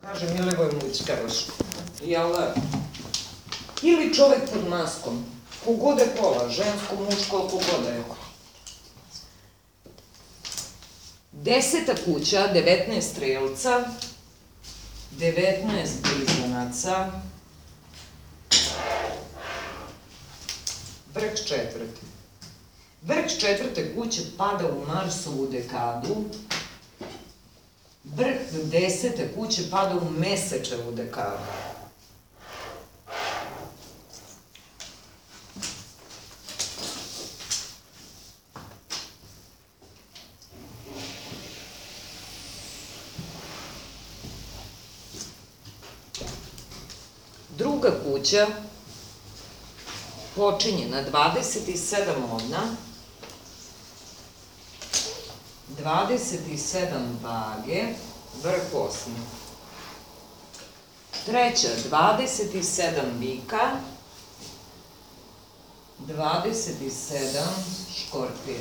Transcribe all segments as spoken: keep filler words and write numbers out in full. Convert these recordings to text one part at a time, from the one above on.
Kaže Milivoj Mućkavaš. Jel da? Ili čovek pod maskom. Kogode pola, žensko, muško, kogode je. Deseta kuća, devetnaest strelca, devetnaest blizanaca, vrh četvrte. Vrh četvrte kuće pada u Marsovu dekadu, vrh desete kuće pada u Mesečevu dekadu. Druga kuća počinje na dvadeset sedam ovna, dvadeset sedam vage, vrh osmi. Treća, dvadeset sedam bika, dvadeset sedam škorpija.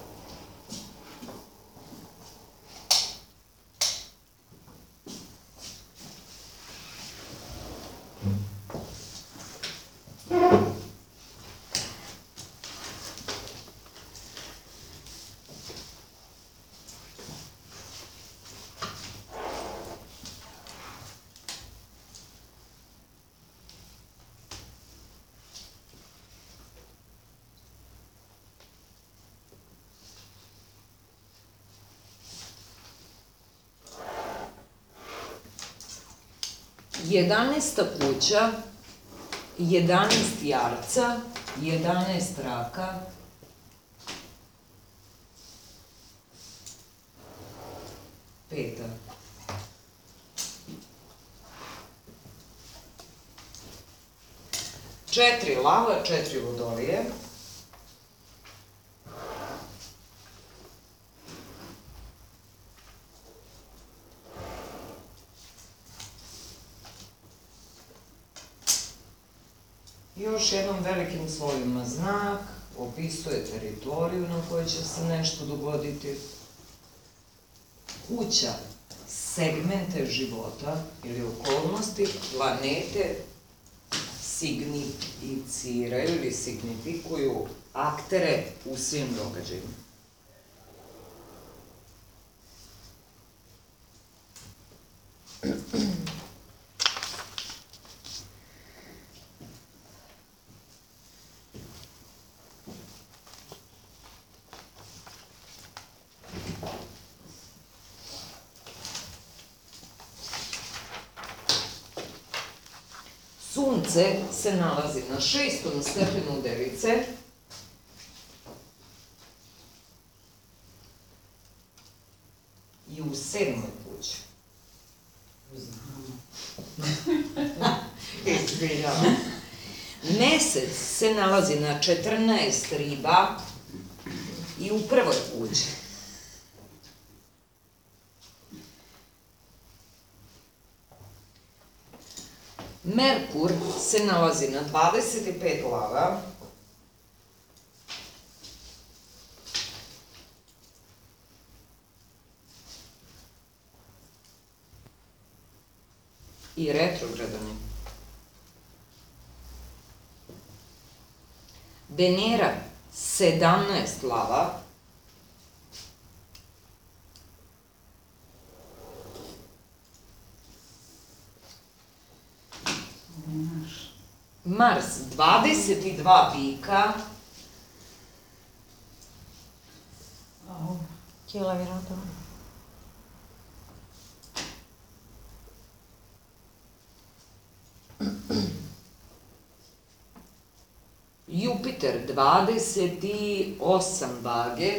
Jedanaesta kuća, jedanaest jarca, jedanaest raka, peta. Četiri lava, četiri vodolije. Još jednom velikim slovima znak, opisuje teritoriju na kojoj će se nešto dogoditi. Kuća, segmente života ili okolnosti, planete significiraju ili signifikuju aktere u svim događajima. Sunce se nalazi na šestom stepenu Device, i u sedmoj kući. Izvinjavam. Mesec se nalazi na četrnaest Riba i u prvoj kući. Merkur se nalazi na dvadeset pet Lava i retrogradan je. Venera sedamnaest Lava, Mars dvadeset dva Bika, Kila vjerojatno. Jupiter dvadeset osam Vage,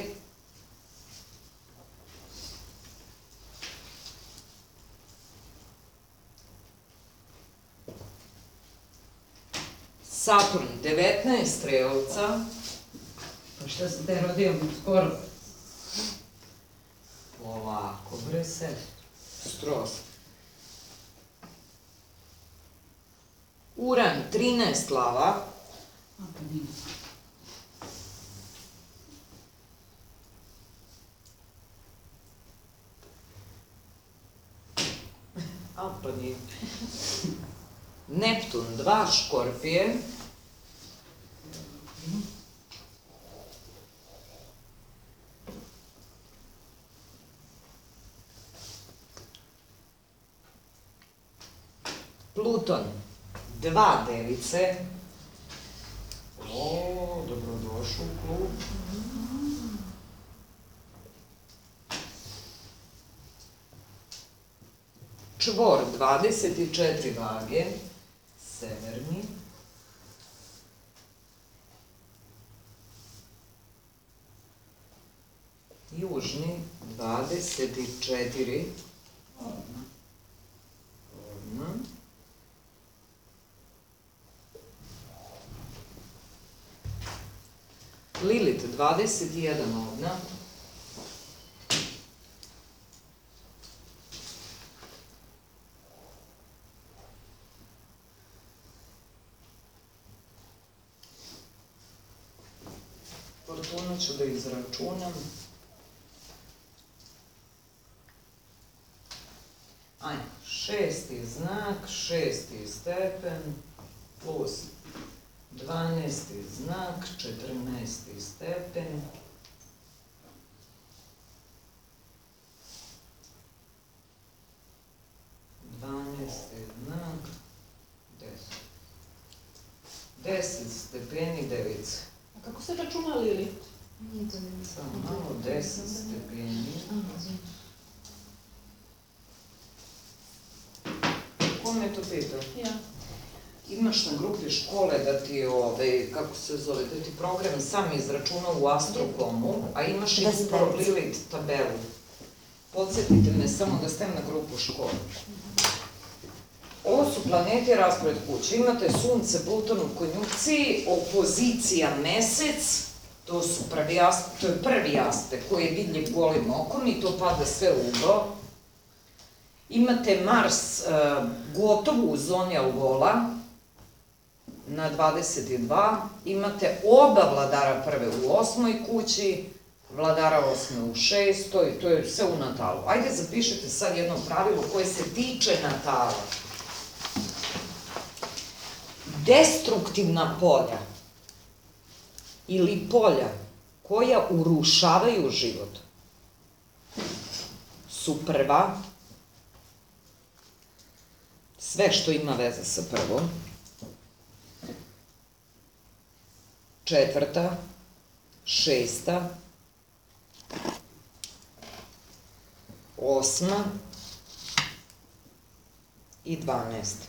Saturn devetnaest Strelca. Pa šta se te rodio skoro? Polako, bre, se. Skroz. Uran trinaest Lava. A pa nije. A, pa nije. Neptun dva, Škorpije. Pluton dva, Device. O, dobrodošao u klub. Čvor dvadeset četiri, Vage, severni. Južni dvadeset četiri. Ovna. Lilit dvadeset jedan, Ovna. Fortunu ću da izračunam. Ajde, šesti znak, šesti stepen, plus dvanaesti znak, četrnaesti stepen, dvanaesti znak, deset. deset stepeni, Device. A kako se računa Lilit? Samo malo, deset stepeni. Ko me to pitao? Ja. Imaš na grupi škole da ti, ove, kako se zove, da ti program sam izračuna u Astrokomu, a imaš i upravo Lilit tabelu. Podsjetite me samo da ste na grupu škole. Ovo su planeti raspored kuće. Imate Sunce, Pluton u konjunkciji, opozicija Mesec, to su prvi aspekt, to je prvi aspekt koji je vidljiv golim okom i to pada sve u ugao. Imate Mars gotovo u zoni algola na dvadeset dva, imate oba vladara prve u osmoj kući, vladara osme u šestoj, to je sve u natalu. Ajde zapišete sad jedno pravilo koje se tiče natala. Destruktivna polja ili polja koja urušavaju život su prva, sve što ima veze sa prvom, četvrta, šesta, osma i dvanaesta.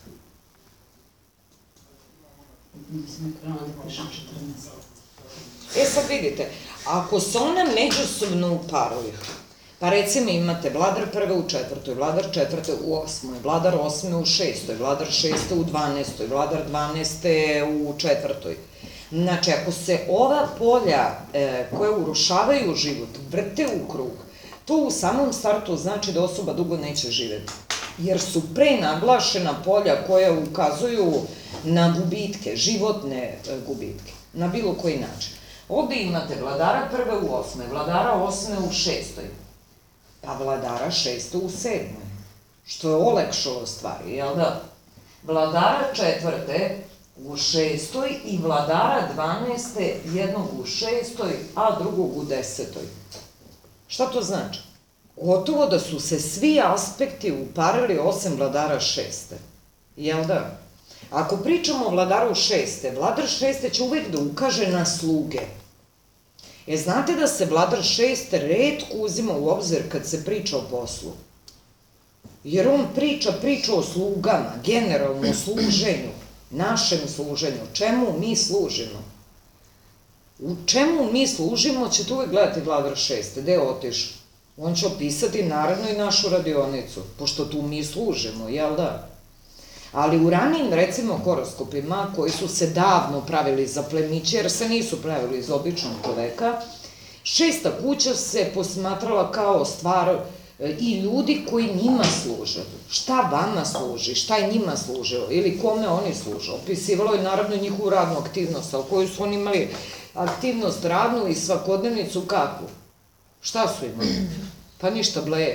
Nisam krenula da pišem četrnaest. E sad vidite, ako se ona međusobno uparuju, pa recimo imate vladar prve u četvrtoj, vladar četvrte u osmoj, vladar osme u šestoj, vladar šeste u dvanaestoj, vladar dvanaeste u četvrtoj. Znači, ako se ova polja koja urušavaju život vrte u krug, to u samom startu znači da osoba dugo neće živeti. Jer su prenaglašena polja koja ukazuju na gubitke, životne gubitke, na bilo koji način. Ovde imate vladara prve u osmoj, vladara osme u šestoj, pa vladara šeste u sedmoj, što je olekšalo stvari, jel da? Vladara četvrte u šestoj i vladara dvanaeste, jednog u šestoj, a drugog u desetoj. Šta to znači? Gotovo da su se svi aspekti uparili osim vladara šeste, jel da? Ako pričamo o vladaru šeste, vladar šeste će uvek da ukaže na sluge. E, znate da se vladar šeste retko uzima u obzir kad se priča o poslu. Jer on priča priča o slugama, generalno o služenju, našem služenju, čemu mi služimo. U čemu mi služimo ćete uvek gledati vladar šeste, gde je otišao. On će opisati naravno i našu radionicu, pošto tu mi služimo, jel da? Ali u ranijim, recimo, horoskopima, koji su se davno pravili za plemiće, jer se nisu pravili za običnog čoveka, šesta kuća se posmatrala kao stvar i ljudi koji njima služe. Šta vama služi, šta je njima služilo ili kome oni služe. Opisivalo je naravno njihovu radnu aktivnost, ali koju su oni imali aktivnost radnu i svakodnevnicu kakvu. Šta su imali? Pa ništa bleje.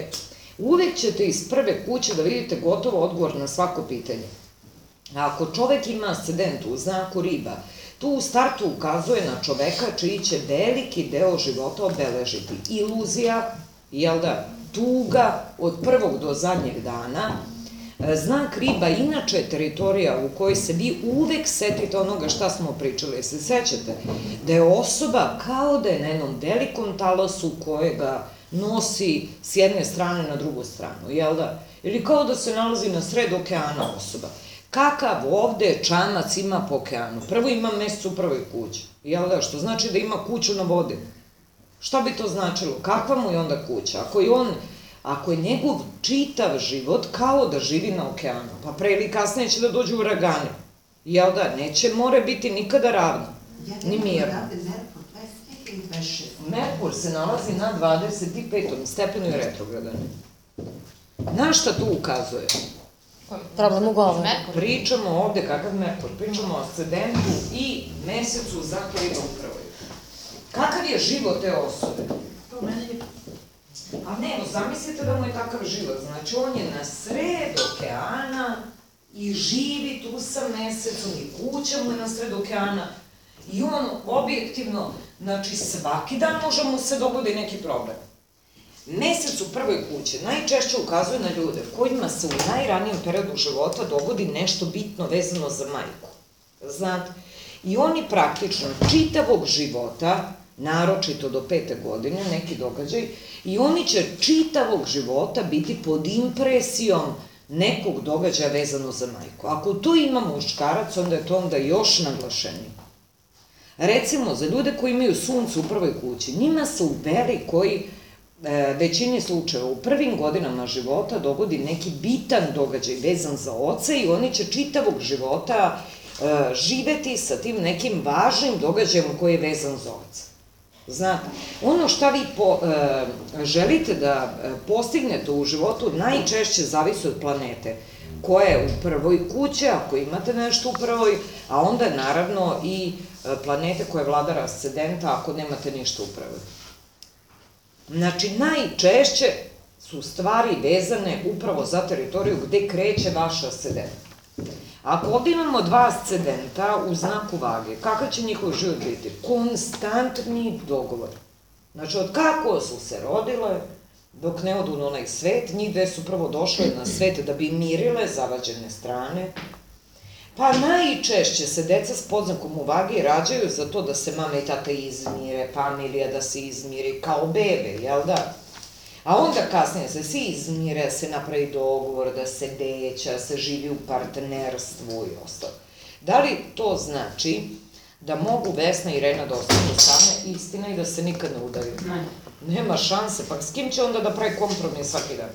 uvek ćete iz prve kuće da vidite gotovo odgovor na svako pitanje. Ako čovek ima ascendent u znaku riba, tu u startu ukazuje na čoveka čiji će veliki deo života obeležiti iluzija, jel da, tuga od prvog do zadnjeg dana. Znak riba inače je teritorija u kojoj se vi uvek setite onoga šta smo pričali, se sećate, da je osoba kao da je na jednom velikom talasu kojega nosi s jedne strane na drugu stranu, jel da? Ili kao da se nalazi na sred okeana osoba. Kakav ovde čamac ima po okeanu? Prvo ima mesec u prvoj kući, jel da? Što znači da ima kuću na vodi. Šta bi to značilo? Kakva mu je onda kuća? Ako je on, ako je njegov čitav život kao da živi na okeanu, pa pre ili kasnije će da dođu uragani, jel da? Neće more biti nikada ravno, ni mirno. Merkur se nalazi na dvadeset petom stepenu i retrogradan. Na šta tu ukazuje? Problem u govoru. Pričamo ovde, kakav Merkur, pričamo o ascendentu i mesecu za riba u prvoj. Kakav je život te osobe? A ne, no zamislite da mu je takav život. Znači, on je na sred okeana i živi tu sa mesecom i kuća mu je na sred okeana i on objektivno, znači svaki dan može mu se dogodi neki problem. Mesec u prvoj kući najčešće ukazuje na ljude kojima se u najranijem periodu života dogodi nešto bitno vezano za majku. Znate? I oni praktično čitavog života, naročito do pete godine, neki događaj, i oni će čitavog života biti pod impresijom nekog događaja vezano za majku. Ako tu ima muškarac, onda je to onda još naglašenije. Recimo, za ljude koji imaju sunce u prvoj kući, njima se u velikoj većini slučajeva u prvim godinama života dogodi neki bitan događaj vezan za oca i oni će čitavog života živeti sa tim nekim važnim događajem koji je vezan za oca. Znate, ono šta vi želite da postignete u životu najčešće zavisi od planete koja je u prvoj kući, ako imate nešto u prvoj, a onda naravno i planete koja je vladar ascendenta ako nemate ništa u prvoj. Znači, najčešće su stvari vezane upravo za teritoriju gde kreće vaš ascendent. Ako ovdje imamo dva ascendenta u znaku vage, kakav će njihov život biti? Konstantni dogovor. Znači, od kako su se rodile, dok ne odu na onaj svet, njih dve su prvo došle na svet da bi mirile zavađene strane, pa najčešće se deca s podznakom u vagi rađaju za to da se mama i tata izmire, familija da se izmiri kao bebe, jel da? A onda kasnije se svi izmire, da se napravi dogovor, da se deća, da se živi u partnerstvu i ostalo. Da li to znači da mogu Vesna i Irena da ostanu same, istina i da se nikad ne udaju? Ne. Nema šanse, pa s kim će onda da pravi kompromis svaki dan?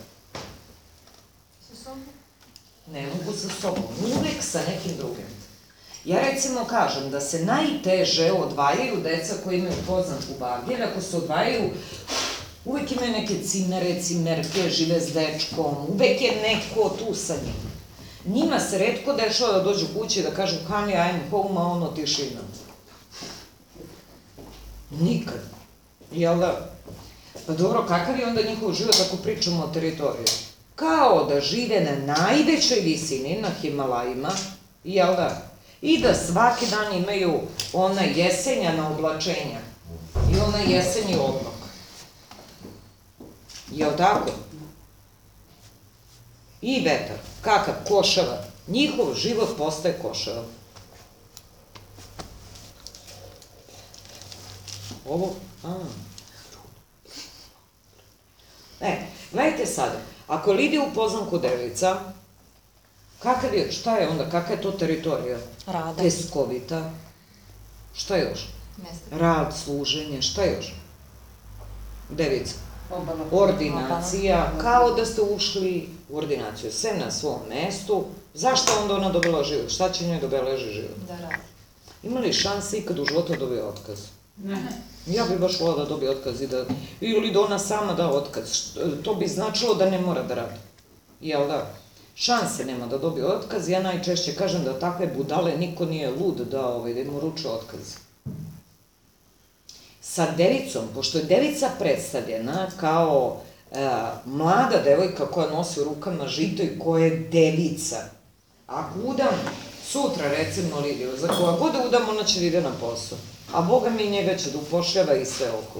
Sa sobom? Ne mogu sa sobom, uvek sa nekim drugim. Ja recimo kažem da se najteže odvajaju deca koji imaju poznaku vage, jer ako se odvajaju, uvek imaju neke cimere, cimerke, žive s dečkom, uvek je neko tu sa njim. Njima se retko dešava da dođu kući i da kažu honey, I'm home, a ono tišina. Nikad. Jel da? Pa dobro, kakav je onda njihov život ako pričamo o teritoriji? Kao da žive na najvećoj visini, na Himalajima, jel da? I da svaki dan imaju ona jesenjana oblačenja i ona jesenji oblak. Jel tako? I vetar, kakav, košava. Njihov život postaje košava. Ovo, a... E, gledajte sada, ako je Lidija u poznanku devica, kakav je, šta je onda, kakva je to teritorija? Rada. Peskovita. Šta još? Rad, služenje, šta još? Devica. Ordinacija, kao da ste ušli u ordinaciju, sve na svom mestu. Zašto onda ona dobila život? Šta će njoj dobeleži život? Da radi. Ima li šanse ikad u životu da dobije otkaz? Ne. Ja bih baš volila da dobije otkaz i da, ili da ona sama da otkaz. To bi značilo da ne mora da radi. Jel da? Šanse nema da dobije otkaz. Ja najčešće kažem da takve budale niko nije lud da im uruče otkaz. Sa devicom, pošto je devica predstavljena kao e, mlada devojka koja nosi u rukama žito i koja je devica. Ako udam sutra, recimo Lidiju, za koja god da udam, ona će da ide na posao. A Boga mi njega će da upošljava i sve okolo.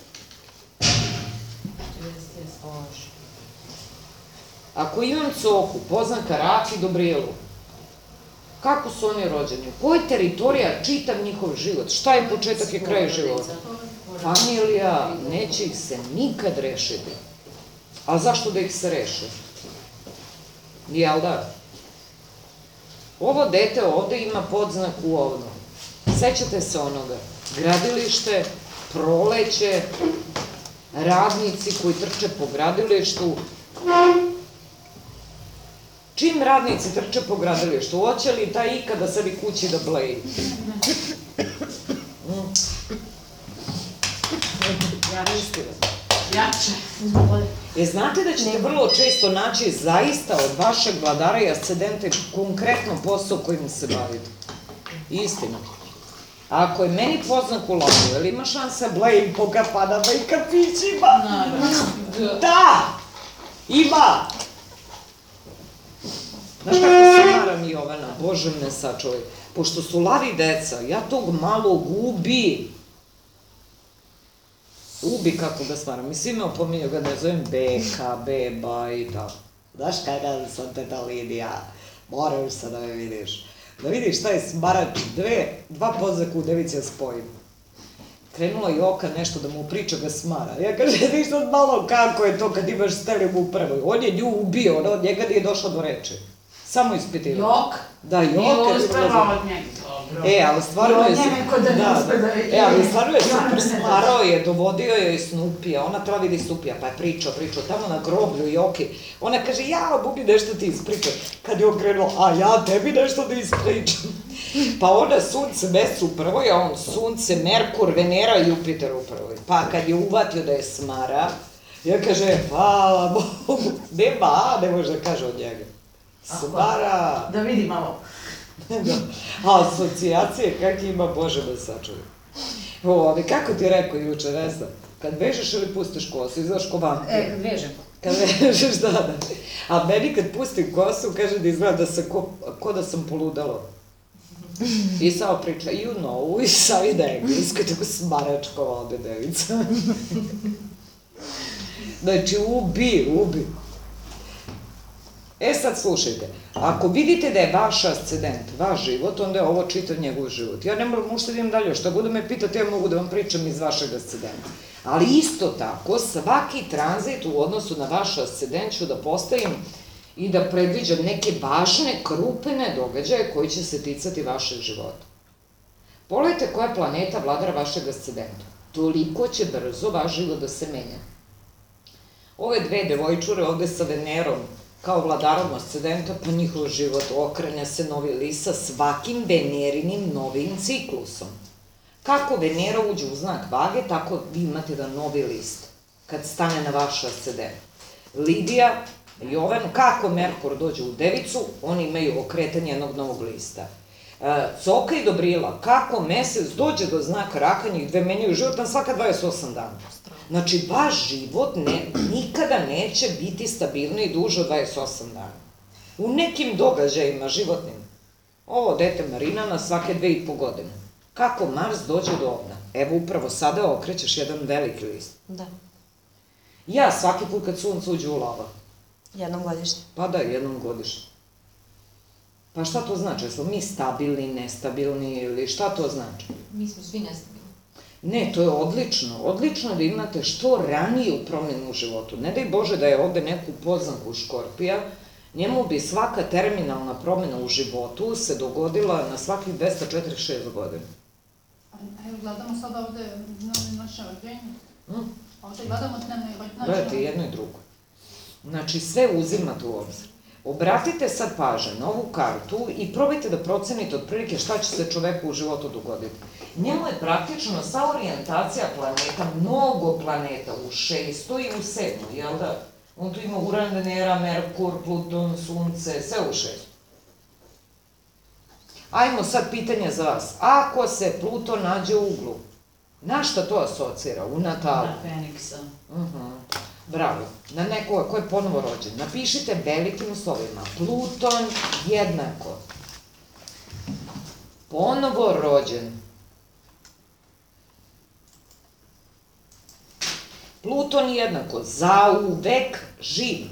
Ako imam Coku, Poznanka, Raki, Dobrijelu, kako su oni rođeni? Koja je teritorija čitav njihov život? Šta je početak i kraj života? Familija, neće ih se nikad rešiti. A zašto da ih se reše? Jel da? Ovo dete ovde ima podznaku ovno. Sećate se onoga? Gradilište, proleće, radnici koji trče po gradilištu. Čim radnici trče po gradilištu, hoće li taj ikada sebi kući da bleji? Jače. E, znate da ćete vrlo često naći zaista od vašeg vladara i ascendenta konkretno posao kojim se bavite. Istina. Ako je meni poznak u lovu, je li ima šansa blejim po kafanama i kafićima? Da! Ima! Znaš kako se maram Jovana, Bože me sačuvaj. Pošto su lavi deca, ja tog malog ubi. Ubi kako ga smaram. I svi me opominju ga ne zovem beka, beba i tako. Znaš kakav sam teta Lidija, moraš sad da me vidiš. Da vidiš šta je smarač, dve, dva podznaka u devici ja spojim. Krenula je oka nešto da mu priča ga smara. Ja kažem, viš sad malo kako je to kad imaš stelju u prvoj. On je nju ubio, ona od njega nije došla do reči. Samo ispitiva. Jok? Da, Jok. I uspeva od njega. E, ali stvarno je... I od njega da ne uspe da je... E, ali stvarno je super smarao je, dovodio je Snupija, ona treba vidi Snupija, pa je pričao, pričao, tamo na groblju Joki. Ona kaže, ja, Bubi, nešto ti ispričam. Kad je on krenuo, a ja tebi nešto da ispričam. Pa ona sunce, mesec u prvoj, a on sunce, Merkur, Venera i Jupiter u prvoj. Pa kad je uvatio da je smara, ja kaže, hvala Bogu, nema a, ne može da kaže od njega. Smara. Da vidi malo. A asocijacije kak ima, Bože me sačuvaj. Ove, kako ti rekao juče, ne znam, kad vežeš ili pustiš kosu, izgledaš ko vampir. E, kad vežem. Kad vežeš, da, da. A meni kad pustim kosu, kaže da izgleda da sam ko, ko da sam poludalo. I samo priča, you know, i sam ide englesko, tako smaračkova ovde devica. Znači, ubi, ubi. E sad slušajte, ako vidite da je vaš ascendent, vaš život, onda je ovo čitav njegov život. Ja ne moram možda da idem dalje, šta god da me pitate, ja mogu da vam pričam iz vašeg ascendenta. Ali isto tako, svaki tranzit u odnosu na vaš ascendent ću da postavim i da predviđam neke važne, krupne događaje koji će se ticati vašeg života. Pogledajte koja je planeta vladara vašeg ascendenta. Toliko će brzo vaš život da se menja. Ove dve devojčure ovde sa Venerom, kao vladarom ascendenta, pa njihov život okrenja se novi list sa svakim venerinim novim ciklusom. Kako Venera uđe u znak vage, tako vi imate jedan novi list, kad stane na vaš ascendent. Lidija, Jovan, kako Merkur dođe u devicu, oni imaju okretanje jednog novog lista. Coka i Dobrila, kako mesec dođe do znaka raka, njih dve menjaju život na svaka dvadeset osam dana. Znači, vaš život nikada neće biti stabilniji duže od dvadeset osam dana. U nekim događajima životnim, ovo dete Marina na svake dve i po godine. Kako Mars dođe do ovna? Evo, upravo sada okrećeš jedan veliki list. Da. Ja svaki put kad sunce uđe u lava. Jednom godišnje. Pa da, jednom godišnje. Pa šta to znači? Jesmo mi stabilni, nestabilni ili šta to znači? Mi smo svi nestabilni. Ne, to je odlično. Odlično je da imate što raniju promjenu u životu. Ne daj Bože da je ovde neku poznanku Škorpija, njemu bi svaka terminalna promjena u životu se dogodila na svakih dvesta četrdeset šest godina. Evo, gledamo sad ovde naše rođenje. Ovde gledamo dnevno i rođenje. Gledajte jedno i drugo. Znači, sve uzimate u obzir. Obratite sad pažnje na ovu kartu i probajte da procenite otprilike šta će se čoveku u životu dogoditi. Njemu je praktično sa orijentacija planeta, mnogo planeta, u šestoj i u sedmoj, jel da? On tu ima Uran, Venera, Merkur, Pluton, Sunce, sve u šestoj. Ajmo sad pitanje za vas. Ako se Pluton nađe u uglu, na šta to asocira? U natalu? Na Feniksa. Bravo. Na nekoga ko je ponovo rođen. Napišite velikim slovima. Pluton jednako. Ponovo rođen. Pluton jednako. Zauvek živ.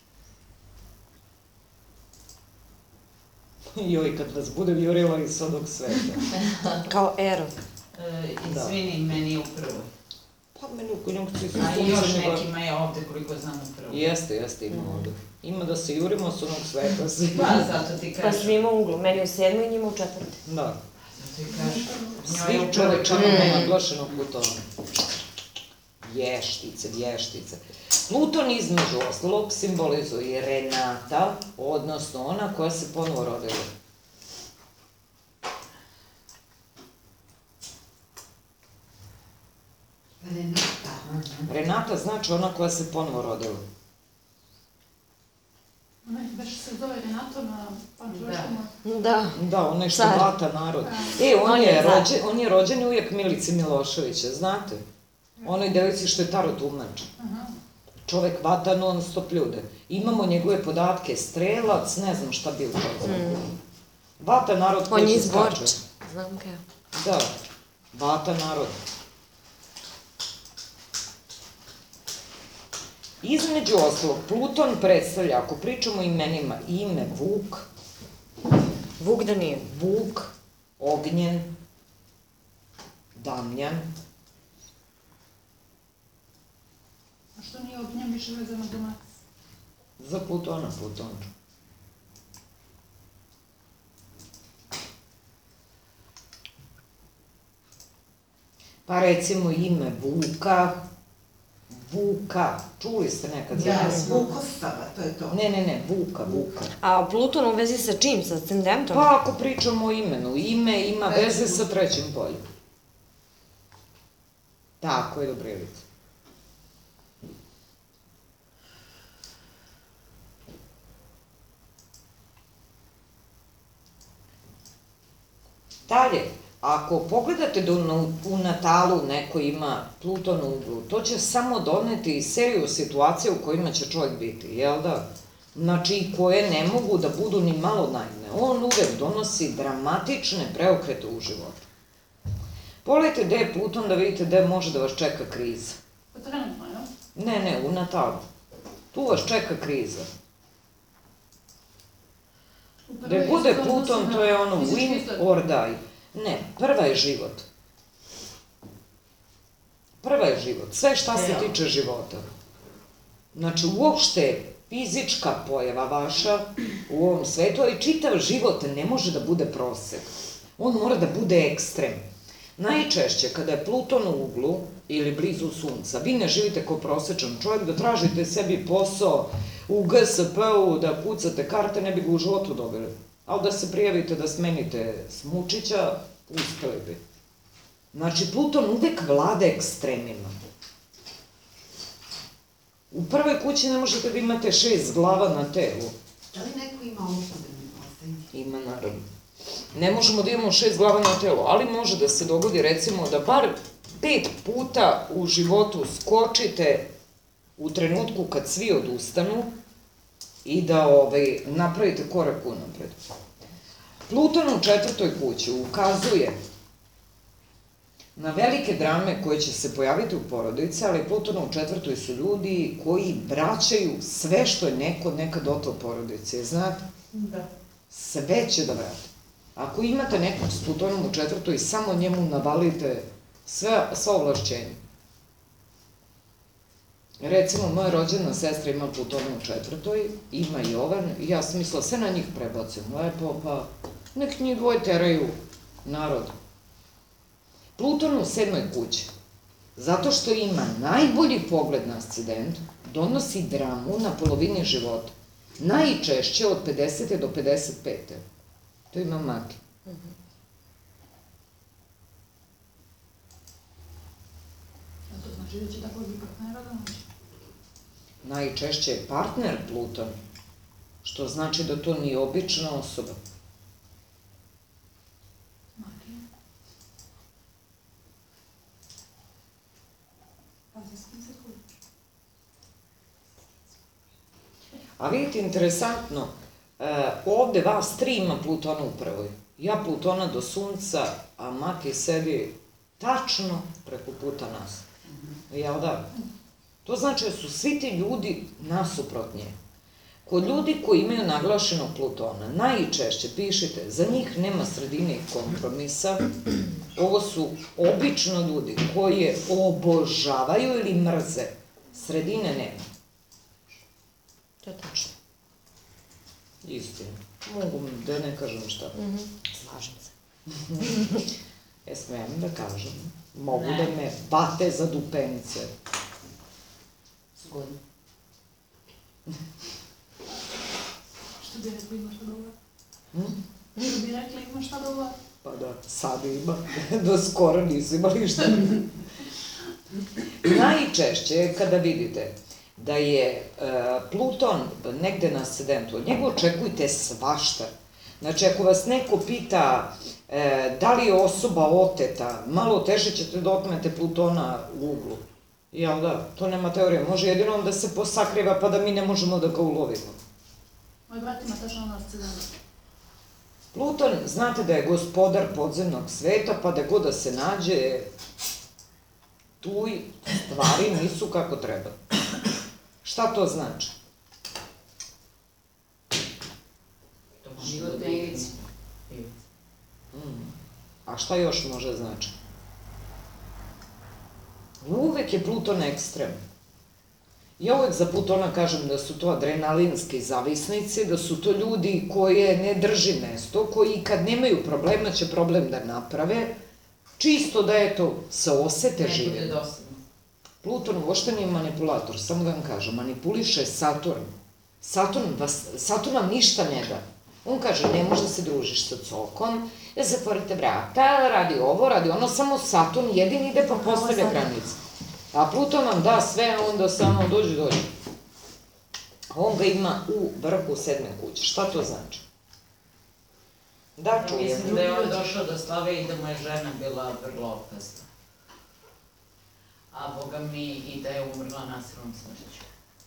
Joj, kad vas bude vjurila iz ovog sveta. Kao Ero. E, izvini, meni je u prvoj. Pa meni u konjunkciji su A i još sunce nego- nekima je ovde, koliko znam, u prvoj. Jeste, jeste, ima ovde. Ima da se jurimo s onog sveta. svi. Pa, zato ti Pa kažem. svima u uglu, meni u sedmoj i njima u četvrti. Da. Zato ti kažem. Njoj Svi je u prvoj čovečano čovjek. nema naglašenog Plutona. Vještice, vještice. Pluton između ostalog simbolizuje Renata, odnosno ona koja se ponovo rodila. Renata. Renata znači ona koja se ponovo rodila. Onaj već se zove Renato na pančevačkom. Da. Da, onaj što Car. vata narod. E, on, On je, je car. rođen, on je rođen uvijek Milici Miloševića, znate? Onoj devojci što je Taro tumač. Aha. Čovek vata non stop ljude. Imamo njegove podatke, strelac, ne znam šta bi u toga. Vata narod On koji je se iz skače. Borča. Znam kao. Da, vata narod. Između ostalog, Pluton predstavlja, ako pričamo o imenima, ime Vuk, Vuk Danijel. Vuk, Ognjen, Damljan. A što nije ognjem više vezano do maca? Za Plutona, Pluton. Pa recimo ime Vuka, Vuka, čuli ste nekad za Ja, to? Zvukostava, to je to. Ne, ne, ne, Vuka, Vuka. A Pluton u vezi sa čim? Sa ascendentom? Pa ako pričamo o imenu, ime ima veze sa trećim poljem. Tako je, Dobrilica. Dalje, ako pogledate da u- u Natalu neko ima Pluton u uglu, to će samo doneti seriju situacija u kojima će čovjek biti, jel da? Znači, i koje ne mogu da budu ni malo naivne. On uvek donosi dramatične preokrete u životu. Pogledajte gde je Pluton da vidite gde može da vas čeka kriza. Pa trenutno, jel? Ne, ne, u Natalu. Tu vas čeka kriza. U Da prvoj bude isto Pluton, odnosi to na je ono fizički win izgled. or die. Ne, prva je život. Prva je život. Sve šta se Jel? tiče života. Znači, uopšte fizička pojava vaša u ovom svetu, i čitav život ne može da bude prosek. On mora da bude ekstrem. Najčešće, kada je Pluton u uglu ili blizu Sunca, vi ne živite kao prosečan čovjek, da tražite sebi posao u G S P-u, da pucate karte, ne bi ga u životu dobili. Ali da se prijavite da smenite Smučića, uspeli bi. Znači, Pluton uvek vlada ekstremima. U prvoj kući ne možete da imate šest glava na telu. Da li neko ima ovo što da mi postavi? Ima, naravno. Ne možemo da imamo šest glava na telu, ali može da se dogodi, recimo, da bar pet puta u životu skočite u trenutku kad svi odustanu i da ovaj, napravite korak unapred. Pluton u četvrtoj kući ukazuje na velike drame koje će se pojaviti u porodici, ali Pluton u četvrtoj su ljudi koji vraćaju sve što je neko nekad otao porodici, znate? Da. Sve će da vrati. Ako imate nekog s Plutonom u četvrtoj, samo njemu navalite sve, sva ovlašćenja. Recimo, moja rođena sestra ima Plutona u četvrtoj, ima Jovan, i ja sam mislila, sve na njih prebacim, lepo, pa nek njih dvoje teraju narod. Pluton u sedmoj kući, zato što ima najbolji pogled na ascendent, donosi dramu na polovini života. Najčešće od pedesete do pedeset pete. To ima Maki. A to znači da će tako bi partnera da naći. Najčešće je partner Pluton, što znači da to nije obična osoba. Maki. Pazi s kim se kući. A vidite, interesantno, e, ovde vas tri ima Plutona u prvoj. Ja Plutona do sunca, a Maki sedi tačno preko puta nas. Jel da? To znači da su svi ti ljudi nasuprot nje. Kod ljudi koji imaju naglašenog Plutona, najčešće pišite, za njih nema sredine i kompromisa. Ovo su obično ljudi koji je obožavaju ili mrze. Sredine nema. To je tačno. Istina. Mogu da ne kažem šta. Slažem se. E, smem da kažem. Mogu Ne. da me bate za dupenice. Zgodno. Što bi rekli, ima šta da uvati? Hm? Što bi rekli, ima šta da uvati? Pa da, sad ima. Do skoro nisu imali šta. Najčešće kada vidite da je e, Pluton negde na ascendentu, od njega očekujte svašta. Znači, ako vas neko pita e, da li je osoba oteta, malo teže ćete da otmete Plutona u uglu. Jel da? To nema teorije. Može jedino on da se posakriva pa da mi ne možemo da ga ulovimo. Moj brat ima tačno na ascendentu. Pluton, znate da je gospodar podzemnog sveta, pa da god da se nađe, tu i stvari nisu kako treba. Šta to znači? To može da Život bude na ivica. ivici. Ivica. Mm. A šta još može znači? Uvek je Pluton ekstrem. Ja uvek za Plutona kažem da su to adrenalinski zavisnici, da su to ljudi koje ne drži mesto, koji kad nemaju problema će problem da naprave, čisto da eto se osete Ne bude živjeti. dosadno. Pluton uopšte nije manipulator, samo da vam kažem, manipuliše Saturn. Saturn, vas, Saturn vam ništa ne da. On kaže, ne može da se družiš sa cokom, da zatvorite vrata, radi ovo, radi ono, samo Saturn jedini ide pa postavlja granice. A Pluton vam da sve, onda samo dođe, dođe. On ga ima u vrhu sedme kuće. Šta to znači? Da, čujem. Mislim da je on došao do slave i da mu je žena bila vrlo opasna. A boga mi i da je umrla nasilnom smrću.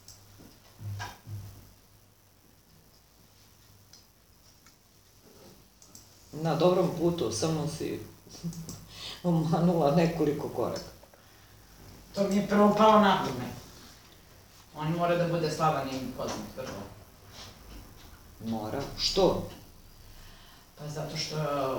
Na dobrom putu, samo si omanula nekoliko koraka. To mi je prvo palo na pamet. On mora da bude slavan i poznat prvo. Mora. Što? Pa zato što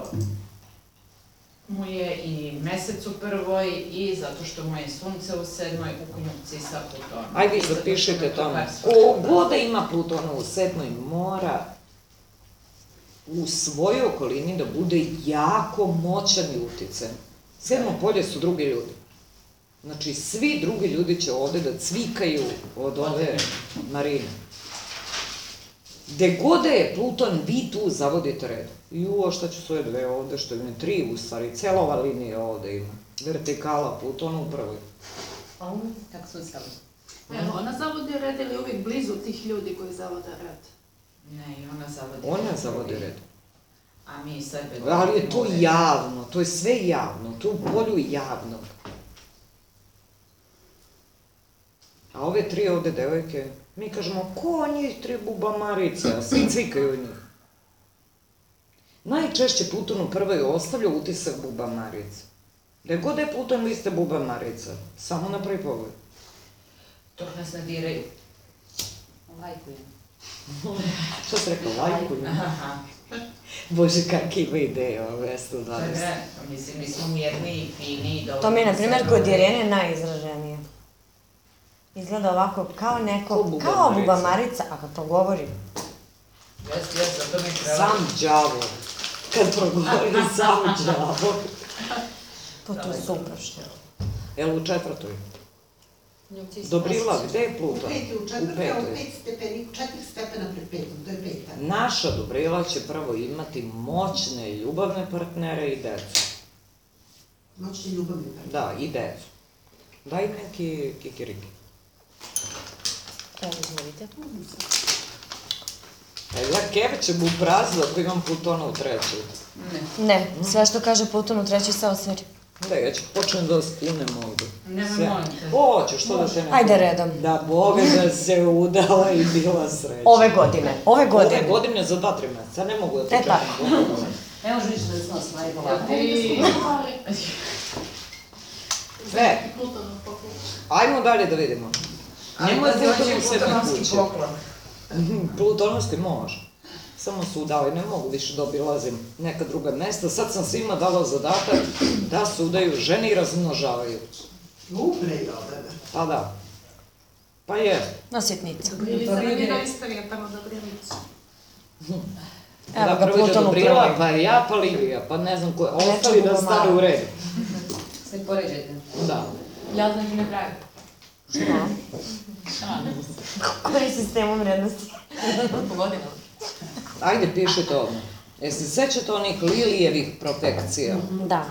mu je i mesec u prvoj i zato što mu je sunce u sedmoj u konjunkciji sa Plutonom. Ajde, I zato što zapišite mu je to tamo. persko. Ko da ima Plutona u sedmoj, mora u svojoj okolini da bude jako moćan i utican. Sedmo polje su drugi ljudi. Znači, svi drugi ljudi će ovde da cvikaju od ove Marine. Gde god da je Pluton, vi tu zavodite red. Ju, a šta ću svoje dve ovde, što ima tri u stvari, cela ova linija ovde ima. Vertikala Plutona u prvoj. A on, kako su stali? Evo, ona zavodi red ili uvijek blizu tih ljudi koji zavode red? Ne, i ona zavodi. Ona zavodi red. A mi sebe... Ali je to javno, to je sve javno, to je u polju javnog. A ove tri ovde devojke, mi kažemo, ko njih tri bubamarice, a svi cvikaju od njih. Najčešće Pluton u prvoj ostavlja utisak bubamarice. Gde god je Pluton, vi ste bubamarica. Samo na prvi pogled. To nas ne diraju. Lajkujem. Šta se rekao, lajkuju? Aha. Bože, kakve ima ideje o dvesta Pa dvadeset. ne, mislim, mi smo mjerni i fini i dobro. To mi je, na primjer, kod Irene najizraženije. Izgleda ovako, kao neko, Ko bubamarica. kao bubamarica, a kad to govori. Jes, jes, zato mi treba. Sam đavo. Kad progovori sam đavo. Pa to je super što. Jel u četvrtoj? Dobrila, gde je U Pluton? peti, u U četvrte, a u petoj. pet stepeni, četiri stepena pred petom, to je peta. Naša Dobrila će prvo imati moćne i ljubavne partnere i decu. Moćni ljubavni partner. Da, i decu. Daj neki kikiriki. Evo, izvolite. E, ja keve će mu prazno ako imam Plutona u trećoj. Ne. Ne, sve što kaže Pluton u trećoj se osveri. Da, ja ću počnem da vas kunem ovdje. Nemoj, Sve. molim te. Hoću, što da te ne... Ajde redom. Da, Boga da se udala i bila sreća. Ove godine, ove godine. Ove godine za dva, tri meseca, ne mogu da E, počekam. Ne može više da se nosi, majko. Ti... Sve, Plutonov poklon. ajmo dalje da vidimo. Nemoj Ali Pluton hoće u sedme plutonovski kuće. poklon. Plutonovski može. Samo su udali, ne mogu više da obilazim neka druga mesta. Sad sam svima dala zadatak da se udaju žene i razmnožavaju. Ubre i odebe. Pa da. Pa je. Na sitnica. Ili se ne vidi istorija prvo Dobrilicu. Evo Da, ga, prvo ide Pluton u Dobrila, prvoj. pa ja, pa Livija, pa ne znam ko je. Neče Ostali da Bubamara. stane u redu. Sve poređajte. Da. Ja znači ne pravi. Šta? Koji sistemom vrednosti? Po godinama. Ajde, pišite odmah. Jeste sećate onih Lilijevih protekcija? Da.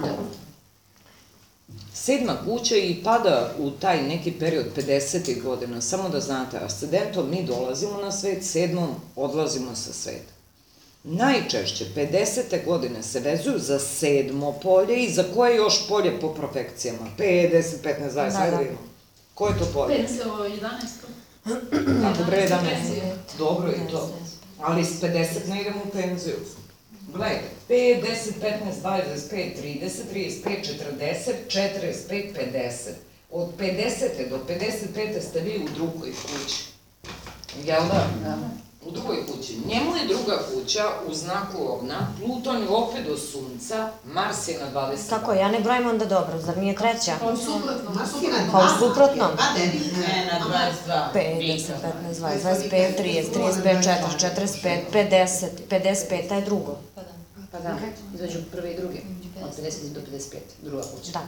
Sedma kuća i pada u taj neki period pedesetih godina, samo da znate, ascendentom mi dolazimo na svet, sedmom odlazimo sa sveta. Najčešće pedesete godine se vezuju za sedmo polje i za koje još polje po profekcijama? pedeset, petnaest, dvadeset, Da, da. ajde vidimo. Koje je to polje? Penzio jedanaesto. Tako bre, jedanaest. Dobro i to. Ali s pedeset ne idemo u penziju. Gledajte, pet, deset, petnaest, dvadeset pet, trideset, trideset pet, četrdeset, četrdeset pet, pedeset. Od pedesete do pedeset pete ste vi u drugoj kući. Jel da? U drugoj kući. Njemu je druga kuća u znaku ovna, Pluton je opet do sunca, Mars je na dvadeset. Kako, ja ne brojim onda dobro, zar nije treća? U suprotnom, u Maski suprotnom. na Pa u dva, suprotnom. dva devet. Ne, na dvadeset dva. pet, deset, petnaest, dvadeset, dvadeset pet, trideset, trideset pet, četrdeset, četrdeset pet, pedeset, pedeset pet je drugo. Pa da, izađu prve i druge. Od pedeset do pedeset pet, druga kuća. Da.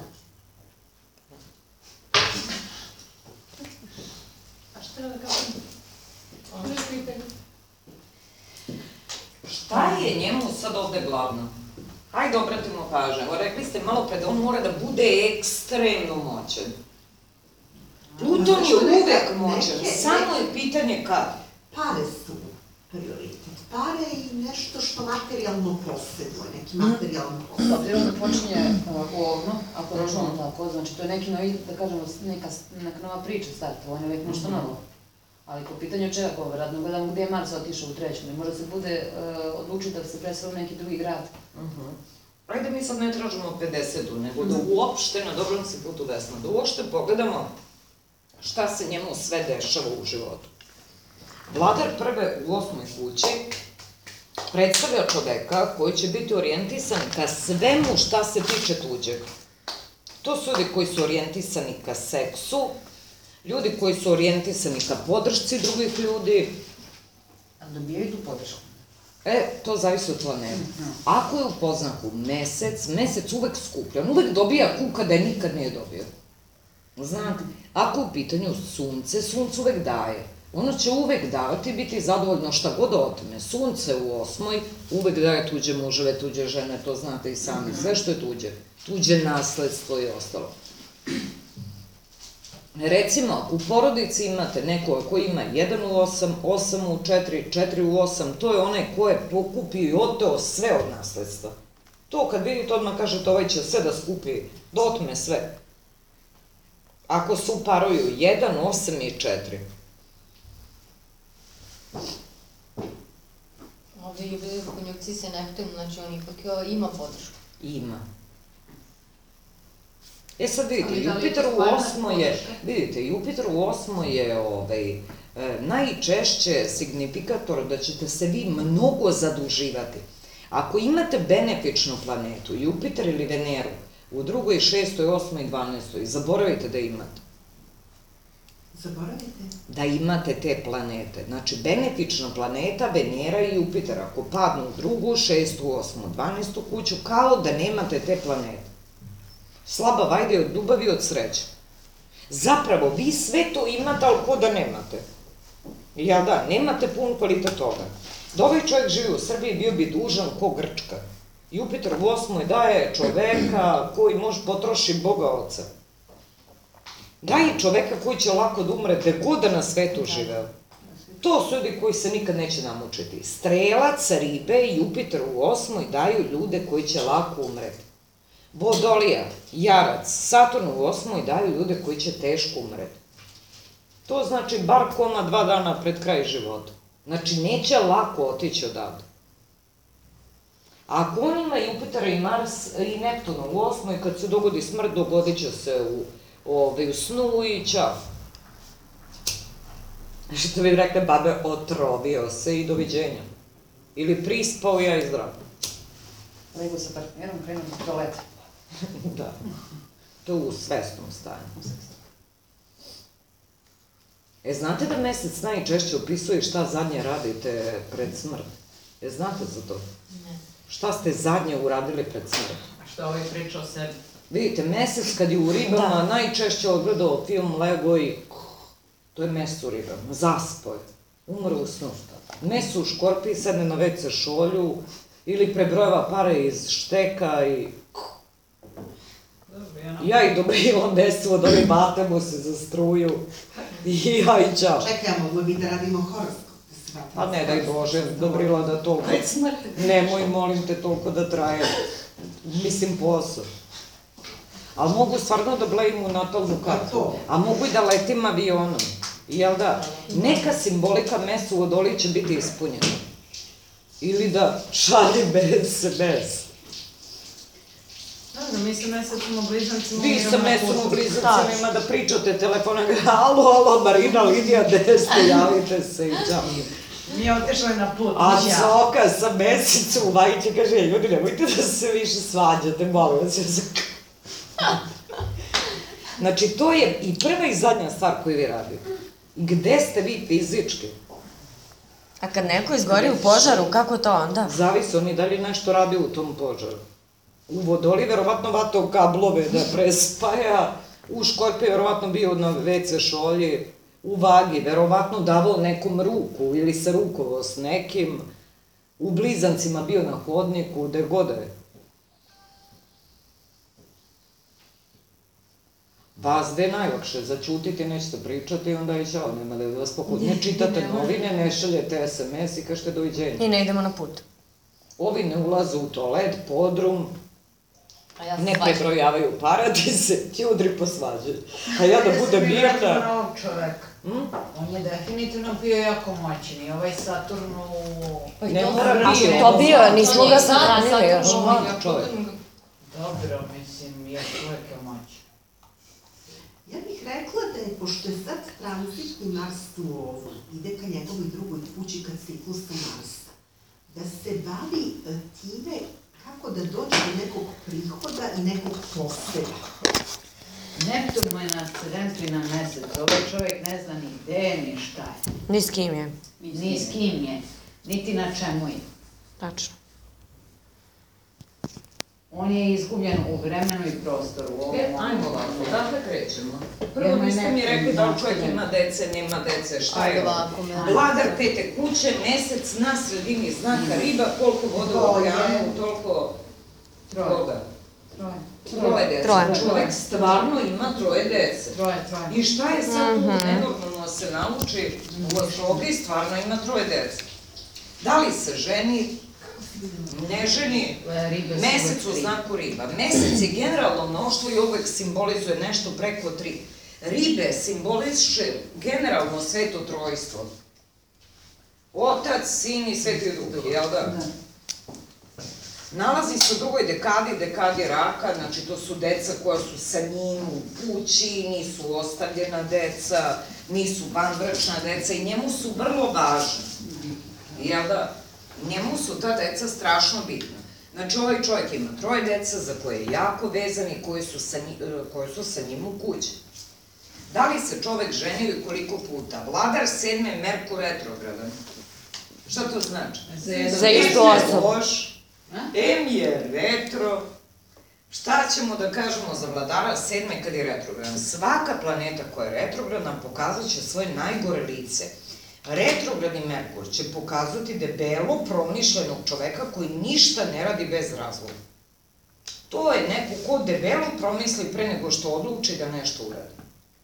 A šta da kažem? Drugo pitanje. Šta je njemu sad ovde glavno? Hajde obratimo pažnju. Evo, rekli ste malo pre da on mora da bude ekstremno moćan. Pluton je uvek moćan, samo je pitanje kad. Pare su prioritet. Pare i nešto što materijalno posjeduje, neki materijalno S posjeduje. obzirom da počinje ovako ovno, ako računamo tako, znači to je neki novi, da kažemo, neka, neka nova priča starta, on je uvijek nešto novo. Ali po pitanju čega govor, radno gledamo gdje je Mars otišao u treću, ne može se bude uh, odlučiti da se preseli u neki drugi grad. Ajde mi sad ne tražimo pedesetu, nego da uopšte, na dobrom si putu Vesna, da uopšte pogledamo šta se njemu sve dešava u životu. Vladar prve u osmoj kući predstavlja čoveka koji će biti orijentisan ka svemu šta se tiče tuđeg. To su ljudi koji su orijentisani ka seksu, ljudi koji su orijentisani ka podršci drugih ljudi. A dobijaju tu podršku. E, to zavisi od planeta. Ako je u poznaku mesec, mesec uvek skuplja, on uvek dobija kuka da je nikad nije dobio. Znate, ako je u pitanju sunce, sunce uvek daje. Ono će uvek davati i biti zadovoljno šta god otme. Sunce u osmoj uvek daje tuđe muževe, tuđe žene, to znate i sami. Sve što je tuđe. Tuđe nasledstvo i ostalo. Recimo, ako u porodici imate nekoga koji ima jedan u osam, osam u četiri, četiri u osam, to je onaj ko je pokupio i oteo sve od nasledstva. To kad vidite odmah kažete ovaj će sve da skupi, da otme sve. Ako se uparuju jedan, osam i četiri. Ovdje je bio u konjukciji sa Neptunom, znači on ipak ima podršku. Ima. E sad vidite, Ali da li je to Jupiter u stvarna osmoj je, podrška? vidite, Jupiter u osmoj je ovaj, e, najčešće signifikator da ćete se vi mnogo zaduživati. Ako imate benefičnu planetu, Jupiter ili Veneru, u drugoj, šestoj, osmoj i dvanaestoj, zaboravite da imate. Zaboravite. Da imate te planete. Znači, benefična planeta, Venera i Jupiter, ako padnu u drugu, šestu, osmu, dvanaestu kuću, kao da nemate te planete. Slaba vajda je od ljubavi od sreće. Zapravo, vi sve to imate, ali ko da nemate. Ja da, nemate pun kvalitet toga. Da ovaj čovjek živi u Srbiji, bio bi dužan ko Grčka. Jupiter u osmoj daje čoveka koji može potroši Boga Oca. Daje čoveka koji će lako da umre, gde god da na svetu živeo. To su ljudi koji se nikad neće namučiti. Strelac, ribe i Jupiter u osmoj daju ljude koji će lako umreti. Vodolija, Jarac, Saturn u osmoj daju ljude koji će teško umreti. To znači bar koma dva dana pred kraj života. Znači, neće lako otići odavde. Ako on ima Jupitera i Mars i Neptuna u osmoj, kad se dogodi smrt, dogodit će se u, ovde, u snu i ćao. Što bi rekli, babe, otrovio se i doviđenja. Ili prispao ja i zdrav. Lego sa partnerom, krenuo do leta. Da. To je u svesnom stanju. E, znate da mesec najčešće opisuje šta zadnje radite pred smrt? E, znate za to? Ne. Šta ste zadnje uradili pred smrt? A što ovaj priča o sebi? Vidite, mesec kad je u ribama, najčešće odgledao film Lego i to je mesec u ribama, zaspao je, umro u snu. Mesec u škorpiji, sedne na ve ce šolju ili prebrojeva pare iz šteka i ja i Dobrila mesu od ove bate mu se za struju i ja i čao. Čekaj, a mogli bi da radimo horoskop? A ne daj Bože, Dobrila da toliko, nemoj molim te toliko da traje, mislim posao. Ali mogu stvarno da blejim u natalnu kartu, a mogu i da letim avionom, jel da? Neka simbolika mesu u Vodoliji će biti ispunjena. Ili da šalje bez se bez. Ne znam, mi sa mesecom u blizancima Vi sa mesom u blizancima ima da pričate telefona, alo, alo, Marina, Lidija, gde ste, javite se i čao. Mi otišli na put. A Zoka sa mesecom u Vajće kaže, ljudi, nemojte da se više svađate, molim vas. Znači, to je i prva i zadnja stvar koju vi radite. Gde ste vi fizički? A kad neko izgori u požaru, kako to onda? Zavisi, oni dalje nešto radi u tom požaru. U Vodoliji verovatno vatao kablove da prespaja, u Škorpiji verovatno bio na ve ce šolji, u Vagi verovatno davao nekom ruku ili se rukovao s nekim, u Blizancima bio na hodniku, gde god je. Vas gde je najlakše, začutiti, nećete pričati i onda je ćao, nema da vas pokuti. Ne čitate novine, ne šaljete es em es i kažete doviđenja. I ne idemo na put. Ovi ne ulaze u toalet, podrum, A ja se ne svađam. prebrojavaju paradise, ćudri posvađaju. A ja da budem Ja sam mirna... novog čoveka. On je definitivno bio jako moćan i ovaj Saturn u... Pa i Ne to mora sam- biti. A to bio, nismo To ga nije sahranili sad, još. sad Mlad ja čovjek. putujem- Dobro, mislim, je čovjek je moćan. Ja bih rekla da je, pošto je sad tranzitni Mars u ovu, ide ka njegovoj drugoj kući kad ciklusa Marsa, da se bavi e, time kako da dođe do nekog prihoda i nekog poseda. Neptun mu je na ascendentu i na mesec. Ovaj čovjek ne zna ni gde je, ni šta je. Ni s kim je. Ni s kim je, niti na čemu je. Tačno. On je izgubljen u vremenu i prostoru. u ovom E, momentu. ajmo ovako, odakle krećemo? Prvo Jer mu je niste mi Neptun rekli da li na čovjek ascendentu. ima dece, nema dece, šta Ajde je? ovako, me. Vladar pete kuće, mesec na sredini znaka riba, koliko vode u okeanu, toliko... Troje. Koga? Troje. Troje dece. Troje. Čovek stvarno ima troje dece. Troje, troje. I šta je sad tu nenormalno se nauči u astrologiji, stvarno ima troje dece. Da li se ženi, ne ženi, Ribe su mesec u uvek tri. znaku riba. Mesec je generalno mnoštvo i uvek simbolizuje nešto preko tri. Ribe simboliše generalno sveto trojstvo. Otac, sin i sveti duh, jel da? Nalazi se u drugoj dekadi, dekadi raka, znači to su deca koja su sa njim u kući, nisu ostavljena deca, nisu vanbračna deca i njemu su vrlo važni. Jel da? Njemu su ta deca strašno bitna. Znači ovaj čovjek ima troje deca za koje je jako vezan i koje su sa njim, koje su sa njim u kući. Da li se čovjek ženio i koliko puta? Vladar sedme, Merkur retrogradan. Šta to znači? Za istu Em je osobu. loš, em je retro. Šta ćemo da kažemo za vladara sedme kad je retrogradan? Svaka planeta koja je retrogradna pokazat će svoje najgore lice. Retrogradni Merkur će pokazati debelo promišljenog čoveka koji ništa ne radi bez razloga. To je neko ko debelo promisli pre nego što odluči da nešto uradi.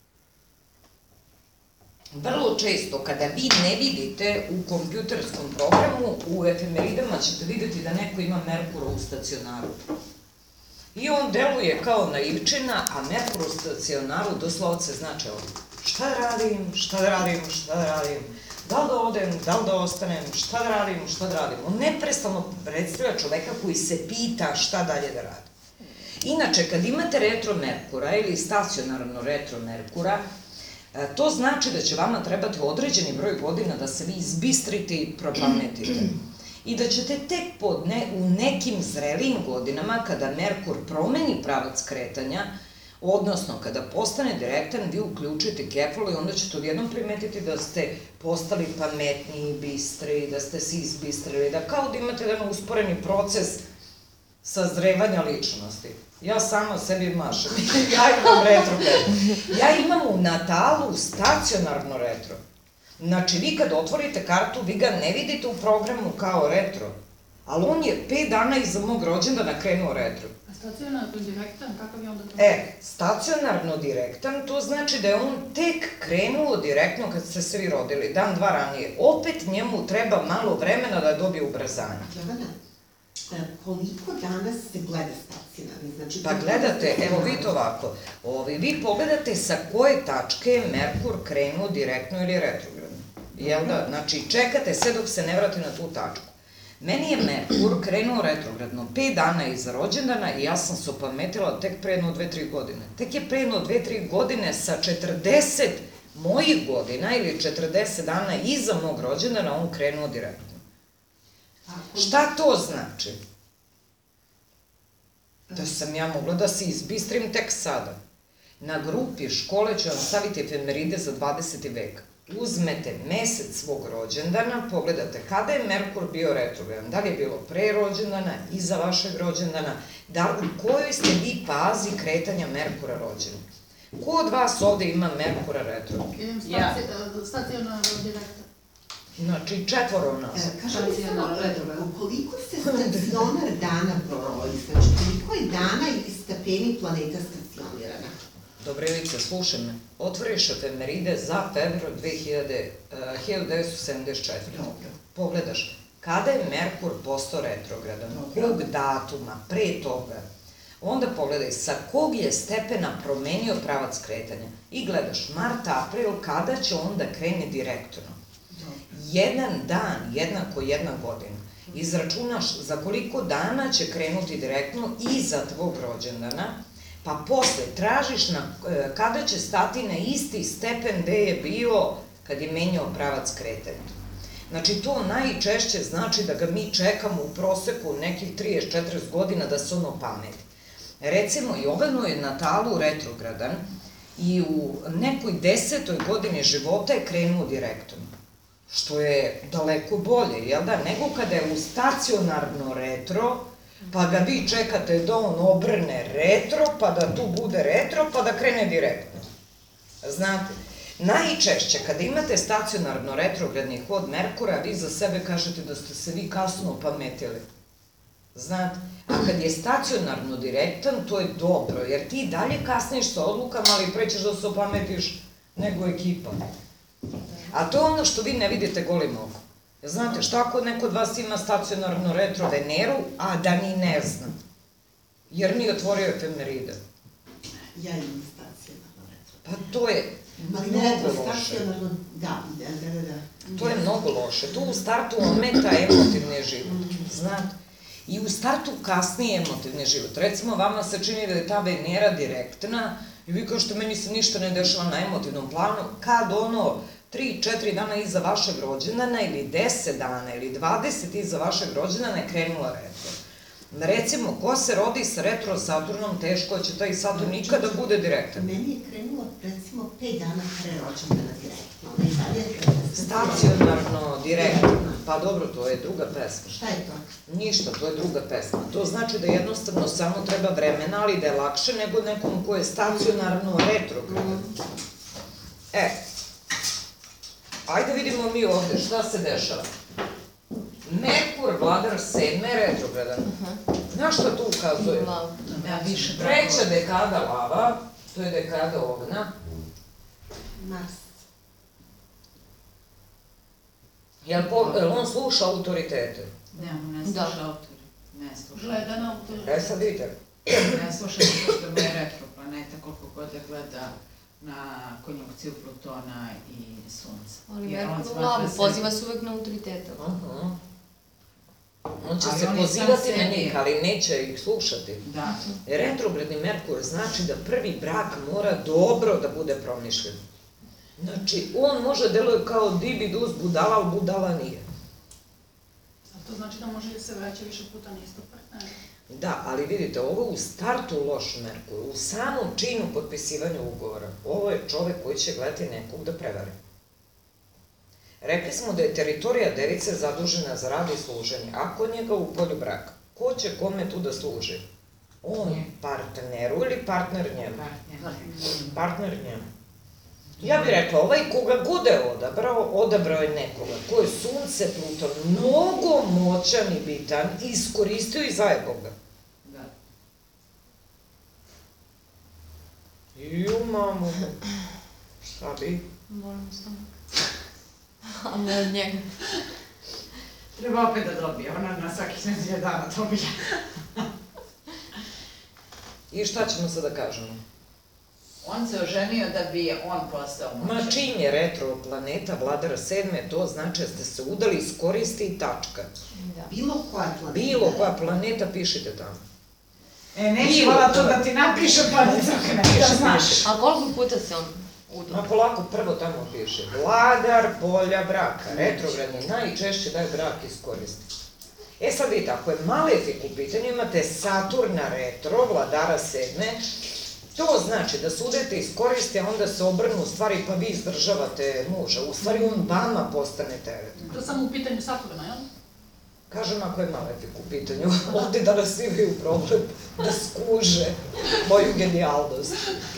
Vrlo često, kada vi ne vidite u kompjuterskom programu, u efemeridama ćete videti da neko ima Merkura u stacionaru. I on deluje kao naivčina, a Merkur u stacionaru doslovce znači ovo. Šta da radim, šta da radim, šta da radim, da li da odem, da li da ostanem, šta da radim, šta da radim. On neprestano predstavlja čoveka koji se pita šta dalje da radi. Inače, kad imate retro Merkura ili stacionarno retro Merkura, to znači da će vama trebati određeni broj godina da se vi izbistrite i propametite. I da ćete tek pod ne, u nekim zrelijim godinama, kada Merkur promeni pravac kretanja, odnosno kada postane direktan, vi uključite Keplu i onda ćete odjednom primetiti da ste postali pametniji, bistri, da ste se izbistrili, da kao da imate jedan usporeni proces sazrevanja ličnosti. Ja sama sebi mašem. Ja imam retrograd. Ja imam u natalu stacionarno retro. Znači, vi kad otvorite kartu, vi ga ne vidite u programu kao retro. Ali on je pet dana iza mog rođendana krenuo retro. A stacionarno direktan, kakav je onda to? E, stacionarno direktan, to znači da je on tek krenuo direktno kad ste se vi rodili, dan, dva ranije. Opet njemu treba malo vremena da dobije ubrzanje. Jovana, koliko danas se gleda stacionarni? Znači, Pa gledate, evo vidite ovako, ovi, vi pogledate sa koje tačke je Merkur krenuo direktno ili retrogradno. Jel da? Znači, čekate sve dok se ne vrate na tu tačku. Meni je Merkur krenuo retrogradno pet dana iza rođendana i ja sam se opametila tek pre jedno dve, tri godine. Tek je pre jedno dve, tri godine sa četrdeset mojih godina ili četrdeset dana iza mog rođendana on krenuo direktno. Šta to znači? Da sam ja mogla da se izbistrim tek sada. Na grupi škole ću vam staviti efemeride za dvadeseti vek. Uzmete mesec svog rođendana, pogledate kada je Merkur bio retrogradan, da li je bilo pre rođendana, iza vašeg rođendana, da u kojoj ste vi fazi kretanja Merkura rođeni. Ko od vas ovde ima Merkura retrogradan? Idem Ja. stacionarno direktan. Znači četvoro nas. Kažem mi samo, koliko se stacionar dana broji, znači koliko je dana i stepeni planeta stacionirana? Dobrilice, slušaj me. Otvoriš efemeride za februar hiljadu devetsto sedamdeset četvrte. Pogledaš, kada je Merkur postao retrogradan, kog datuma, pre toga, onda pogledaj sa kog je stepena promenio pravac kretanja i gledaš mart, april, kada će onda krene direktno. Jedan dan jednako jedna godina. Izračunaš za koliko dana će krenuti direktno iza tvog rođendana, pa posle tražiš na, kada će stati na isti stepen gde je bio kad je menjao pravac kretanja. Znači, to najčešće znači da ga mi čekamo u proseku nekih trideset do četrdeset godina da se on opameti. Recimo, Jovano je natalu retrogradan i u nekoj desetoj godini života je krenuo direktno. Što je daleko bolje, jel da? Nego kada je u stacionarno retro, pa ga vi čekate da on obrne retro, pa da tu bude retro, pa da krene direktno. Znate, najčešće kada imate stacionarno retrogradni hod Merkura, vi za sebe kažete da ste se vi kasno opametili. Znate, a kad je stacionarno direktan, to je dobro, jer ti dalje kasniš sa odlukama, ali pre ćeš da se opametiš nego ekipa. A to je ono što vi ne vidite golim okom. Znate, šta ako neko od vas ima stacionarno retro Veneru, a da ni ne zna? Jer nije otvorio efemeride. Ja imam stacionarno retro. Pa to je mnogo loše. Da, da, da, da. To je mnogo loše. To u startu ometa emotivni život. Znate? I u startu kasnije emotivni život. Recimo, vama se čini da je ta Venera direktna i vi kažete, meni se ništa ne dešava na emotivnom planu, kad ono tri četiri dana iza vašeg rođendana ili deset dana ili dvadeset iza vašeg rođendana je krenula retro. Recimo, ko se rodi sa retro Saturnom, teško će taj Saturn nikada bude direktan. Meni je krenulo, recimo, pet dana pre rođendana direktno. Stacionarno, direktno. Pa dobro, to je druga pesma. Šta je to? Ništa, to je druga pesma. To znači da jednostavno samo treba vremena, ali da je lakše nego nekom ko je stacionarno retrogradan. E, ajde vidimo mi ovde šta se dešava. Merkur, vladar sedme, retrogradan. Znaš šta to ukazuje? Da, više Treća dekada lava, to je dekada ognja. Mars. Jel on sluša autoritete? Ne, on ne sluša autori. Ne sluša. Gleda na autoritet. E sad vidite, Ne slušam to što je retroplaneta, koliko god da gleda na konjunkciju Plutona i Sunca. Ali Jer on Merkur u smatra lavu, se- poziva se uvek na autoriteta. Aha. On će Ali se on je sam pozivati na sebi. njih, ali neće ih slušati. Da. Retrogradni Merkur znači da prvi brak mora dobro da bude promišljen. Znači, on može deluje kao dibidus budala, ali budala nije. A to znači da može da se vraća više puta na isto partnera. Da, ali vidite, ovo u startu loš Merkur, u samom činu potpisivanja ugovora. Ovo je čovek koji će gledati nekog da prevari. Rekli smo da je teritorija device zadužena za rad i služenje. Ako njega u polju braka, ko će kome tu da služi? On partneru ili partner njemu? Partner njemu. Ja bih rekla, ovaj koga god je odabrao, odabrao je nekoga koji je sunce Pluton mnogo moćan i bitan i iskoristio i zajebao ga. Da. Ju, mamu, šta bi? Moram stomak. A ne od njega. Treba opet da dobije, ona na svakih nedelja dana dobija. I šta ćemo sada da kažemo? On se oženio da bi on postao Ma moćan. čim je retro planeta vladara sedme, to znači da ste se udali, iskoristi i tačka. Da. Bilo koja planeta. Bilo koja planeta, pišite tamo. E, neću Bilo hvala to to. da ti napiše pa da crkne, da znaš. A koliko puta se on Ma udao? polako, prvo tamo piše. Vladar polja braka, retrogradni, najčešće daje brak iskoristi. E sad vidite, ako je malefik u pitanju, imate Saturna retro, vladara sedme, to znači da se udete iskoristi, a onda se obrnu stvari pa vi izdržavate muža. U stvari on vama postane teret. To je samo u pitanju Saturna, jel? Kažem, ako je malefik u pitanju, ovde da nas imaju problem da skuže moju genijalnost.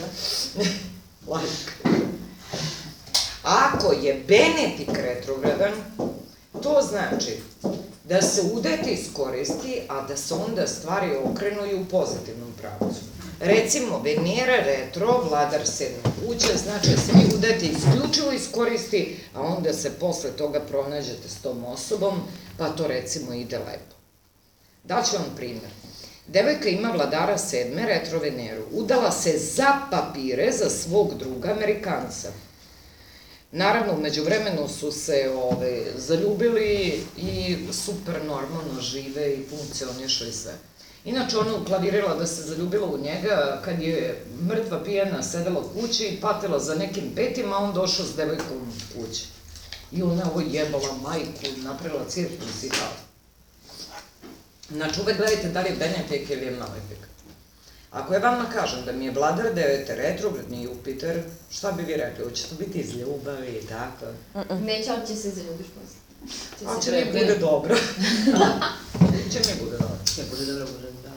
Like. Ako je Benefik retrogradan, to znači da se udete iskoristi, a da se onda stvari okrenu i u pozitivnom pravcu. Recimo, Venera retro, vladar sedme kuće, znači da se vi udete isključivo iskoristi, a onda se posle toga pronađete s tom osobom, pa to recimo ide lepo. Daću vam primjer. Devojka ima vladara sedme, retro Veneru, udala se za papire za svog druga Amerikanca. Naravno, umeđu vremenu su se ove, zaljubili i super normalno žive i funkcionišu i sve. Inače, ona uklavirila da se zaljubila u njega kad je mrtva pijena sedela u kući i patila za nekim petima, a on došao s devojkom u kući. I ona ovo jebala majku, napravila cirkus i tako. Znači, uvek gledajte da li je benefik ili je malefik. Ako ja vama kažem da mi je vladar devete retrogradni Jupiter, šta bi vi rekli? Hoće to biti iz ljubavi i tako? Neće, ali će se zaljubiš posle. Će A se će mi prepleti. bude dobro. Će mi bude dobro. Će bude dobro bude, da.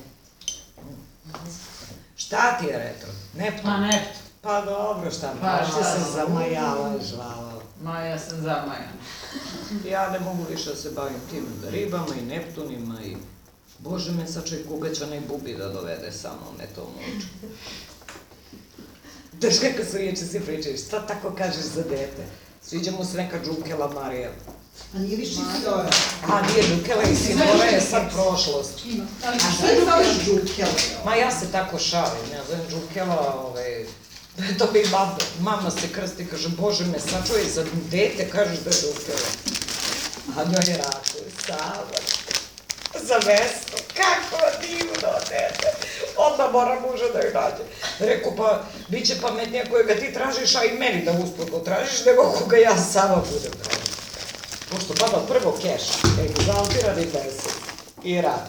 Šta ti je retro? Neptun? Ma ne, Pa dobro, šta mi? Pa Pa šta šta se sam? zamajala i žvala. ma ja sam zamajana. Ja ne mogu više da se bavim tim ribama i Neptunima i... Bože me sačaj, koga će onaj bubi da dovede samo, me to muče. Daš kako su riječi svi pričaju, šta tako kažeš za dete? Sviđa mu se neka Džukela Marija. A nije više Isidora. A nije Džukela i Sidora je sad prošlost. Ima. Ali A šta je zoveš Džukele? Ma ja se tako šalim, ja zovem Džukela, ovaj... To bi mama, mama se krsti i kaže, Bože me sačuvaj za dete, kažeš da je Džukela. A njoj je Rako, Sava, za mesto, kako divno dete. Onda mora muža da joj nađe. Rekao, pa, bit će pametnije kojega ti tražiš, a i meni da usput potražiš, nego koga ja sama budem tražiti. Pošto baba prvo keš, egzaltirani mesec i rak.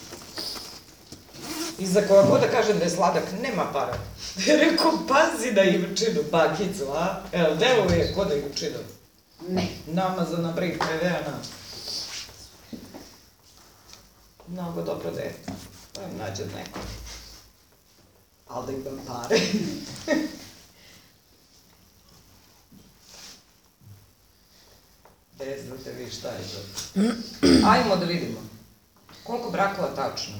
I za koja god da kažem da je sladak, nema para. Rekao, pazi na Ivčinu bakicu, a? Evo, deluje ko da Ivčinu. Ne. Namazana brik prevejana. Mnogo dobro dete. Pa im nađe neko. Ali da imam pare. Ne znate vi šta je to. Ajmo da vidimo. Koliko brakova tačno?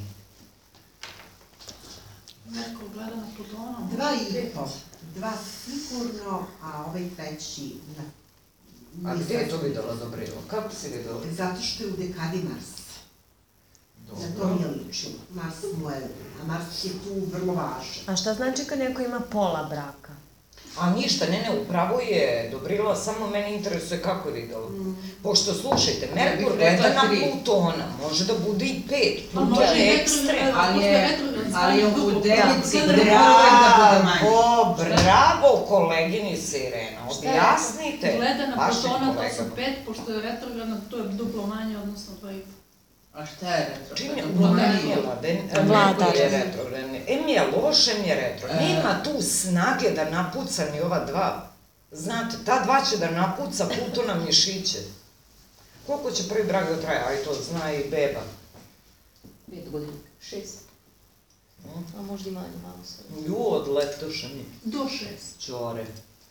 Merkur gleda na Plutonom. Dva i po. Dva sigurno, a ovaj treći na... A gdje je to videla Dobrilo? Kako si videla? Zato što je u dekadi Mars. Na to Dobro. mi je lično. kuću, Mars mu je, a Mars je tu vrlo važan. A šta znači kad neko ima pola braka? A ništa, ne, ne, upravo je Dobrila, samo mene interesuje kako je videla. Pošto, slušajte, Merkur bih rekla gleda na tri. Plutona, može da bude i pet, Pa Pluton može i je retrograd, ekstrem. Ali pošto je- retrograd ali je u duplo. devici Da, gde da, mora uvek da bude manje. Bravo, bravo, koleginice Irena, Šta je objasnite. rekao? Gleda na vašim Plutona, to kolegama. su pet, pošto je retrogradno, to je duplo manje, odnosno dva i po. A šta je retro? Čim je Pluton umanjila, da je Vladar. Merkur je retrogradni. Em je loš, em je retro. E. Nema tu snage da napuca ni ova dva. Znate, ta dva će da napuca Plutona mišiće. Koliko će prvi brak da traje? Aj, to zna i beba. Pet godina. Šest. A možda i manje, malo se. Ju, odletoše mi. Do šest. Čore.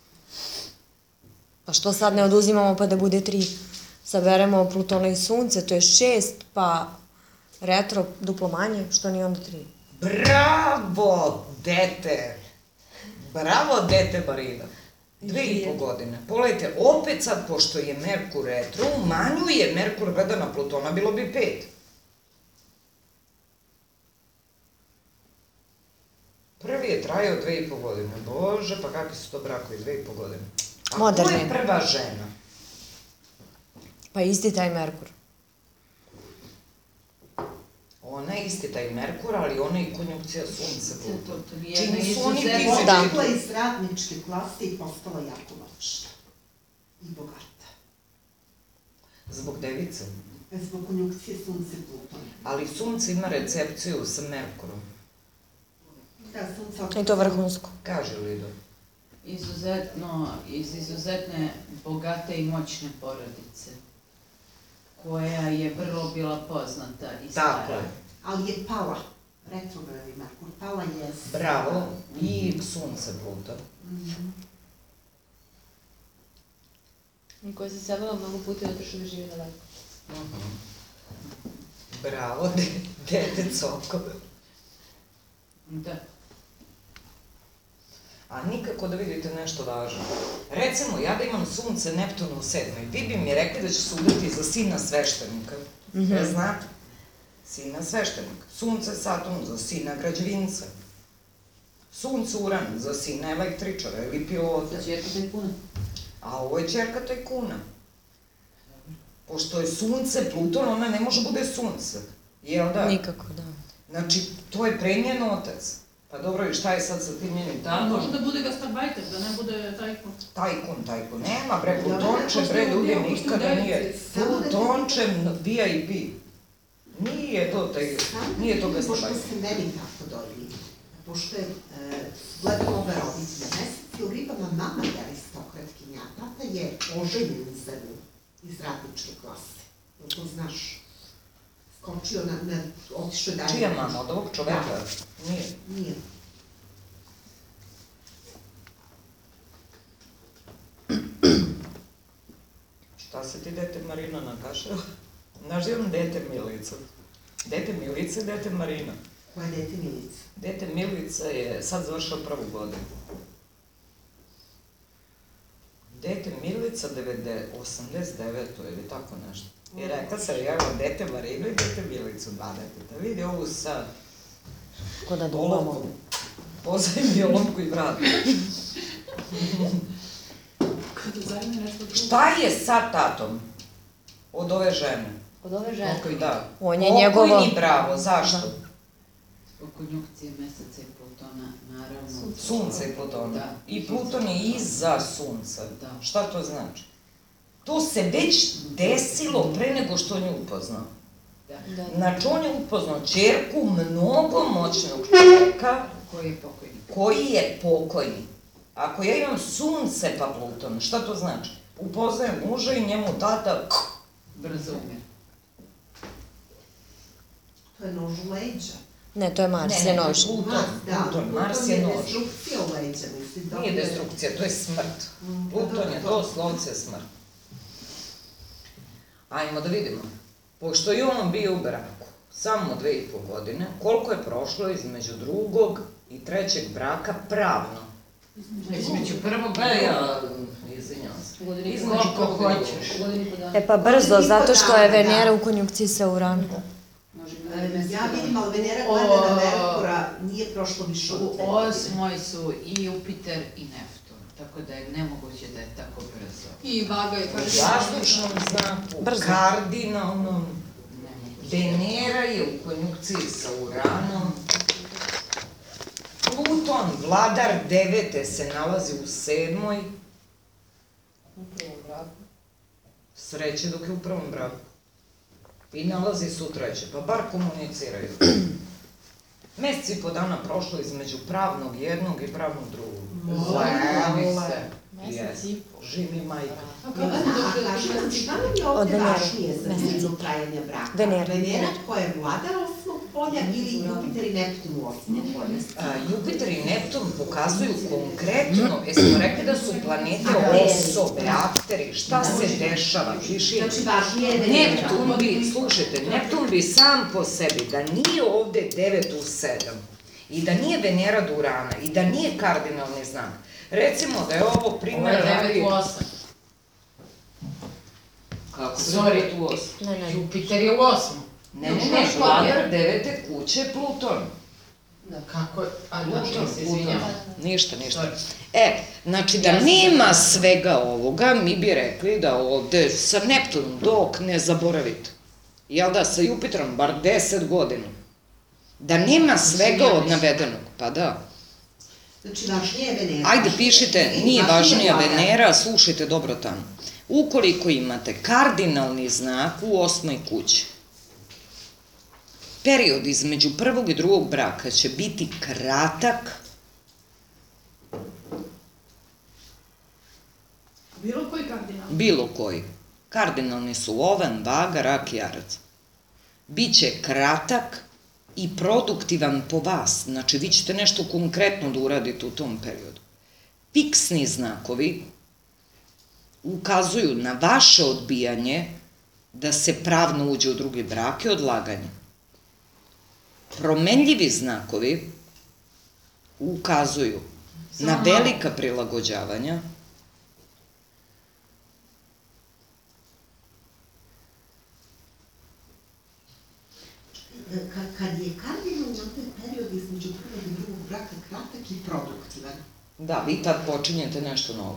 Pa što sad ne oduzimamo pa da bude tri? Saberemo Plutona i Sunce, to je šest, pa retro duplo manje, što nije onda tri? Bravo, dete! Bravo, dete Marina. Dve i po godine. Pogledajte, opet sad, pošto je Merkur retro, umanjuje Merkur gleda na Plutona, bilo bi pet. Prvi je trajao dve i po godine. Bože, pa kakvi su to brakovi, dve i po godine. A ko Moderni. je prva žena? Pa isti taj Merkur. Ona je isti taj Merkur, ali ona je i konjunkcija Sunce To, Pluton. to mi je Čim jedna su oni izuzetna- fizički- Da. Došla iz radničke klase i postala jako moćna. I bogata. Zbog device. Zbog konjunkcije Sunce Plutona. Ali Sunce ima recepciju sa Merkurom. Da, Sunce I to vrhunsko. Kaže Lido. Izuzetno, iz izuzetne bogate i moćne porodice, koja je vrlo bila poznata i Tako stara. je. Ali je pala. Retrogradni Merkur. Pala je... s- Bravo. I Sunce Pluton. Mhm. I koja se selila mnogo puta i otišla da živi daleko. Mhm. Bravo, de, dete Coko. Da. A nikako da vidite nešto važno. Recimo, ja da imam Sunce Neptun u sedmoj, vi bi mi rekli da će se udati za sina sveštenika. Ne znate? Sina sveštenika. Sunce Saturn za sina građevinca. Sunce Uran za sina električara ili pilota. Sad će Jerka tajkuna. A ovo je ćerka tajkuna. Pošto je Sunce Pluton, ona ne može bude Sunce. Jel da? Nikako, da. Znači, to je prenjen otac. Pa dobro, i šta je sad sa tim njenim Da, tatom? može da bude gastarbajter, da ne bude tajkun. Tajkun, tajkun. Nema, bre, Plutonče, pošto bre, je ljudi, bio, pošto je nikada devici. nije. Samo da ti- Plutonče V I P. Nije to taj, nije to Pošto gastarbajter. se meni tako dođi, pošto je, e, gledamo ove rodice meseci, u ribama mama je aristokratkinja, a tata je oženjen za nju iz radničke klase. Jel to znaš? Skočio na, na otišao dalje. Čija mama, od ovog čoveka? Nije. Nije. Šta se ti, dete Marina, nakašao? Naživam dete Milica. Dete Milica i dete Marina. Koja je dete Milica? Dete Milica je sad završao prvu godinu. Dete Milica osamdeset deveto ili tako nešto. I rekla sam, evo, dete Marinu i dete Milicu, dva deteta. Vidi ovu sa Ko da dubamo. olovkom. Pozajmi olovku i vrat. Kada zajme nešto drugo. Šta je sa tatom od ove žene? Od ove žene. Pokoj, da. On je njegovo- Pokojni, bravo, zašto? Zbog konjunkcije meseca i Plutona, naravno. Sunce i Plutona. Da. I Pluton je iza Sunca. Da. Šta to znači? To se već desilo pre nego što on je upoznao. Da. Da. Znači, on je upoznao ćerku mnogo moćnog čoveka Koji je pokojni. koji je pokojni. Ako ja imam Sunce pa Pluton, šta to znači? Upoznajem muža i njemu tata, Brzo umir. To je nož u leđa. Ne, to je Mars, Ne, je ne, to je nož. Pluton. Mars, da, Pluton, Mars Pluton je je nož. destrukcija u leđa, mislim. da Nije je- destrukcija, to je smrt. Mm, pa Pluton dobro, je to- doslovce smrt. Ajmo da vidimo. Pošto je on bio u braku samo dve i po godine, koliko je prošlo između drugog i trećeg braka pravno? Između prvog i E, drugog. ja, izvinjavam se. Godinu i po Između Koliko prvog i drugog. hoćeš. Godinu i po dana. E pa brzo, Godinu i po zato što je dana, da. Venera u konjunkciji sa Uranom. Može E, Ja vidim, ali Venera gleda na Merkura, nije prošlo više od U dve godine. osmoj su i Jupiter i Neptun, tako da je nemoguće da je tako brzo. I vaga i U kardinal. vazdušnom znaku, Brzo. kardinalnom, Nemoguće. Venera je u konjunkciji sa Uranom, Pluton, vladar devete, se nalazi u sedmoj, U prvom braku. sreće dok je u prvom braku. I nalazi se u treće, pa bar komuniciraju. Mesec i po dana prošlo između pravnog jednog i pravnog drugog. Zajeli Zle. se. Mesec i po. Živi majka. Ivana, a kaži nam, šta nam je Od ovde Venere. važnije za Mesec. cijenu trajanja braka? Venera. Venera koja je vladar osmog polja ili Jupiter i Neptun u osmog polja? A, Jupiter i Neptun pokazuju konkretno, jesmo rekli da su planete osobe, akteri, šta se dešava, piši. Znači, važnije je Venera. Neptun bi, slušajte, Neptun bi sam po sebi, da nije ovde devet u sedam, i da nije Venera do Urana, i da nije kardinalni znak, recimo da je ovo Ovo primer je devet radi... u osam. Kako se Sorry. devet u osam? Ne, ne. Jupiter je u osmom. Ne, ne, ne, vladar devete kuće Pluton. Kako? A znači, Pluton, se Pluton. izvinjam. Ništa, ništa. Sorry. E, znači da Ja sam nema se- svega ovoga, mi bi rekli da ovde sa Neptunom dok ne zaboravite, jel da, sa Jupiterom bar deset godina, da nema svega od navedenog, pa da. Znači, važnije je Venera. Ajde, pišite, nije važnija Venera, slušajte dobro tamo. Ukoliko imate kardinalni znak u osmoj kući, period između prvog i drugog braka će biti kratak, Bilo koji kardinal. bilo koji. Kardinalni su ovan, vaga, rak i jarac. Biće kratak i produktivan po vas, znači vi ćete nešto konkretno da uradite u tom periodu. Fiksni znakovi ukazuju na vaše odbijanje da se pravno uđe u drugi brak i odlaganje. Promenljivi znakovi ukazuju na velika prilagođavanja, Kad, kad je kardinalni onda je period između prvog i drugog braka kratak i produktivan. da, vi tad počinjete nešto novo.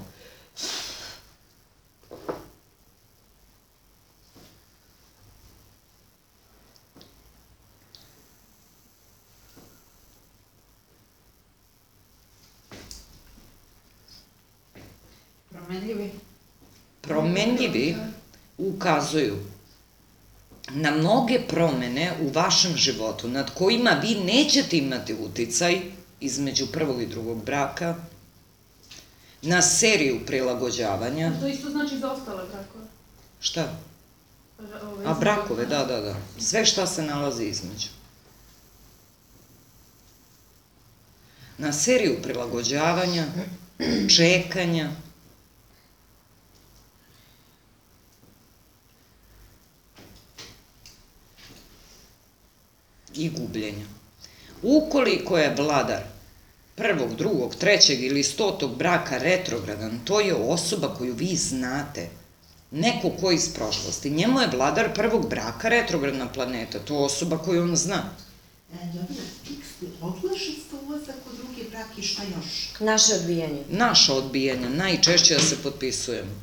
Promenljivi. Promenljivi ukazuju na mnoge promene u vašem životu nad kojima vi nećete imati uticaj između prvog i drugog braka, na seriju prilagođavanja. To isto znači za ostale brakove. Šta? Ove, A brakove, da, da, da. Sve šta se nalazi između. Na seriju prilagođavanja, čekanja, i gubljenja. Ukoliko je vladar prvog, drugog, trećeg ili stotog braka retrogradan, to je osoba koju vi znate, neko ko iz prošlosti. Njemu je vladar prvog braka retrogradna planeta, to je osoba koju on zna. E, Jovina, fiksni, odlaže se ulazak u drugi brak i šta još? Naše odbijanje. Naša odbijanja, najčešće da se potpisujemo.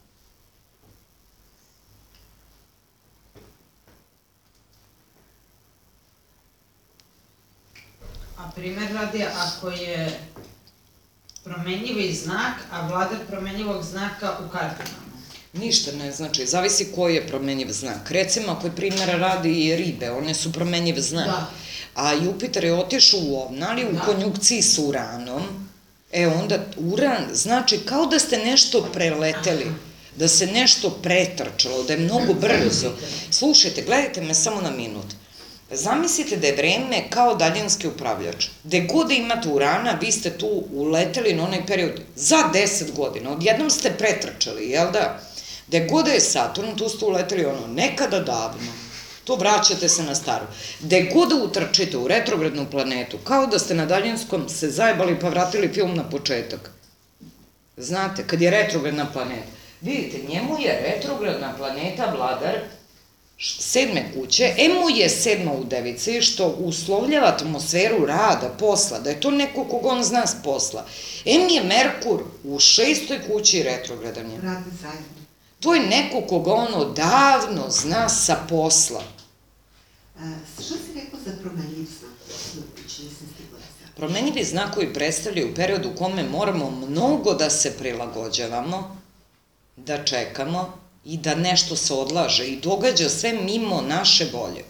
A primer radi, ako je promenljivi znak, a vladar promenljivog znaka u kardinalnom. Ništa ne znači, zavisi koji je promenjiv znak. Recimo, ako je primjera radi i ribe, one su promenjiv znak. Da. A Jupiter je otišao u Ovna, ali u Da. konjunkciji s Uranom, e onda Uran znači kao da ste nešto preleteli, da se nešto pretrčalo, da je mnogo brzo. Slušajte, gledajte me samo na minut. Zamislite da je vreme kao daljinski upravljač. Gde god da imate Urana, vi ste tu uleteli na onaj period za deset godina. Odjednom ste pretrčali, jel da? Gde god da je Saturn, tu ste uleteli ono, nekada davno. To vraćate se na staro. Gde god da utrčite u retrogradnu planetu, kao da ste na daljinskom se zajebali pa vratili film na početak. Znate, kad je retrogradna planeta. Vidite, njemu je retrogradna planeta vladar sedme kuće, em mu je sedma u devici, što uslovljava atmosferu rada, posla, da je to neko kog on zna s posla. Em je Merkur u šestoj kući retrogradan je. Rade zajedno. To je neko koga on odavno zna sa posla. Šta si rekao za promenljiv znak? Nisam stigla da se... Promenjivi znakovi predstavljaju period u kome moramo mnogo da se prilagođavamo, da čekamo i da nešto se odlaže i događa sve mimo naše volje.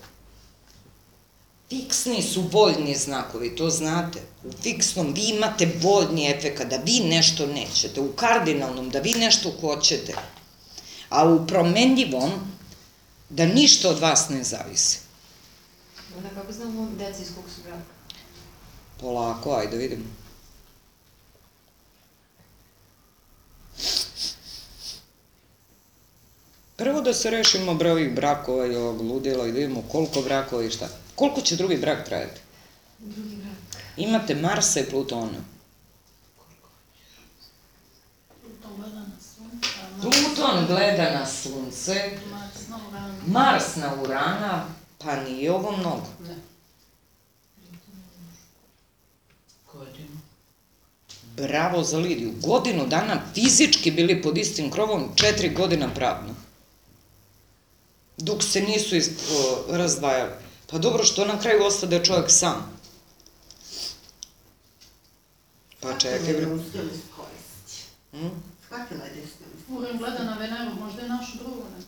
Fiksni su voljni znakovi, to znate. U fiksnom vi imate voljni efekt, da vi nešto nećete. U kardinalnom da vi nešto hoćete. A u promenljivom da ništa od vas ne zavisi. Onda kako znamo deca iz kog su braka? Polako, ajde vidimo. Prvo da se rešimo broj ovih brakova i ovog ludila i da vidimo koliko brakova i šta. Koliko će drugi brak trajati? Drugi brak. Imate Marsa i Plutona. Pluton gleda na sunce. Pluton gleda na sunce, Mars na Uranu. Mars na Urana, pa nije ovo mnogo. Ne. Godinu. Bravo za Lidiju. Godinu dana fizički bili pod istim krovom, četiri godina pravno. Dok se nisu iz, o, razdvajali. Pa dobro, što na kraju ostade čovjek sam? Pa čekaj, bre. Uspjeli skoristi. Hm? Shvatila je da je uspjeli. Uran gleda na Veneru, možda je našu drugu, ne?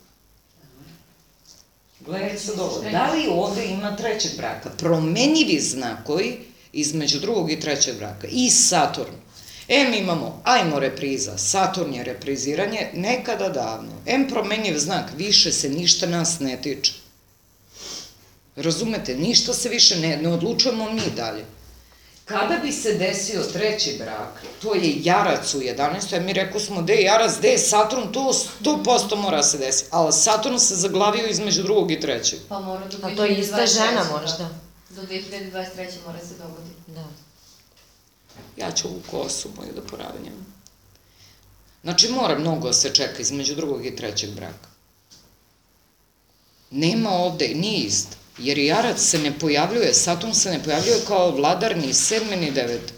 Gledaj sad ovo. Da li ovde ima trećeg braka? Promenjivi znakovi između drugog i trećeg braka. I Saturn. Em imamo, ajmo repriza, Saturn je repriziranje, nekada davno. Em promenjiv znak, više se ništa nas ne tiče. Razumete, ništa se više ne, ne odlučujemo mi dalje. Kada bi se desio treći brak, to je Jarac u jedanaestoj, mi rekao smo gde je Jarac, gde je Saturn, to sto posto mora se desiti. Ali Saturn se zaglavio između drugog i trećeg. Pa mora do A to je ista žena možda. Do dve hiljade dvadeset treće mora se dogoditi. Da. Ja ću ovu kosu moju da poravnjam. Znači, mora mnogo se čeka između drugog i trećeg braka. Nema ovde, nije isto. Jer Jarac se ne pojavljuje, Saturn se ne pojavljuje kao vladar ni sedme ni devete.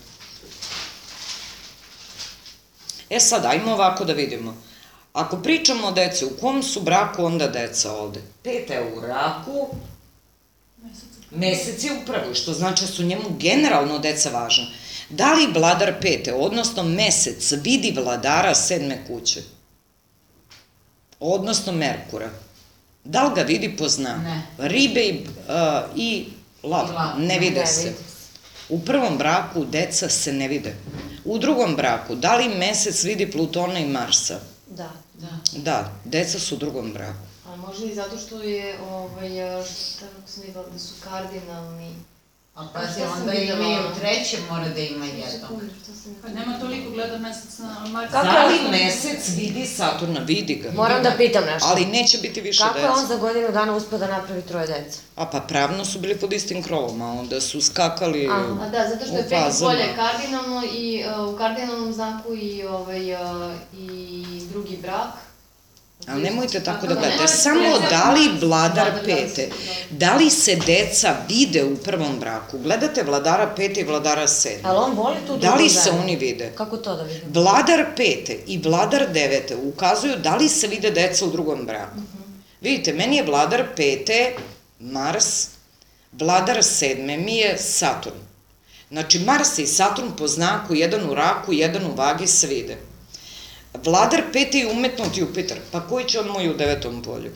E sad, ajmo ovako da vidimo. Ako pričamo o deci, u kom su braku onda deca ovde? Peta je u raku, mesec je u prvoj, što znači da su njemu generalno deca važna. Da li vladar pete, odnosno mesec, vidi vladara sedme kuće? Odnosno Merkura. Da li ga vidi po znaku? Ne. Ribe i, uh, i lav, I lav, ne vide ne se. vidi. U prvom braku deca se ne vide. U drugom braku, da li mesec vidi Plutona i Marsa? Da. Da. Da, deca su u drugom braku. A možda i zato što je, ovaj, šta kako sam videla, da su kardinalni. A Šta pazi, sam onda videla? ima i u trećem mora da ima jednog. Sekundu, šta sam Pa nema toliko gleda mesec na Mars. Da li mesec vidi Saturna? Vidi ga. Moram da pitam nešto. Ali neće biti više Kako je on deca. za godinu dana uspio da napravi troje dece? A pa pravno su bili pod istim krovom, a onda su skakali Aha. A da, zato što u je peto fazama. polje kardinalno i uh, u kardinalnom znaku i, ovaj, uh, i drugi brak. Ali nemojte tako da Ne, gledate. ne, Samo ne, da li ne, vladar ne, ne, pete, ne. da li se deca vide u prvom braku? Gledate vladara pete i vladara sedme. Ali on voli tu drugu Da li se ženu? oni vide? Kako to da vidim? Vladar pete i vladar devete ukazuju da li se vide deca u drugom braku. Vidite, meni je vladar pete Mars, vladar sedme mi je Saturn. Znači, Mars i Saturn po znaku, jedan u raku, jedan u vagi se vide. Vladar pete je umetnut Jupiter, pa koji će on moj u devetom polju?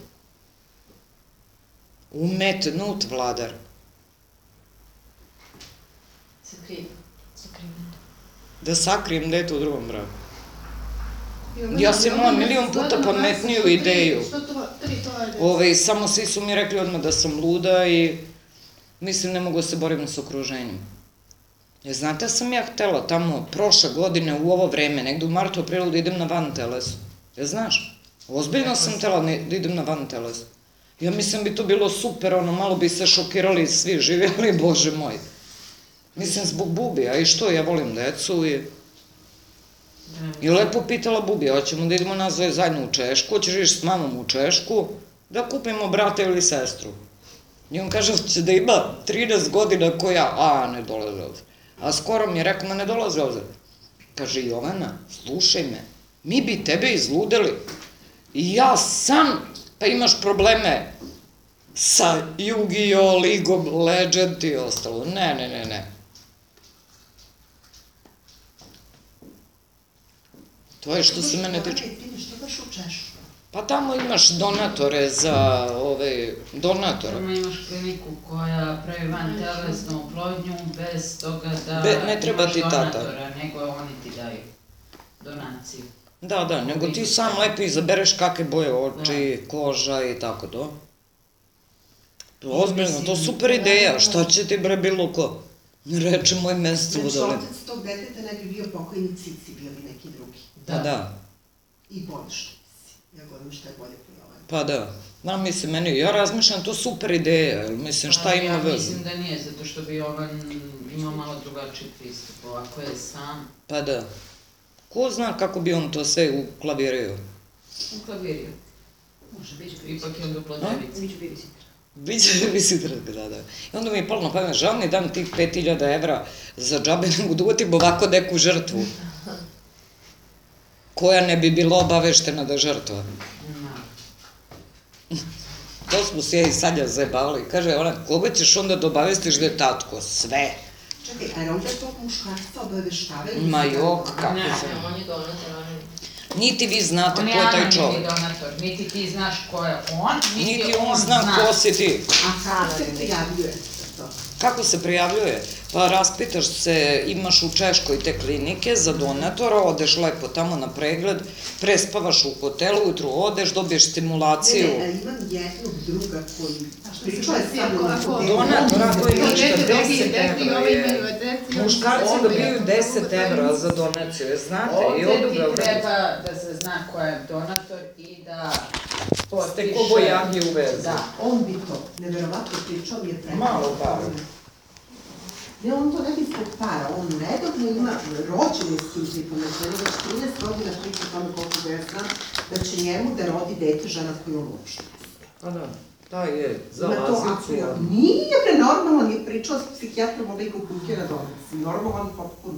Umetnut vladar. Sakriva. Sakriven. Da sakrijem dete u drugom braku. Jovana, Ja sam imala Jovana, milion puta gleda na pametniju mesec, ideju. Što to, tri to je Ove, samo svi su mi rekli odmah da sam luda i mislim ne mogu da se borim s okruženjem. Jer znate da sam ja htela tamo prošle godine u ovo vreme, negde u martu, aprilu da idem na van telesu. Ja znaš, ozbiljno sam htela ne- da idem na van telesu. Ja mislim bi to bilo super, ono, malo bi se šokirali svi živjeli, bože moj. Mislim, zbog Bubija, i što, ja volim decu i... I lepo pitala Bubija, hoćemo da idemo nazove zajedno u Češku, hoćeš ići s mamom u Češku? da kupimo brata ili sestru. I on kaže, će da ima trinaest godina ko ja, a ne dolaze ovde. A skoro mi je rekao, ma ne dolaze ovde. Kaže, Jovana, slušaj me, mi bi tebe izludeli. I ja sam, pa imaš probleme sa Yu-Gi-Oh, League of Legends i ostalo. Ne, ne, ne, ne. To je što se mene tiče. Ti što baš u Češku? Pa tamo imaš donatore za ove, donatore. Tamo imaš kliniku koja pravi van telesnu oplodnju bez toga da Be, ne treba imaš ti tata. donatora, nego oni ti daju donaciju. Da, da, nego ti sam lepo izabereš kakve boje oči, koža i tako to. Ozbiljno, to super ideja, šta će ti bre bilo ko? Reče moj mesec u Znači, dolini. otac tog deteta ne bi bio pokojni Cici, bio bi neki drugi. Pa da, I bolje što si. Ja govorim šta je bolje po Jovani. pa da. Da, mislim, meni, ja razmišljam, to super ideja, mislim, šta ima Ja veze? mislim da nije, zato što bi Jovan imao malo drugačiji pristup, ovako je sam Pa da. Ko zna kako bi on to sve uklavirio? u klaviriju. Može, bit će Ipak je on duplo devica. Biću babysitter. Biće visitra, da, da. I onda mi je palo na pamet, žal mi dam tih pet hiljada evra za džabe, nego da uvatim ovako neku žrtvu. Koja ne bi bila obaveštena da je žrtva. To smo se ja i Sanja zajebali. Kaže, ona, koga ćeš onda da obavestiš da je tatko? Sve. Čekaj, a onda tog muškarca obaveštavaju? Ma jok, kako Ne, se... Ne, on je donator, on je... Niti vi znate On ko je je taj anonimni čovek. donator, niti ti znaš ko je on, niti, Niti on on zna ko si ti. A kako se prijavljuje za to? Kako se prijavljuje? Pa raspitaš se, imaš u Češkoj te klinike za donatora, odeš lepo tamo na pregled, prespavaš u hotelu, ujutru odeš, dobiješ stimulaciju. Ne, ne, imam jednog druga koji pričao je sa mnom Ako- ako Donator, ako je ništa, Dete dobije deset dete i evra ovaj je. imaju dete i on- Muškarci on- dobiju deset evra za donaciju, je znate? I Ovde odu ti Beogradu. treba da se zna ko je donator i da potpiše... Ste ko bojagi u vezi. Da. on bi to, neverovatno pričao mi je pre. Malo para. Ne, on to ne bi zbog para, on nedavno ima rođene s tim tipom, znači već trinaest godina priča o tome koliko da ja znam, da će njemu da rodi dete žena koju on uopšte. Pa da, taj je za Ima to lazicu. apsolutno. Nije bre normalno, nije pričao s psihijatrom ovih u kuće na domaci. Normalan popun.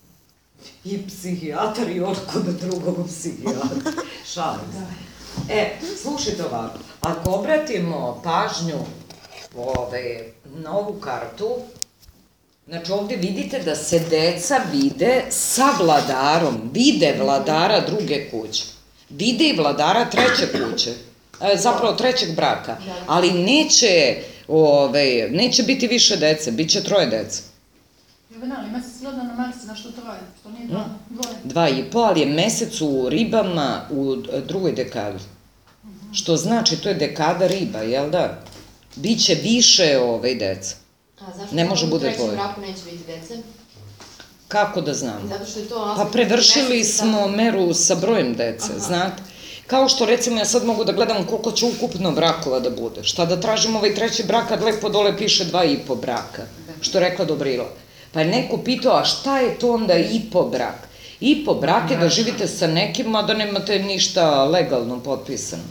I psihijatar i on kod drugog psihijatra. Šalim se. E, slušajte ovako, ako obratimo pažnju ove, na ovu kartu, znači ovde vidite da se deca vide sa vladarom, vide vladara druge kuće, vide i vladara treće kuće, e, zapravo trećeg braka, ali neće, ove, neće biti više dece, bit će troje dece. Jovana, ali mesec gleda na Marsa, na što to valja? Što nije dva, dvoje? Dva i po, ali je mesec u ribama u drugoj dekadi. Što znači, to je dekada riba, jel da? Biće više ove deca. A zašto Ne može u bude trećem dvoje. braku neće biti dece? Kako da znam? Zato što je to... Pa aspekt prevršili meseca. smo meru sa brojem dece, Aha. znate? Kao što recimo ja sad mogu da gledam koliko će ukupno brakova da bude. Šta da tražim ovaj treći brak kad lepo dole piše dva i po braka, što je rekla Dobrila. Pa je neko pitao, a šta je to onda i po brak? I po brak je da živite sa nekim, a da nemate ništa legalno potpisano.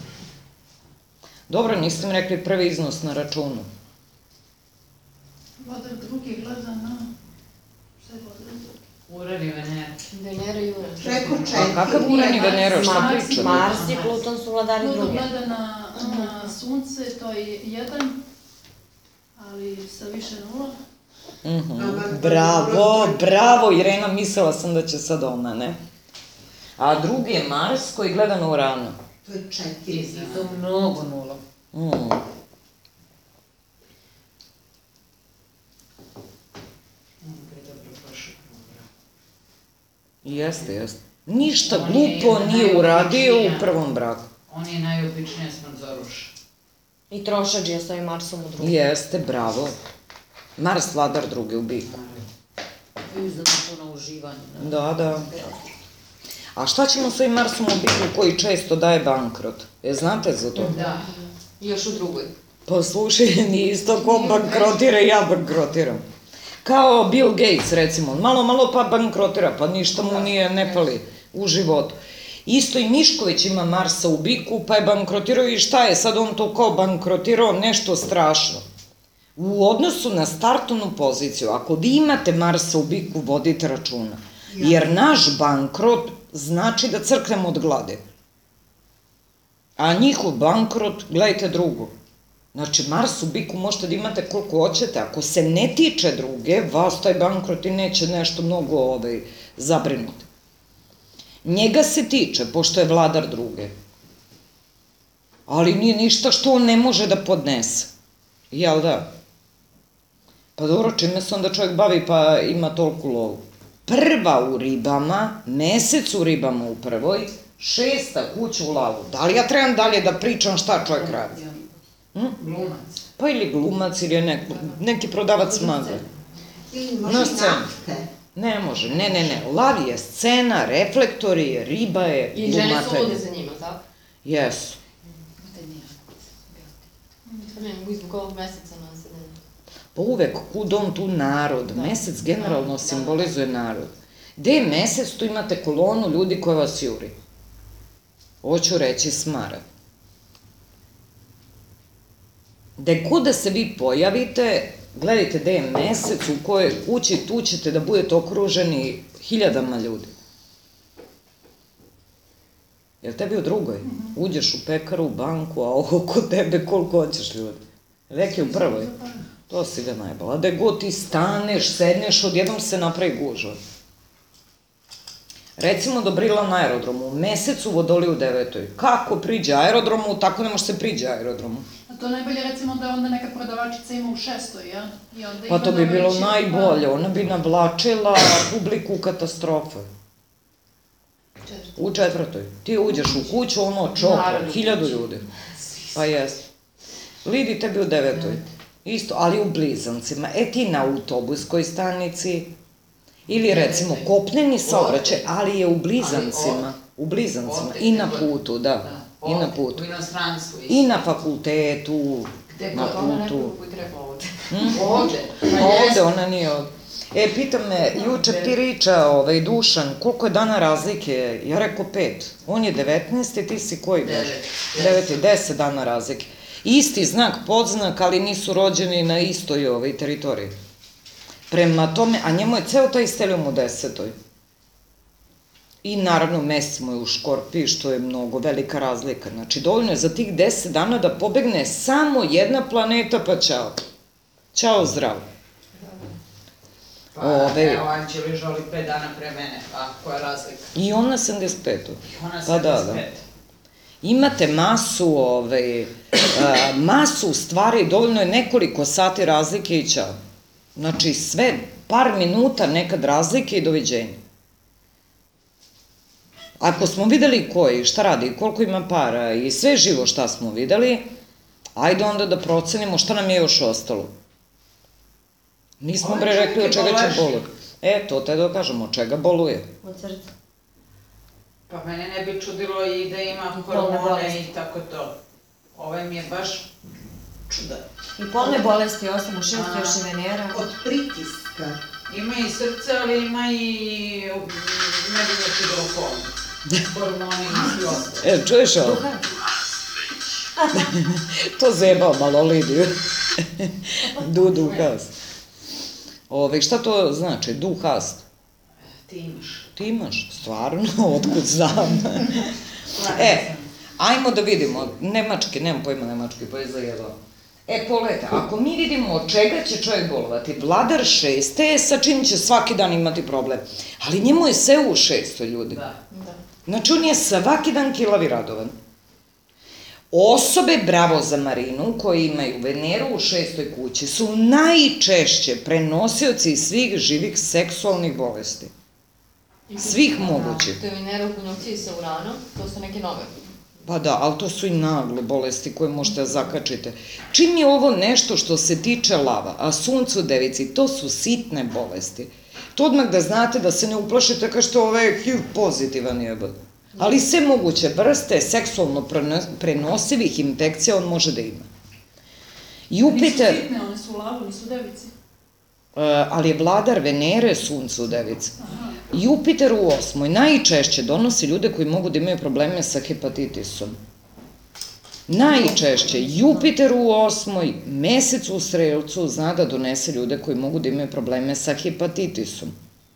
Dobro, niste mi rekli prvi iznos na računu. Vladar drugi gleda na... Šta je vladar drugi? Uran i Venera. Venera i Uran. Preko A četiri. kakav Uran i Venera, šta Mars- pričate? Mars i Pluton su vladari Pluto druge. gleda na, na sunce, to je jedan, ali sa više nula. Mhm. Bravo, bravo, Irena, mislila sam da će sad ona, ne? A drugi je Mars koji gleda na Uranu. To je četiri. I to mnogo nula. Mm. On bi dobro prošao prvo brak. Jeste, jeste. Ništa On je glupo jedna nije uradio u najobičnija. prvom braku. On je najobičnija smrzoruša. I trošađija sa ovim Marsom u drugom. Jeste, bravo. Mars vladar drugi u biku. I za to na uživanje. ne? Da, da. A šta ćemo sa ovim Marsom u biku koji često daje bankrot? Je znate za to? Da. I još u drugoj. Pa slušaj, nije isto ko bankrotira i ja bankrotiram. Kao Bill Gates, recimo. Malo, malo pa bankrotira, pa ništa mu nije ne pali u životu. Isto i Mišković ima Marsa u biku, pa je bankrotirao i šta je, sad on to kao bankrotirao nešto strašno. U odnosu na startovnu poziciju, ako vi imate Marsa u biku, vodite računa. Jer naš bankrot znači da crknemo od glade. A njihov bankrot, gledajte drugo. Znači, Mars u biku možete da imate koliko hoćete, ako se ne tiče druge, vas taj bankrot i neće nešto mnogo ovaj, zabrinuti. Njega se tiče, pošto je vladar druge. Ali nije ništa što on ne može da podnese. Jel da? Pa dobro, čime se onda čovjek bavi pa ima toliko lovu? Prva u ribama, mesec u ribama u prvoj, šesta kuća u lavu. Da li ja trebam dalje da pričam šta čovjek radi? Glumac. Pa ili glumac ili neki, neki prodavac magle. Ili Na može scenu. nafte. Ne može, ne, ne, ne. Lav je scena, reflektori je, riba je, I žene su glumatanje. lude za njima, tako? Jesu. Ne mogu izbog ovog meseca na sedenju. Pa uvek, kud on tu narod. Mesec generalno simbolizuje narod. Gde je mesec, tu imate kolonu ljudi koja vas juri. Hoću reći smara. Gde god da se vi pojavite, gledajte gde je mesec, u kojoj kući, tu ćete da budete okruženi hiljadama ljudi. Jel tebi u drugoj? Uđeš u pekaru, u banku, a oko tebe koliko hoćeš ljudi. Reki u prvoj. To si ga najbala. Da god ti staneš, sedneš, odjednom se napravi gužva. Recimo Dobrila na aerodromu, u mesecu Vodoli u devetoj. Kako priđe aerodromu, tako ne može se priđe aerodromu. A to najbolje recimo da onda neka prodavačica ima u šestoj, ja? I onda Pa ima to bi na bilo veći- najbolje, ona bi navlačila publiku u katastrofe. U četvrtoj. Ti uđeš u kuću, ono čopa, Naravno. hiljadu ljudi. Pa jest. Lidi tebi u devetoj. Isto, ali u blizancima. E ti na autobuskoj stanici, ili recimo kopneni saobraćaj, ali je u blizancima. U blizancima. I na putu, da. I na putu. U inostranstvu isto. I na fakultetu, Gde na god? Ona putu. nekako koji treba ovde. Ovde. Pa ovde, ona nije ovde. E, pita me, juče Piriča, ovaj, Dušan, koliko je dana razlike? Ja rekao pet. On je devetnaesti, ti si koji baš? Devet. Deveti, deset dana razlike. Isti znak, podznak, ali nisu rođeni na istoj ovoj teritoriji. Prema tome, a njemu je ceo taj stelium u desetoj. I naravno mesec mu je u Škorpiji, što je mnogo velika razlika. Znači, dovoljno je za tih deset dana da pobegne samo jedna planeta, pa ćao. Ćao, zdravo. Pa, Ove- evo, Anđeli žoli pet dana pre mene, a koja je razlika? I on na sedamdeset petu. I ona Pa da, da. sedamdeset pet. Imate masu, ovaj, a, masu stvari, dovoljno je nekoliko sati razlike i ćao. Znači, sve, par minuta nekad razlike i doviđenja. Ako smo videli koji, šta radi, koliko ima para i sve živo šta smo videli, ajde onda da procenimo šta nam je još ostalo. Nismo Ovaj bre rekli od čovjek je čega će bolešnik. boluje. E, to te da kažemo, od čega boluje. Od srca. Pa mene ne bi čudilo i da ima I polne hormone bolesti. i tako to. Ovaj mi je baš čudan. I polne bolesti, osam u šest, A. još i Venera. Od pritiska. Ima i srce, ali ima i ne bi da hidrofon. Hormoni i svi ostalo. E, čuješ ovo? Duhan. To zebao malo Lidiju. Duduhast. Ove, šta to znači? Duhast? Ti imaš. Ti imaš? Stvarno? Otkud znam? E, ajmo da vidimo. Nemački, nemam pojma nemački, pa je zajedao. E, pogledajte, ako mi vidimo od čega će čovjek bolovati, vladar šeste, sa čim će svaki dan imati problem. Ali njemu je sve u šestoj, ljudi. Da. Da. Znači, on je svaki dan kilav i radovan. Osobe, bravo za Marinu, koji imaju Veneru u šestoj kući, su najčešće prenosioci svih živih seksualnih bolesti. Svih mogućih. To je Venera u konjunkciji sa Uranom, to su neke nove. Pa da, ali to su i nagle bolesti koje možete da zakačite. Čim je ovo nešto što se tiče lava, a sunce u devici, to su sitne bolesti. To odmah da znate da se ne uplašite kao što ovo je H I V pozitivan jebad. Ali sve moguće vrste seksualno prenosivih infekcija on može da ima. Jupiter, Nisu sitne, one su u lavu, nisu u devici. e, ali je vladar Venere sunce u devici. Jupiter u osmoj najčešće donosi ljude koji mogu da imaju probleme sa hepatitisom. Najčešće, Jupiter u osmoj, mesec u Strelcu zna da donese ljude koji mogu da imaju probleme sa hepatitisom.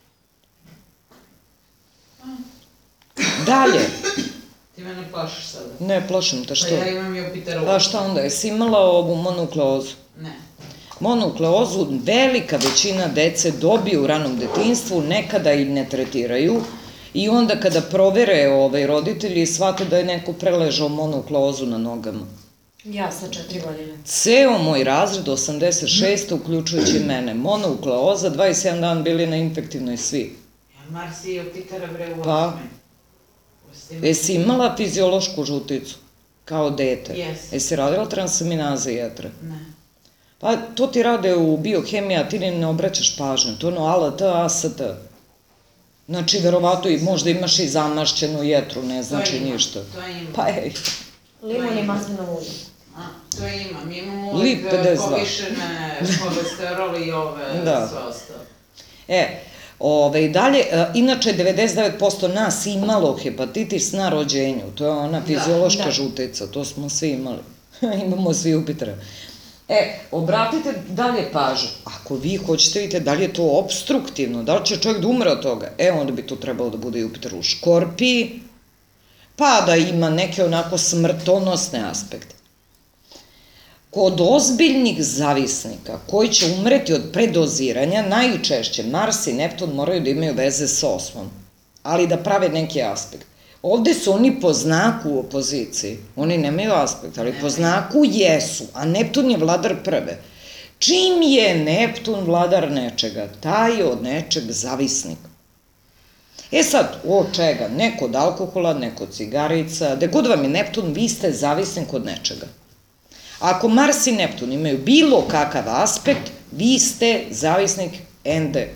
Dalje. Ti me ne plašiš sada. Ne, plašim te, što? Pa ja imam Jupitera u Pa šta onda, jesi imala ovu monukleozu? Ne. Monukleozu velika većina dece dobije u ranom detinjstvu, nekada i ne tretiraju, i onda kada provere ovaj, roditelji, shvate da je neko preležao monukleozu na nogama. Ja sa četiri godine. Ceo moj razred, osamdeset šest uključujući mene, monukleoza, dvadeset jedan dan bili na infektivnoj svi. Ja Mars i Jupitera bre u Pa. osmoj. Jesi imala fiziološku žuticu, kao dete? Jes. Jesi radila transaminaze jetre? Ne. Pa to ti rade u biohemiji, a ti ne obraćaš pažnju, to ono A L T, A S T. Znači, verovato i možda imaš i zamašćenu jetru, ne znači ništa. To ima. Pa ej. Limun i maslinovo ulje. A, to ima. Mi imamo Lip uvijek pedeset dva. povišene kolesterol i ove Da. sve ostalo. E, ove, dalje, e, inače devedeset devet posto nas imalo hepatitis na rođenju, to je ona fiziološka da. žutica, to smo svi imali. Imamo svi Jupitera. E, obratite dalje pažnju. Ako vi hoćete vidite da li je to obstruktivno, da li će čovjek da umre od toga, e, onda bi to trebalo da bude Jupiter u Škorpiji, pa da ima neke onako smrtonosne aspekte. Kod ozbiljnih zavisnika koji će umreti od predoziranja, najčešće Mars i Neptun moraju da imaju veze sa osmom, ali da prave neki aspekt. Ovde su oni po znaku u opoziciji, oni nemaju aspekt, ali po znaku jesu, a Neptun je vladar prve. Čim je Neptun vladar nečega, taj je od nečeg zavisnik. E sad, od čega? Neko od alkohola, neko od cigarica, gde god vam je Neptun, vi ste zavisnik od nečega. Ako Mars i Neptun imaju bilo kakav aspekt, vi ste zavisnik ende.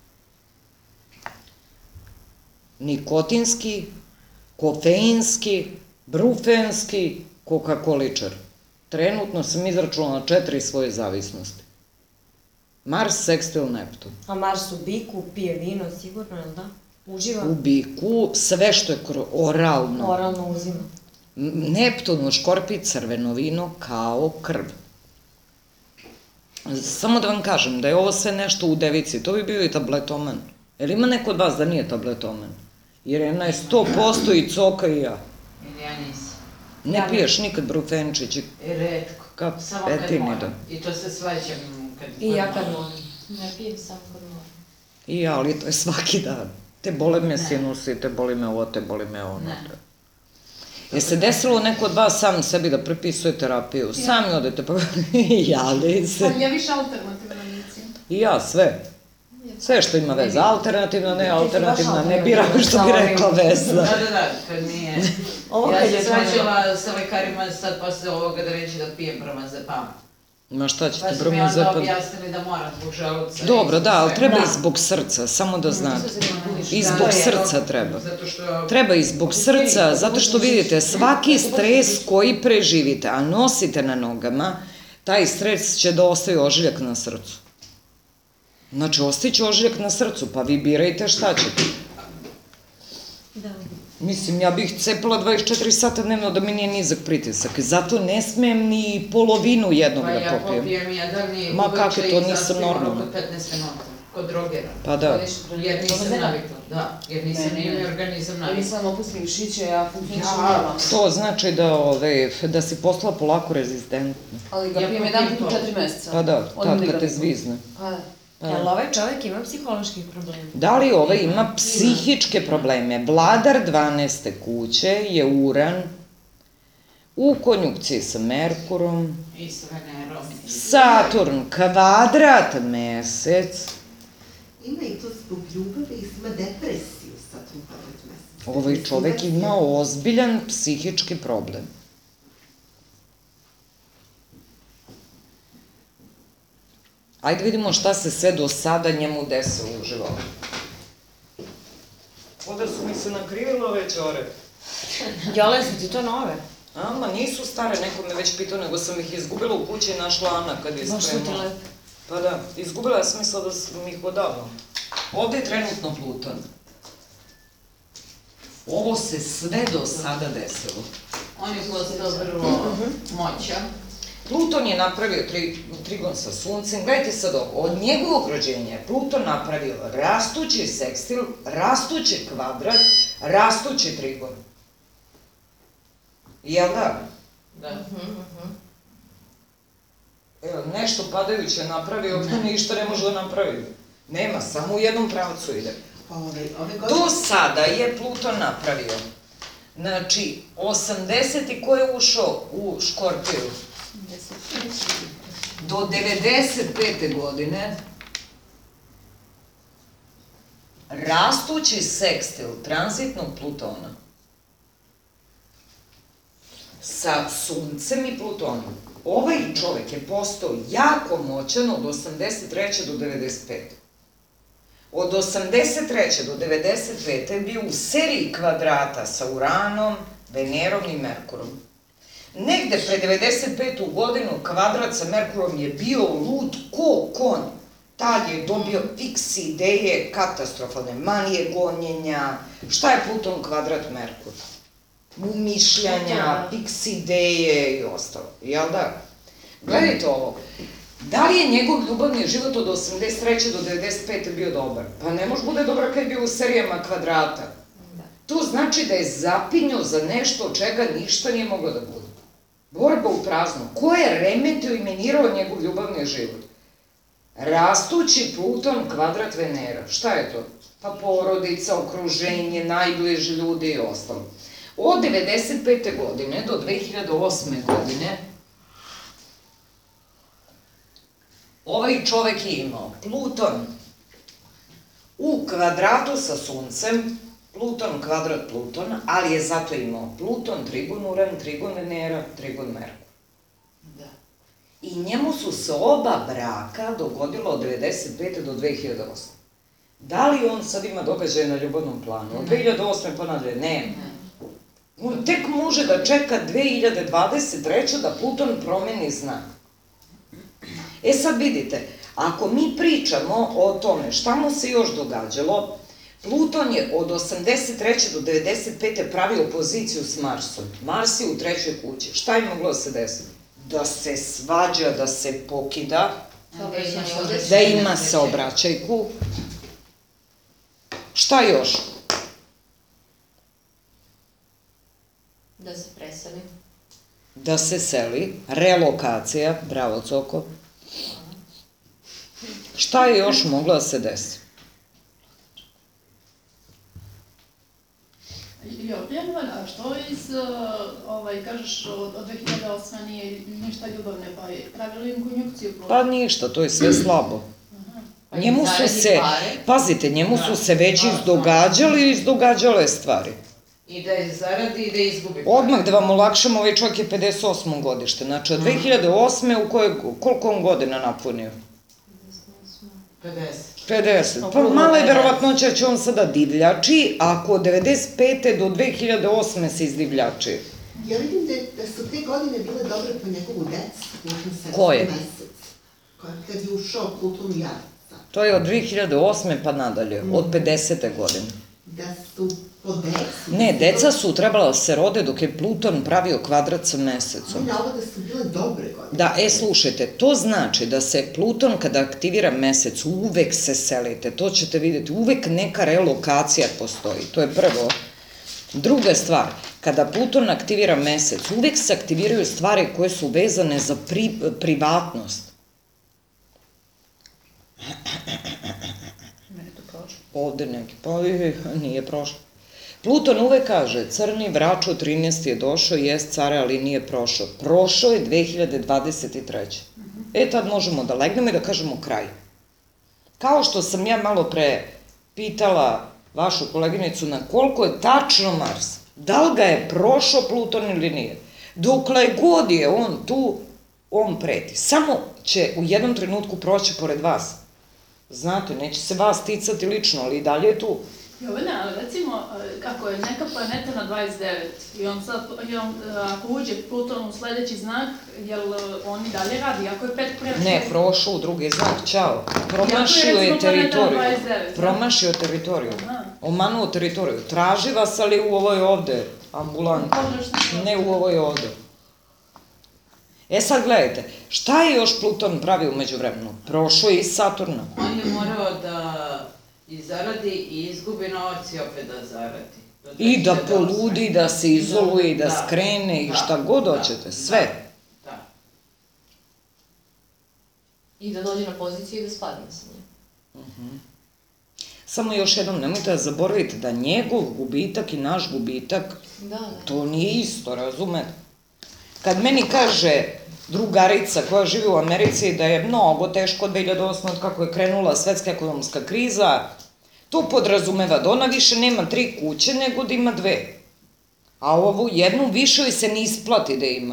Nikotinski, kofeinski, brufenski, kokakoličar. Trenutno sam izračunala četiri svoje zavisnosti. Mars, Sekstil, Neptun. A Mars u biku pije vino, sigurno, jel da? Uživa? U biku sve što je oralno. Oralno uzima. Neptun u Škorpiji crveno vino kao krv. Samo da vam kažem da je ovo sve nešto u devici, to bi bio i tabletoman. Jer ima neko od vas da nije tabletoman? Jer jedna je sto posto i Coka i ja. Ili ja nisam. Ne piješ nikad brufenčić i I retko. Kap Samo kad petini, moram. da. I to se svađam kad I ja kad moram. moram. Ne pijem samo kad moram. I ja, ali to je svaki dan. Te bole me sinusi, te boli me ovo, te boli me ono. Ne. Je se desilo neko od vas sam sebi da prepisuje terapiju? Sami odete pa jali se. Ali ja više alternativna medicina. I ja, sve. Sve što ima veze. Alternativna, ne alternativna, ne biram što bi rekla Vesna. Da, da, da, kad nije... Ovo Ja kad se je svađala sa lekarima sad posle ovoga da reći da pijem bromazepam. Ma šta ćete, Pa su mi onda bromazepam? objasnili da moram zbog želuca. Dobro, i da, ali sve. treba i zbog srca, samo da znate. I Da, zbog je, srca to- treba. Zato što... Treba i zbog srca, zato što vidite, svaki stres koji preživite, a nosite na nogama, taj stres će da ostaje ožiljak na srcu. Znači, ostaće ožiljak na srcu, pa vi birajte šta ćete. Da. Mislim, ja bih cepala dvadeset četiri sata dnevno da mi nije nizak pritisak. Zato ne smem ni polovinu jednog Pa da ja popijem. popijem jedan i Ma uveče kako, to i nisam zaspijem normalna. oko petnaest minuta. Kod drogera. Pa da. Jer nisam navikla. Da, jer nisam Ne, ni ne. mi organizam Ja navikla. nisam opustim mišiće, ja funkcionišem Ja. normalno. To znači da, ove, da si postala polako rezistentna. Ali ga Ja pijem popijem jedan put u to. četiri meseca. Pa da, Odmah tad mi kad ga te pijem. zvizne. Pa da. Jel ovaj čovjek ima psiholoških problema? Da li ovaj ima psihičke probleme? Vladar dvanaeste kuće je Uran u konjukciji sa Merkurom, I s Venerom. Saturn kvadrat mesec. Ima i to zbog ljubavi i ima depresiju sad u kvadrat meseca. Ovaj čovek ima ozbiljan psihički problem. Ajde vidimo šta se sve do sada njemu desilo u životu. Onda su mi se nakrijelo već ore. Jole, su ti to nove? Ama, nisu stare, neko me već pitao, nego sam ih izgubila u kući i našla Ana kad je Baš su ti spremala. lepe. Pa da, izgubila sam mislila da sam ih odavno. Ovde je trenutno Pluton. Ovo se sve do sada desilo. On je postao vrlo moćan. Pluton je napravio tri, trigon sa Suncem. Gledajte sad ovo, od njegovog rođenja je Pluton napravio rastući sekstil, rastući kvadrat, rastući trigon. Jel da? Da. Evo, nešto padajuće je napravio, pa ništa ne može da napravi. Nema, samo u jednom pravcu ide. Ove, ove godine... Do sada je Pluton napravio. Znači, osamdeseti ko je ušao u Škorpiju? Do devedeset pete godine rastući sekstil tranzitnog Plutona sa Suncem i Plutonom. Ovaj čovek je postao jako moćan od osamdeset treće do devedeset pete Od osamdeset treće do devedeset pete je bio u seriji kvadrata sa Uranom, Venerom i Merkurom. Negde pre devedeset petu godinu kvadrat sa Merkurom je bio lud ko konj. Tad je dobio fiks ideje, katastrofalne manije gonjenja. Šta je Pluton kvadrat Merkur? Umišljanja, fiks ideje i ostalo. Jel da? Gledajte ovo. Da li je njegov ljubavni život od osamdeset treće do devedeset pete bio dobar? Pa ne može bude dobar kad je bio u serijama kvadrata. To znači da je zapinjao za nešto od čega ništa nije moglo da bude. Borba u prazno. Ko je remetio i minirao njegov ljubavni život? Rastući Pluton kvadrat Venera. Šta je to? Pa porodica, okruženje, najbliži ljudi i ostalo. Od devedeset pete godine do dve hiljade osme godine ovaj čovek je imao Pluton u kvadratu sa Suncem, Pluton kvadrat Plutona, ali je zato imao Pluton, trigon Uran, trigon Venera, trigon Merkur. Da. I njemu su se oba braka dogodilo od devedeset pete do dve hiljade osme Da li on sad ima događaje na ljubavnom planu? Od dve hiljade osme pa nadalje? Nema. On tek može da čeka dve hiljade dvadeset treće da Pluton promeni znak. E sad vidite, ako mi pričamo o tome šta mu se još događalo, Pluton je od osamdeset treće do devedeset pete pravio poziciju s Marsom. Mars je u trećoj kući. Šta je moglo da se desi? Da se svađa, da se pokida, da ima saobraćajku. Šta još? Da se preseli. Da se seli, relokacija, bravo Coko. Šta je još moglo da se desi? Ljubljan, a što iz, ovaj, kažeš, od, od dve hiljade osme nije ništa ljubavne, pa je pravilo im konjukciju? Pa ništa, to je sve slabo. Njemu su se, pazite, njemu su se već izdogađali i izdogađale stvari. I da je zaradi i da izgubi. Odmah da vam olakšam, ovaj čovjek je pedeset osmo godište, znači od dve hiljade osme u kojoj, koliko on godina napunio? pedeset. pedeset. Pa mala je verovatnoća da će on sada divljači, a ako od devedeset pete do dve hiljade osme se izdivljači. Ja vidim da, da su te godine bile dobre po njegovu deci. Koje? Mesec. Kad je ušao Pluton u Jarica. To je od dve hiljade osme pa nadalje, od pedesete godine. Da su po deci... Ne, deca su trebala da se rode dok je Pluton pravio kvadrat sa mesecom. On je ovo da su bile dobre godine. Da, e, slušajte, to znači da se Pluton kada aktivira mesec, uvek se selite, to ćete vidjeti, uvek neka relokacija postoji, to je prvo. Druga stvar, kada Pluton aktivira mesec, uvek se aktiviraju stvari koje su vezane za pri, privatnost. Ovde neki, pa nije prošlo. Pluton uvek kaže, crni vračo trinaesti je došao, jest care, ali nije prošao. Prošao je dve hiljade dvadeset treće E, tad možemo da legnemo i da kažemo kraj. Kao što sam ja malo pre pitala vašu koleginicu na koliko je tačno Mars, da li ga je prošao Pluton ili nije. Dokle god je on tu, on preti. Samo će u jednom trenutku proći pored vas. Znate, neće se vas ticati lično, ali i dalje je tu. Jovana, ali recimo, kako je neka planeta na dvadeset devet i on sad, i on, ako uđe Pluton u sledeći znak, jel on i dalje radi, ako je pet pre... Ne, prošao u drugi znak, čao. Promašio je teritoriju. Promašio teritoriju. Omanuo teritoriju. Traži vas, ali u ovoj ovde ambulanti. Ne u ovoj ovde. E sad gledajte, šta je još Pluton pravi umeđu vremenu? Prošao je iz Saturna. On je morao da i zaradi i izgubi novac i opet da zaradi. I da poludi, da se izoluje, da skrene i šta god hoćete, sve. Da. I da dođe na poziciju i da spadne sa njim. Samo još jednom, nemojte da zaboravite da njegov gubitak i naš gubitak, to nije isto, razumete? Kad meni kaže drugarica koja živi u Americi da je mnogo teško dve hiljade osme od kako je krenula svetska ekonomska kriza, to podrazumeva da ona više nema tri kuće nego da ima dve. A ovu jednu više joj se ne isplati da ima.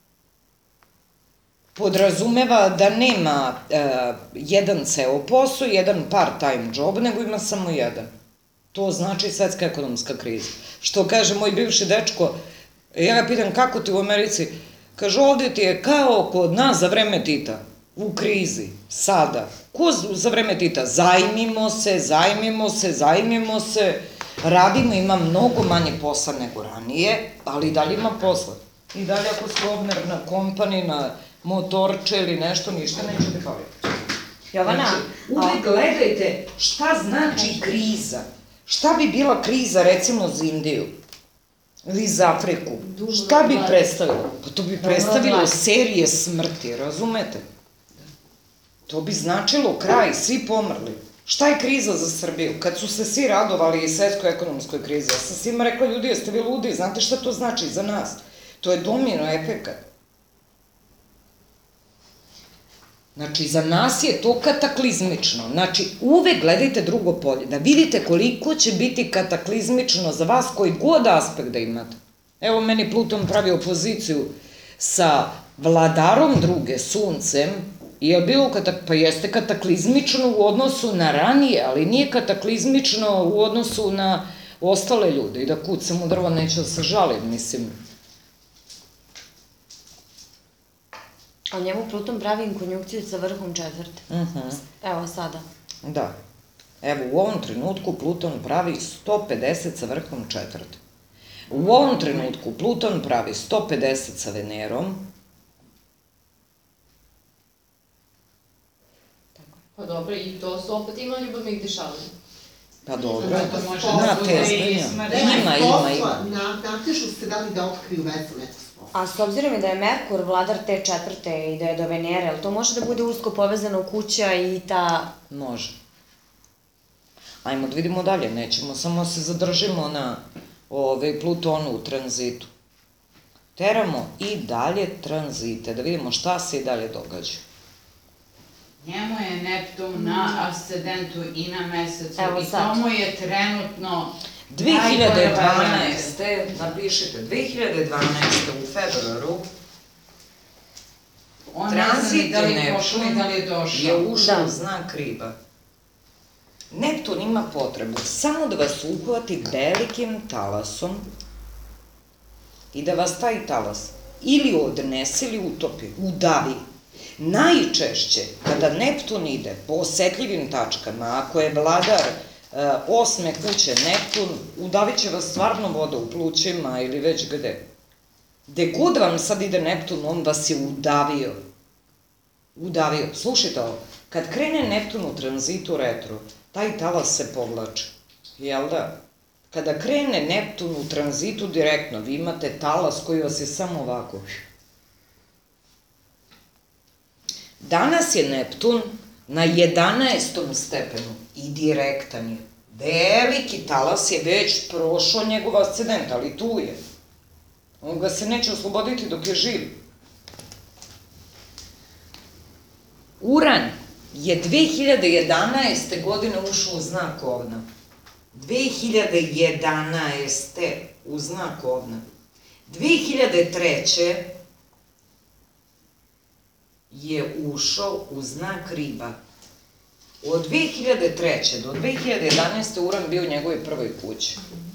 Podrazumeva da nema jedan ceo posao, jedan part-time job, nego ima samo jedan. To znači svetska ekonomska kriza. Što kaže moj bivši dečko, ja ga pitam kako ti u Americi, kaže ovde ti je kao kod nas za vreme Tita, u krizi, sada. Ko za vreme Tita? Zajmimo se, zajmimo se, zajmimo se, radimo, ima mnogo manje posla nego ranije, ali i dalje ima posla. I dalje ako si ovner na kompani, na motorče ili nešto, ništa neće te faliti. Jovana, uvek gledajte šta znači kriza. Šta bi bila kriza recimo za Indiju? Ili za Afriku? Šta bi predstavilo? Pa to bi predstavilo serije smrti, razumete? To bi značilo kraj, svi pomrli. Šta je kriza za Srbiju? Kad su se svi radovali i svetskoj ekonomskoj krizi, ja sam svima rekla, ljudi, jeste vi ludi, znate šta to znači za nas? To je domino efekat. Znači, za nas je to kataklizmično. Znači, uvek gledajte drugo polje, da vidite koliko će biti kataklizmično za vas koji god aspekt da imate. Evo, meni Pluton pravi opoziciju sa vladarom druge, Suncem, i je bilo, pa jeste kataklizmično u odnosu na ranije, ali nije kataklizmično u odnosu na ostale ljude. I da kucam u drvo, neću da se žalim, mislim. A njemu Pluton pravi inkonjunkciju sa vrhom četvrte. Evo sada. Da. Evo, u ovom trenutku Pluton pravi sto pedeset sa vrhom četvrte. U ovom trenutku Pluton pravi sto pedeset sa Venerom. Pa dobro, i to su opet ima ljubavnih dešavanja. Pa dobro, na teznanja. Ima, ima, ima. Natežu se da li da otkriju vezu neku spola. A s obzirom da je Merkur vladar te četvrte i da je do Venere, ali to može da bude usko povezano kuća i ta... Može. Ajmo da vidimo dalje, nećemo samo se zadržimo na Plutonu u tranzitu. Teramo i dalje tranzite, da vidimo šta se i dalje događa. Njemu je Neptun na ascendentu i na mesecu i to mu je trenutno dve hiljade dvanaeste. napišite, dve hiljade dvanaeste. u februaru tranzit Neptun je ušao u znak Riba. Neptun ima potrebu samo da vas uhvati velikim talasom i da vas taj talas ili odnese ili utopi, udavi. Najčešće, kada Neptun ide po osetljivim tačkama, ako je vladar osme kuće Neptun, udavit će vas stvarno voda u plućima ili već gde. Gde god vam sad ide Neptun, on vas je udavio. Udavio. Slušajte ovo, kad krene Neptun u tranzitu retro, taj talas se povlači. Jel da? Kada krene Neptun u tranzitu direktno, vi imate talas koji vas je samo ovako. Danas je Neptun na jedanaestom stepenu i direktan je. Veliki talas je već prošao njegov ascendent, ali tu je. On ga se neće osloboditi dok je živ. Uran je dve hiljade jedanaeste. godine ušao u znak Ovna. dve hiljade jedanaeste. u znak Ovna. dve hiljade treće. je ušao u znak Riba. Od dve hiljade treće do dve hiljade jedanaeste Uran bio u njegovoj prvoj kući.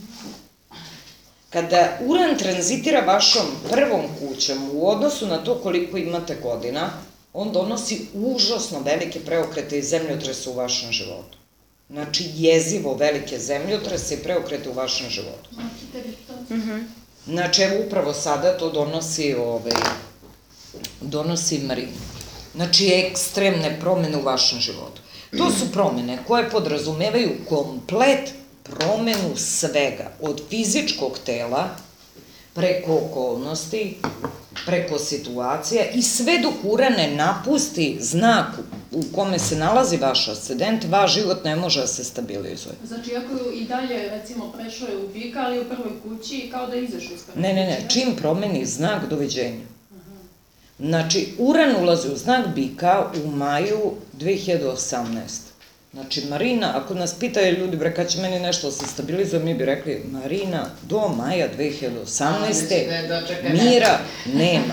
Kada Uran tranzitira vašom prvom kućom u odnosu na to koliko imate godina, on donosi užasno velike preokrete i zemljotrese u vašem životu. Znači, jezivo velike zemljotrese i preokrete u vašem životu. Znači, evo upravo sada to donosi, ovaj, donosi Marin. Znači, ekstremne promene u vašem životu. To su promene koje podrazumevaju komplet promenu svega, od fizičkog tela, preko okolnosti, preko situacija i sve dok Uran ne napusti znak u kome se nalazi vaš ascendent, vaš život ne može da se stabilizuje. Znači, ako i dalje, recimo, prešao je u bika, ali u prvoj kući, kao da je izašao iz prve Ne, ne, ne, čim promeni znak, doviđenja. Znači, Uran ulazi u znak bika u maju dve hiljade osamnaeste. Znači, Marina, ako nas pitaju ljudi, bre, kad će meni nešto se stabilizuje, mi bi rekli, Marina, do maja dve hiljade osamnaeste mira nema.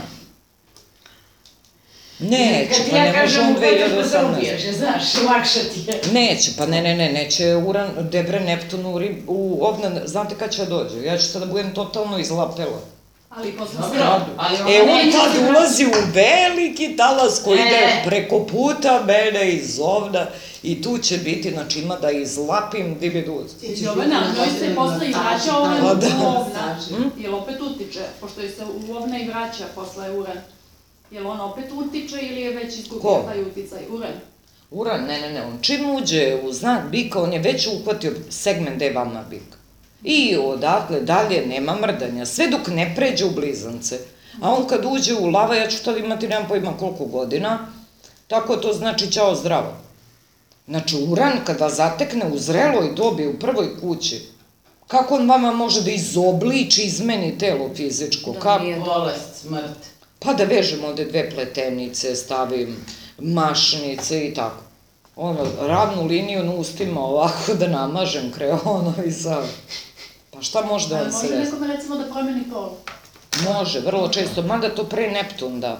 Neće, pa ne može on dve hiljade osamnaeste. Znaš, lakše ti je. Neće, pa ne, ne, ne, neće Uran, Debre, Neptun u, Rib- u Ovnan, znate kad će da dođe? Ja ću sada budem totalno izlapela. Ali posle Dobro, sve... ali ona E, on neće tad se ulazi u veliki talas koji ide E. preko puta mene iz ovna i tu će biti, znači ima da izlapim di bi duz. Jovana, njoj se posle i vraća Uran Pa da. u Ovna. Jel opet utiče? Pošto je se u Ovna i vraća posle Uran. Jel on opet utiče ili je već izgubio Ko? taj uticaj? Uran. Uran, ne, ne, ne, on čim uđe u znak bika, on je već uhvatio segment gde je vama bik. I odatle dalje nema mrdanja, sve dok ne pređe u blizance. A on kad uđe u lava, ja ću tad imati, nemam pojma koliko godina, tako to znači ćao zdravo. Znači, Uran kad vas zatekne u zreloj dobi, u prvoj kući, kako on vama može da izobliči, izmeni telo fizičko? Kako? bolest, smrt. Pa da vežem ovde dve pletenice, stavim mašnice i tako. Ono, ravnu liniju na ustima ovako da namažem kreono i sad. Pa šta može da Ali vam se može desi? nekome recimo da promeni pol? Može, vrlo često, mada to pre Neptun da.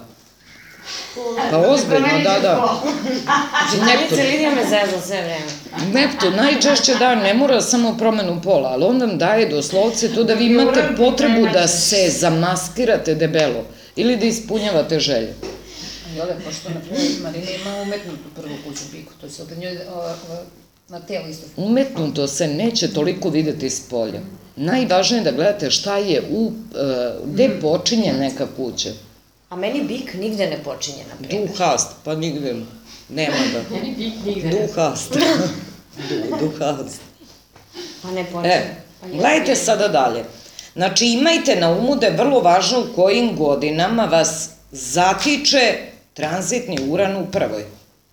Pa ozbiljno, da, da. Čitalice Lidija me zezla sve vreme. Neptun najčešće da, ne mora samo promenu pola, ali on vam daje doslovce to da vi imate potrebu da se zamaskirate debelo ili da ispunjavate želje. Jole, pošto, na primjer, Marina ima umetnutu prvu kuću biku, to se opet njoj na telu isto. Umetnuto se neće toliko videti s polja. Najvažnije je da gledate šta je u, gde počinje neka kuća. A meni bik nigde ne počinje, na primjer. Duhast, pa nigde nema da. Meni bik nigde ne. Duhast. Duhast. Pa ne počinje. E, gledajte sada dalje. Znači, imajte na umu da je vrlo važno u kojim godinama vas zatiče tranzitni Uran u prvoj.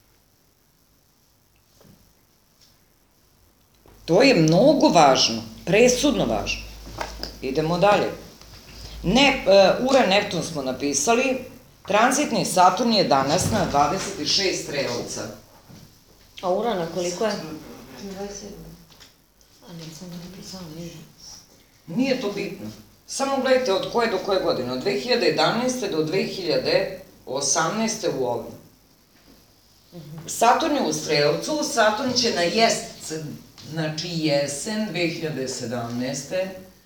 To je mnogo važno, presudno važno. Idemo dalje. Ne, Uran Neptun smo napisali, tranzitni Saturn je danas na dvadeset šest strelca. A Urana koliko je? dvadeset sedam. A nisam da napisala, nije. Nije to bitno. Samo gledajte od koje do koje godine. Od dve hiljade jedanaeste do dve hiljade osamnaeste u ovom. Saturn je u Strelcu, Saturn će na jesen, znači jesen dve hiljade sedamnaeste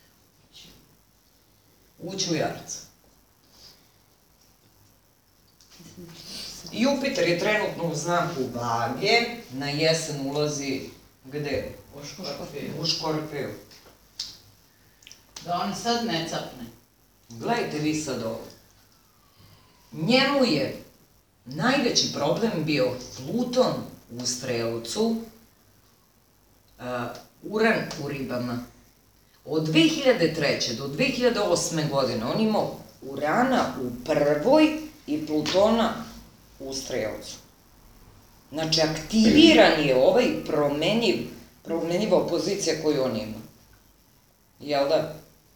ući u Jarca. Jupiter je trenutno u znaku Vage, na jesen ulazi gde? U Škorpiju. U Škorpiju. Da on sad ne capne. Gledajte vi sad ovo. Njemu je najveći problem bio Pluton u Strelcu, uh, Uran u Ribama. Od dve hiljade treće do dve hiljade osme godine on imao Urana u prvoj i Plutona u Strelcu. Znači, aktiviran je ovaj promenjiv, promenjiva pozicija koju on ima. Jel da?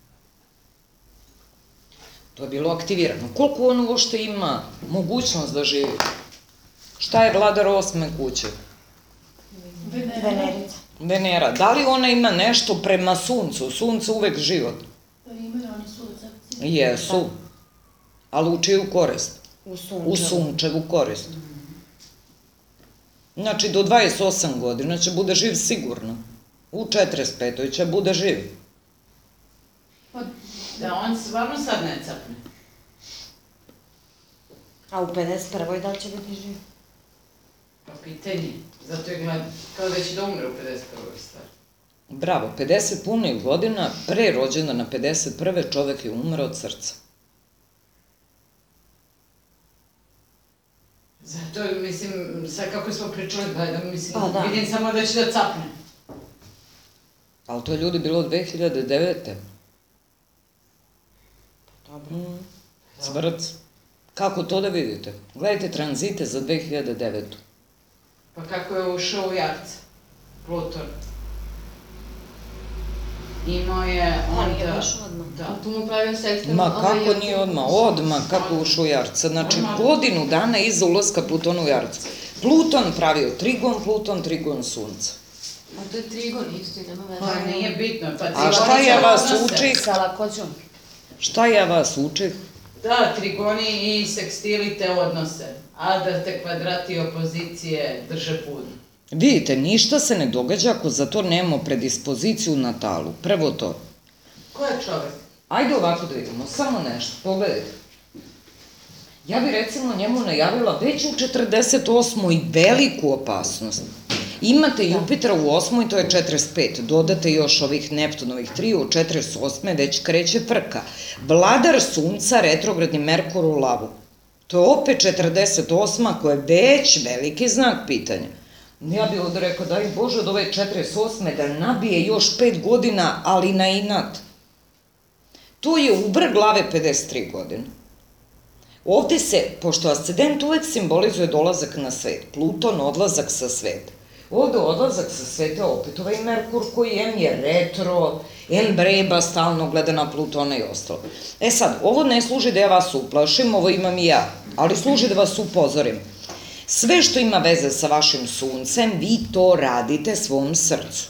To je bilo aktivirano. Koliko on uopšte ima mogućnost da živi? Šta je vladar osme kuće? Venerica. Venera. Da li ona ima nešto prema suncu? Sunce uvek život. Pa imaju, oni su u recepciji. Jesu. Ali u čiju korist? U sunčevu. U sunčevu korist. Znači, do dvadeset osam godina će bude živ sigurno. U četrdeset petoj će bude živ. Da on stvarno sad ne capne. A u pedeset prvoj da li će biti živ? Pa pitanje. Zato je gleda, kao da će da umre u pedeset prvoj stvari. Bravo, pedeset punih godina, pre rođendana pedeset prve čovek je umro od srca. Zato, mislim, sad kako smo pričali, gledam, mislim, Pa da. vidim samo da će da capne. Ali to je ljudi bilo dve hiljade devete. Dobro. Mm, Cvrc. Kako to da vidite? Gledajte tranzite za dve hiljade devetu. Pa kako je ušao u jarce, Pluton. Imao je On onda... je baš odmah. Da. Tu mu pravio sekster. Ma kako nije odmah? Odmah kako je ušao u Jarca. Znači godinu dana iza ulaska Plutona u Jarca. Pluton pravio trigon, Pluton trigon sunca. A to je trigon isto i nema veze. Pa nije bitno. Pa A šta ja vas odnose. učim? Sa lakoćom. Šta ja vas učim? Da, trigoni i sekstili te odnose, a da te kvadrati i opozicije drže budno. Vidite, ništa se ne događa ako za to nemamo predispoziciju u natalu. Prvo to. Ko je čovek? Ajde ovako da vidimo, samo nešto, pogledajte. Ja bi recimo njemu najavila već u četrdeset osmoj veliku opasnost. Imate Jupitera u osmoj, to je četrdeset pet, dodate još ovih Neptunovih tri, u četrdeset osmoj već kreće frka. Vladar sunca, retrogradni Merkur u lavu. To je opet četrdeset osma koja je već veliki znak pitanja. Ja bih ovdje rekao, daj Bože od ove četrdeset osme da nabije još pet godina, ali na inat. To je u vrh glave pedeset tri godine. Ovde se, pošto ascendent uvek simbolizuje dolazak na svet, Pluton odlazak sa sveta. Ovde odlazak sa sveta opet ovaj Merkur koji em je retro, em breba, stalno gleda na Plutona i ostalo. E sad, ovo ne služi da ja vas uplašim, ovo imam i ja, ali služi da vas upozorim. Sve što ima veze sa vašim suncem, vi to radite svom srcu.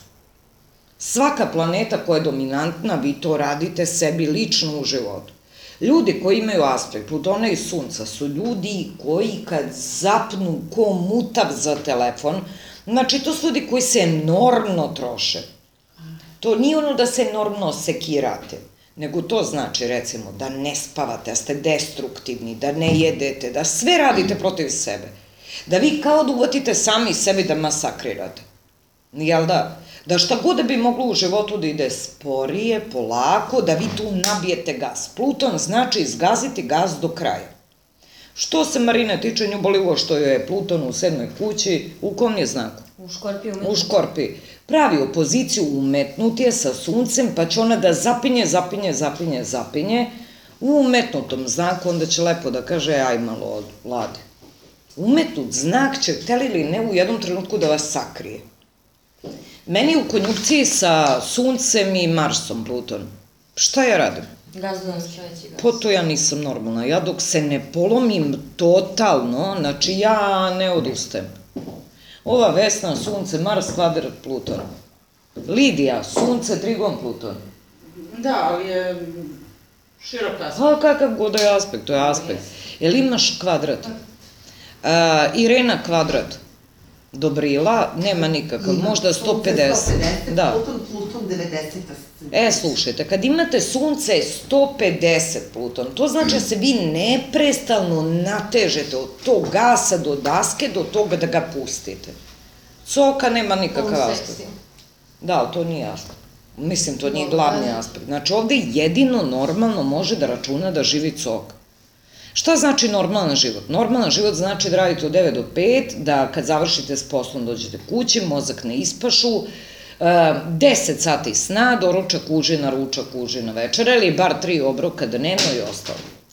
Svaka planeta koja je dominantna, vi to radite sebi lično u životu. Ljudi koji imaju aspekt Plutona i sunca su ljudi koji kad zapnu ko mutav za telefon, znači to su ljudi koji se enormno troše. To nije ono da se enormno sekirate, nego to znači recimo da ne spavate, da ste destruktivni, da ne jedete, da sve radite protiv sebe. Da vi kao da uvatite sami sebi da masakrirate. Jel da? Da šta god da bi moglo u životu da ide sporije, polako, da vi tu nabijete gas. Pluton znači izgaziti gas do kraja. Što se Marine tiče, nju boli ovo što je Pluton u sedmoj kući, u kom je znaku? U Škorpiju U umetnuti. Škorpiji. Pravi opoziciju umetnut je sa suncem, pa će ona da zapinje, zapinje, zapinje, zapinje. U umetnutom znaku onda će lepo da kaže, aj malo Vlade. Umetnut znak će, hteli ili ne, u jednom trenutku da vas sakrije. Meni u konjukciji sa suncem i Marsom Pluton. Šta ja radim? Gazdujem. Treći gas. Po to ja nisam normalna. Ja dok se ne polomim totalno, znači ja ne odustajem. Ova Vesna, sunce, Mars, kvadrat, Pluton. Lidija, sunce, trigon, Pluton. Da, ali je širok aspekt. Pa kakav god da je aspekt, to je aspekt. Jel imaš kvadrat? A, Irena kvadrat. Dobrila, nema nikakav, Ima. možda sto pedeset. Sunce sto pedeset, Da. Pluton, Pluton devedeset. E, slušajte, kad imate sunce sto pedeset Pluton, to znači da se vi neprestalno natežete od tog gasa do daske do toga da ga pustite. Coka nema nikakav On aspekt. seksi. Da, ali to nije aspekt. Mislim, to nije Dobro, glavni da. aspekt. Znači, ovde jedino normalno može da računa da živi coka. Šta znači normalan život? Normalan život znači da radite od devet do pet, da kad završite s poslom dođete kući, mozak ne ispašu, deset sati sna, doručak, užina, ručak, užina, večera, ili bar tri obroka dnevno i ostalo.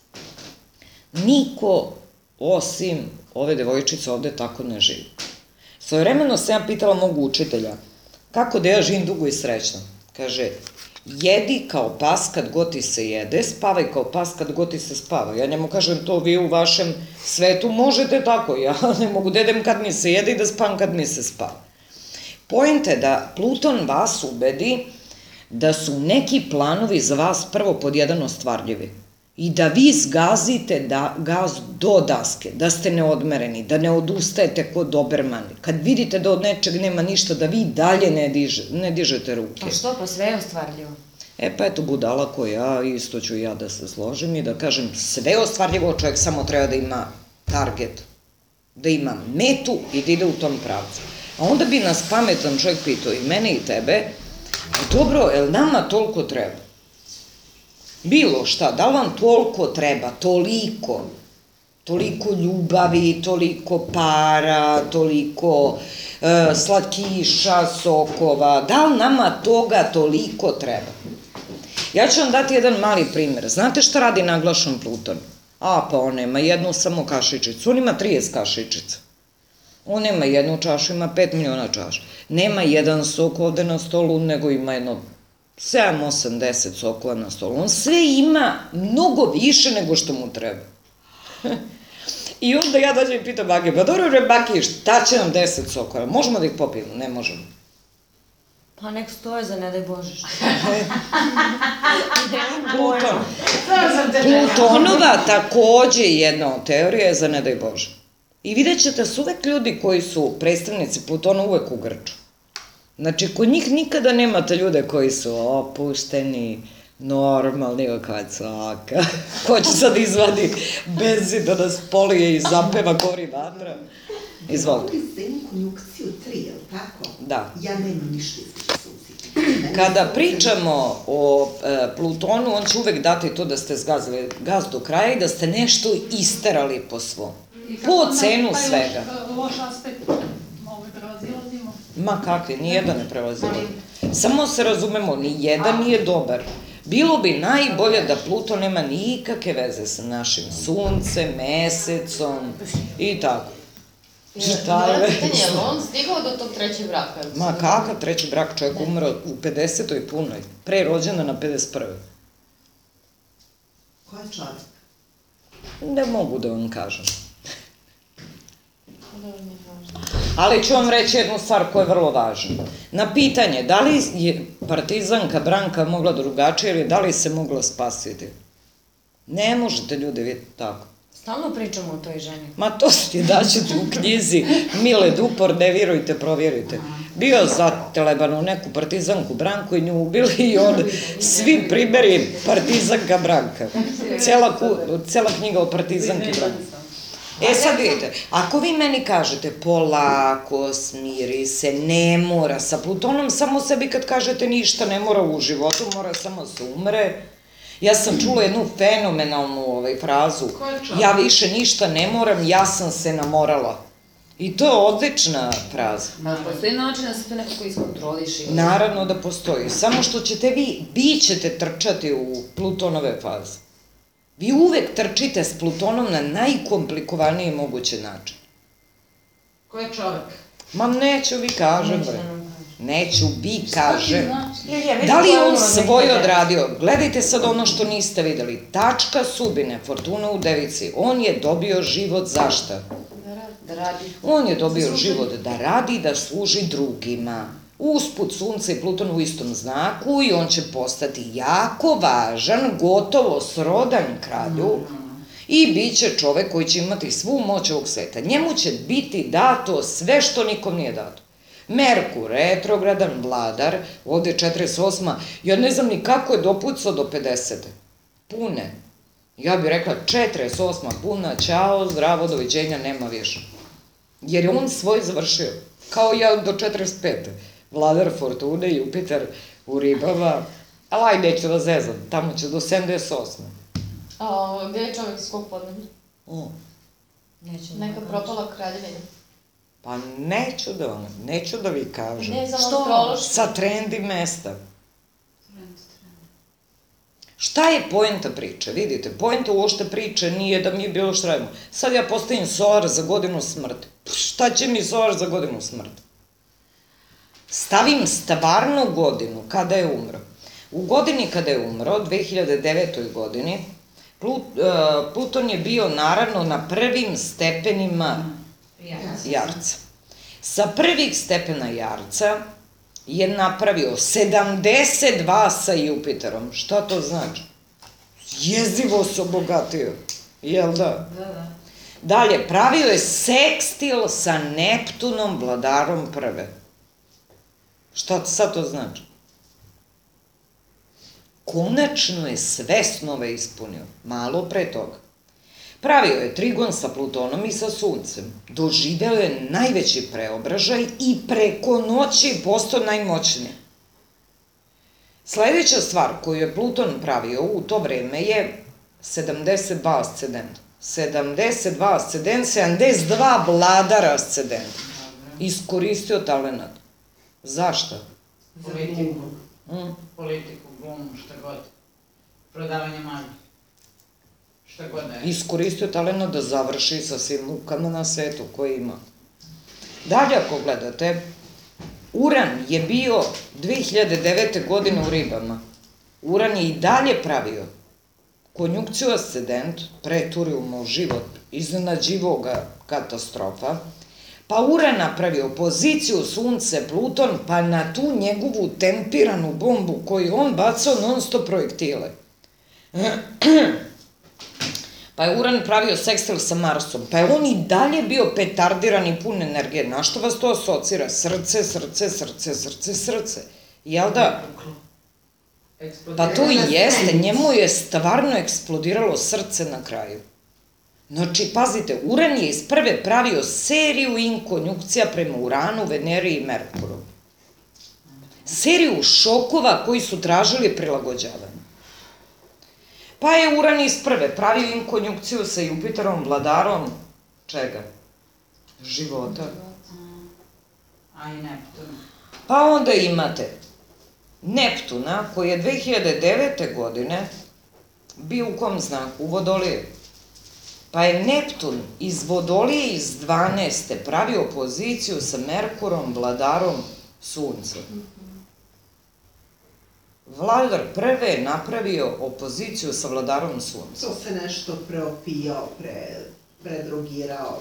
Niko, osim ove devojčice, ovde tako ne živi. Svojevremeno sam ja pitala mog učitelja, kako da ja živim dugo i srećno? Kaže, jedi kao pas kad god ti se jede, spavaj kao pas kad god ti se spava. Ja njemu kažem, to vi u vašem svetu možete tako, ja ne mogu da jedem kad mi se jede i da spavam kad mi se spava. Poenta je da Pluton vas ubedi da su neki planovi za vas prvo pod jedan ostvarljivi. i da vi zgazite da, gaz do daske, da ste neodmereni, da ne odustajete kod Dobermani. Kad vidite da od nečeg nema ništa, da vi dalje ne, diže, ne dižete ruke. Pa što, pa sve je ostvarljivo. E pa eto, budala ko ja, isto ću ja da se složim i da kažem, sve je ostvarljivo, čovjek samo treba da ima target, da ima metu i da ide u tom pravcu. A onda bi nas pametan čovjek pitao i mene i tebe, dobro, jel nama toliko treba? Bilo šta, da li vam toliko treba, toliko, toliko ljubavi, toliko para, toliko e, slatkiša, sokova, da li nama toga toliko treba? Ja ću vam dati jedan mali primjer. Znate šta radi naglašen Pluton? A, pa on nema jednu samo kašičicu, on ima trideset kašičica. On nema jednu čašu, ima pet miliona čaša. Nema jedan sok ovde na stolu, nego ima jedno sedam, osam, deset sokova na stolu. On sve ima mnogo više nego što mu treba. I onda ja dođem i pitam Baki, pa dobro re Baki, šta će nam deset sokova? Možemo da ih popijemo? Ne možemo. Pa nek stoje za ne daj Bože što. Pluton. Plutonova takođe jedna od teorija je za ne daj Bože. I vidjet ćete da su uvek ljudi koji su predstavnici Plutona uvek u grču. Znači, kod njih nikada nemate ljude koji su opušteni, normalni, kao caka. Ko će sad izvadi benzin da nas polije i zapeva gori vatra? Izvolite. Govori za jednu konjukciju tri, je li tako? Da. Ja nemam ništa između sunca. Kada pričamo o e, Plutonu, on će uvek dati to da ste zgazili gaz do kraja i da ste nešto isterali po svom. Po cenu svega. Loš aspekt, ovaj prevazilazimo. Ma kakvi, nijedan ne prelazimo. Samo se razumemo, nijedan nije dobar. Bilo bi najbolje da Pluton nema nikakve veze sa našim suncem, mesecom i tako. Šta je veze? Pitanje, je li on stigao do tog trećeg braka? Ma kakav treći brak, čovjek umro u pedesetoj punoj, pre rođena na pedeset prvoj. Ko je čovjek? Ne mogu da vam kažem. Ali ću vam reći jednu stvar koja je vrlo važna. Na pitanje, da li je partizanka Branka mogla drugačije ili da li se mogla spasiti? Ne možete ljude vidjeti tako. Stalno pričamo o toj ženi. Ma to ti daćete u knjizi Mile Dupor, ne vjerujte, provjerujte. Bio zateleban u neku partizanku Branku i nju ubili i on svi primeri partizanka Branka. Cela, ku, cela knjiga o partizanki Branka. E sad vidite, ako vi meni kažete polako, smiri se, ne mora, sa Plutonom samo sebi kad kažete ništa ne mora u životu, mora samo se umre. Ja sam čula jednu fenomenalnu ovaj, frazu, ja više ništa ne moram, ja sam se namorala. I to je odlična fraza. Ma postoji način da se to nekako iskontroliši? Naravno da postoji, samo što ćete vi, vi ćete trčati u Plutonove faze. Vi uvek trčite s Plutonom na najkomplikovaniji mogući način. Ko je čovek? Ma neću vi kažem, bre. Neću vi kažem. Znači. Da li je on svoje odradio? Gledajte sad ono što niste videli. Tačka sudbine, Fortuna u Devici. On je dobio život zašta? Da radi. On je dobio život da radi i da služi drugima. Usput Sunce i Pluton u istom znaku i on će postati jako važan, gotovo srodan kralju i bit će čovek koji će imati svu moć ovog sveta. Njemu će biti dato sve što nikom nije dato. Merkur, retrogradan vladar, ovde je četrdeset osma, ja ne znam ni kako je dopucao do pedesete. Pune. Ja bih rekla četrdeset osma puna, ćao, zdravo, doviđenja, nema više. Jer je on svoj završio. Kao ja do četrdeset pete. Vladar Fortune, Jupiter u ribama, ali aj neću da zezam, tamo će do sedamdeset osme. A gde je čovjek iz kog podneblja? O, Neka propala kraljevina. pa neću da vam, neću da vi kažem. Ne znam astrološki. Sa trendi mesta. Šta je poenta priče? Vidite, poenta uošte priče nije da mi bilo šta radimo. Sad ja postavim solar za godinu smrti. Šta će mi solar za godinu smrti? Stavim stvarnu godinu kada je umro. U godini kada je umro, dve hiljade devetoj godini, Pluton je bio naravno na prvim stepenima Jarca. Sa prvih stepena Jarca je napravio sedamdeset dva sa Jupiterom. Šta to znači? Jezivo se obogatio, jel da? Da, da. Dalje, pravio je sekstil sa Neptunom, vladarom prve. Šta sad to znači? Konačno je sve snove ispunio, malo pre toga. Pravio je trigon sa Plutonom i sa Suncem. Doživeo je najveći preobražaj i preko noći postao najmoćniji. Sledeća stvar koju je Pluton pravio u to vreme je sedamdeset dva ascendenta. sedamdeset dva ascendent, sedamdeset dva vladara ascendenta. Iskoristio talenat. Zašto? Politiku, Mm. politiku, glumu, šta god. Prodavanje magije. Šta god da je. Iskoristio talent da završi sa svim mukama na svetu koje ima. Dalje ako gledate, Uran je bio dve hiljade devete. godine u ribama. Uran je i dalje pravio konjunkciju ascendent, preturio mu život, iznenađivao ga katastrofa, pa Uran napravio poziciju Sunce, Pluton, pa na tu njegovu tempiranu bombu koju on bacao non stop projektile. Pa je Uran pravio sekstil sa Marsom, pa je on i dalje bio petardiran i pun energije. Na što vas to asocira? Srce, srce, srce, srce, srce. Jel da? Pa to i jeste, njemu je stvarno eksplodiralo srce na kraju. Znači, pazite, Uran je iz prve pravio seriju inkonjukcija prema Uranu, Veneri i Merkuru. Seriju šokova koji su tražili prilagođavanje. Pa je Uran iz prve pravio inkonjukciju sa Jupiterom, vladarom čega? Života. A i Neptun. Pa onda imate Neptuna, koji je dve hiljade devete. godine bio u kom znaku? U Vodolije. Pa je Neptun iz Vodolije iz dvanaeste. pravio poziciju sa Merkurom, vladarom Sunca. Vladar prve je napravio opoziciju sa vladarom Sunca. To se nešto preopijao, pre, predrogirao.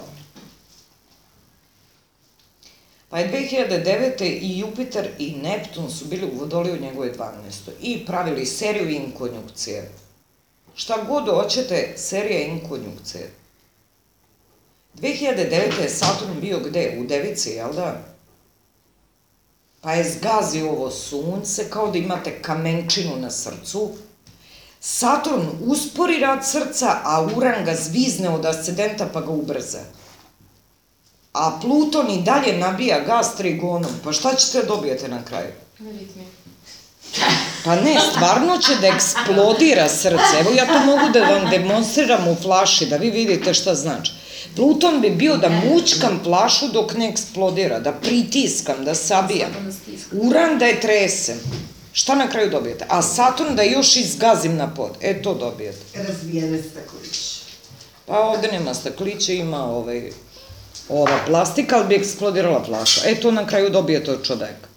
Pa je dve hiljade devete. i Jupiter i Neptun su bili u Vodoliju njegove dvanaeste. i pravili seriju inkonjukcije. Šta god hoćete, serija inkonjukcije. dve hiljade devete. je Saturn bio gde? U Devici, jel da? Pa je zgazio ovo Sunce, kao da imate kamenčinu na srcu. Saturn uspori rad srca, a Uran ga zvizne od ascendenta pa ga ubrza. A Pluton i dalje nabija gas trigonom. Pa šta ćete da dobijete na kraju? Aritmija. Pa ne, stvarno će da eksplodira srce. Evo ja to mogu da vam demonstriram u flaši, da vi vidite šta znači. Pluton bi bio da mućkam flašu dok ne eksplodira, da pritiskam, da sabijam. Uran da je tresem. Šta na kraju dobijete? A Saturn da još izgazim na pod. E, to dobijete. Razbijene stakliće. Pa ovde nema staklića, ima ovaj, ova plastika, ali bi eksplodirala flaša. E, to na kraju dobijete od čoveka.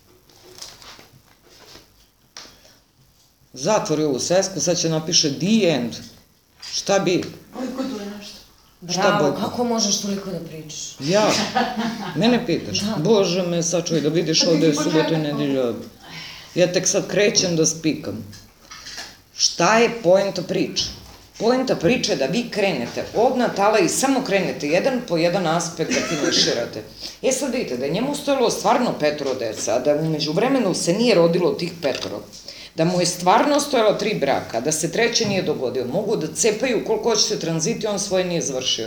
Zatvori ovu svesku, sad će napiše the end. Šta bi? Bojkotuje nešto. Šta Bravo, bojkot? kako možeš toliko da pričaš? Ja? Mene pitaš? Bože me, sačuvaj da vidiš ovde je subota i nedelja. Ja tek sad krećem da spikam. Šta je poenta priče? Poenta priče je da vi krenete od Natala i samo krenete jedan po jedan aspekt da finiširate. E sad vidite, da je njemu stojalo stvarno petoro deca, a da umeđu vremenu se nije rodilo tih petoro, da mu je stvarno stojalo tri braka, da se treće nije dogodio, mogu da cepaju koliko hoćete tranziti, on svoje nije završio.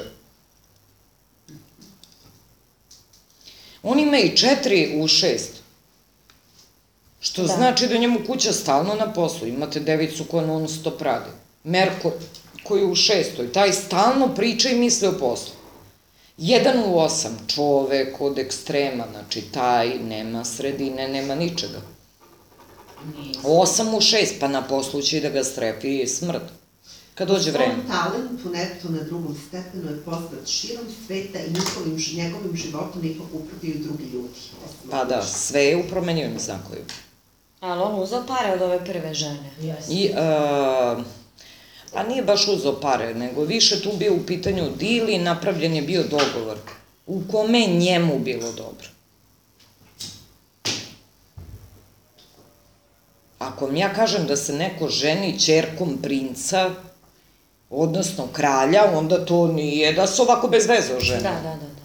On ima i četiri u šest. Što znači da njemu kuća stalno na poslu. Imate devicu koja non stop radi. Merkur, koji je u šestoj, taj stalno priča i misli o poslu. Jedan u osam, čovek od ekstrema, znači taj nema sredine, nema ničega. Osam u šest, pa na poslu će i da ga strepi i smrt. Kad dođe vreme. Svom talentu Neptun na drugom stepenu je poznat širom sveta i njihovim, njegovim životom ipak upravljaju drugi ljudi. Pa da, sve je u promenjivim znakovima. Ali on uzao pare od ove prve žene. I, a, pa nije baš uzao pare, nego više tu bio u pitanju dil i napravljen je bio dogovor u kome je njemu bilo dobro. Ako vam ja kažem da se neko ženi ćerkom princa, odnosno kralja, onda to nije da se ovako bez veze oženi. Da, da, da, da.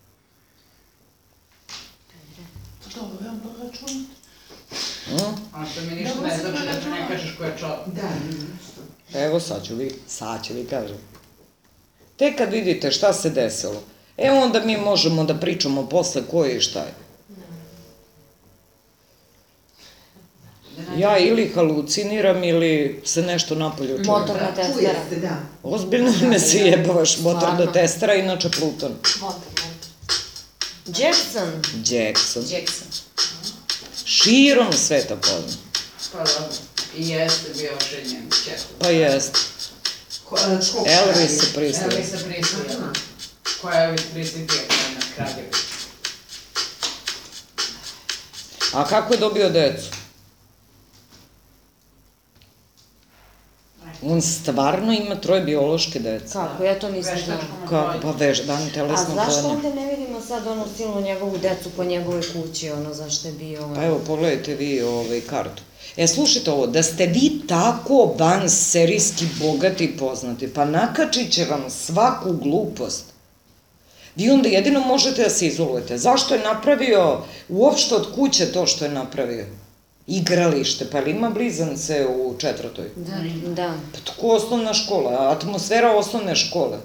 Dobro, ja moram računati. A što mi ništa ne znači da ti ne kažeš ko je čovjek. Da, ništa. Evo sad ću vi, sad ću vi kažem. Tek kad vidite šta se desilo, e onda mi možemo da pričamo posle ko je i šta je. Ja ili haluciniram ili se nešto napolje čuje. Motorna Čuje testera. se, da. Ozbiljno me se jebavaš, motorna Stvarno. testera, inače Pluton. Motor, motor. Jackson. Jackson. Jackson. Širom sveta poznat. Pa dobro. I jeste bio oženjen čerku. Pa jest. Ko, e, ko Elvis kralje? Presley. Elvisa Presley. Aha. Koja je Elvis Presley bio kralj na kraljevi. A kako je dobio decu? On stvarno ima troje biološke dece. Kako, ja to nisam znala. Kako? Pa veš, dan A telesno zašto klanje. ovde ne vidimo sad onu silnu njegovu decu po njegovoj kući, ono zašto je bio... Pa evo, pogledajte vi ovaj kartu. E, slušajte ovo, da ste vi tako van serijski bogati i poznati, pa nakačit će vam svaku glupost. Vi onda jedino možete da se izolujete. Zašto je napravio uopšte od kuće to što je napravio? Igralište, pa li ima blizance u četvrtoj? Da, da. Pa tako osnovna škola, atmosfera osnovne škole.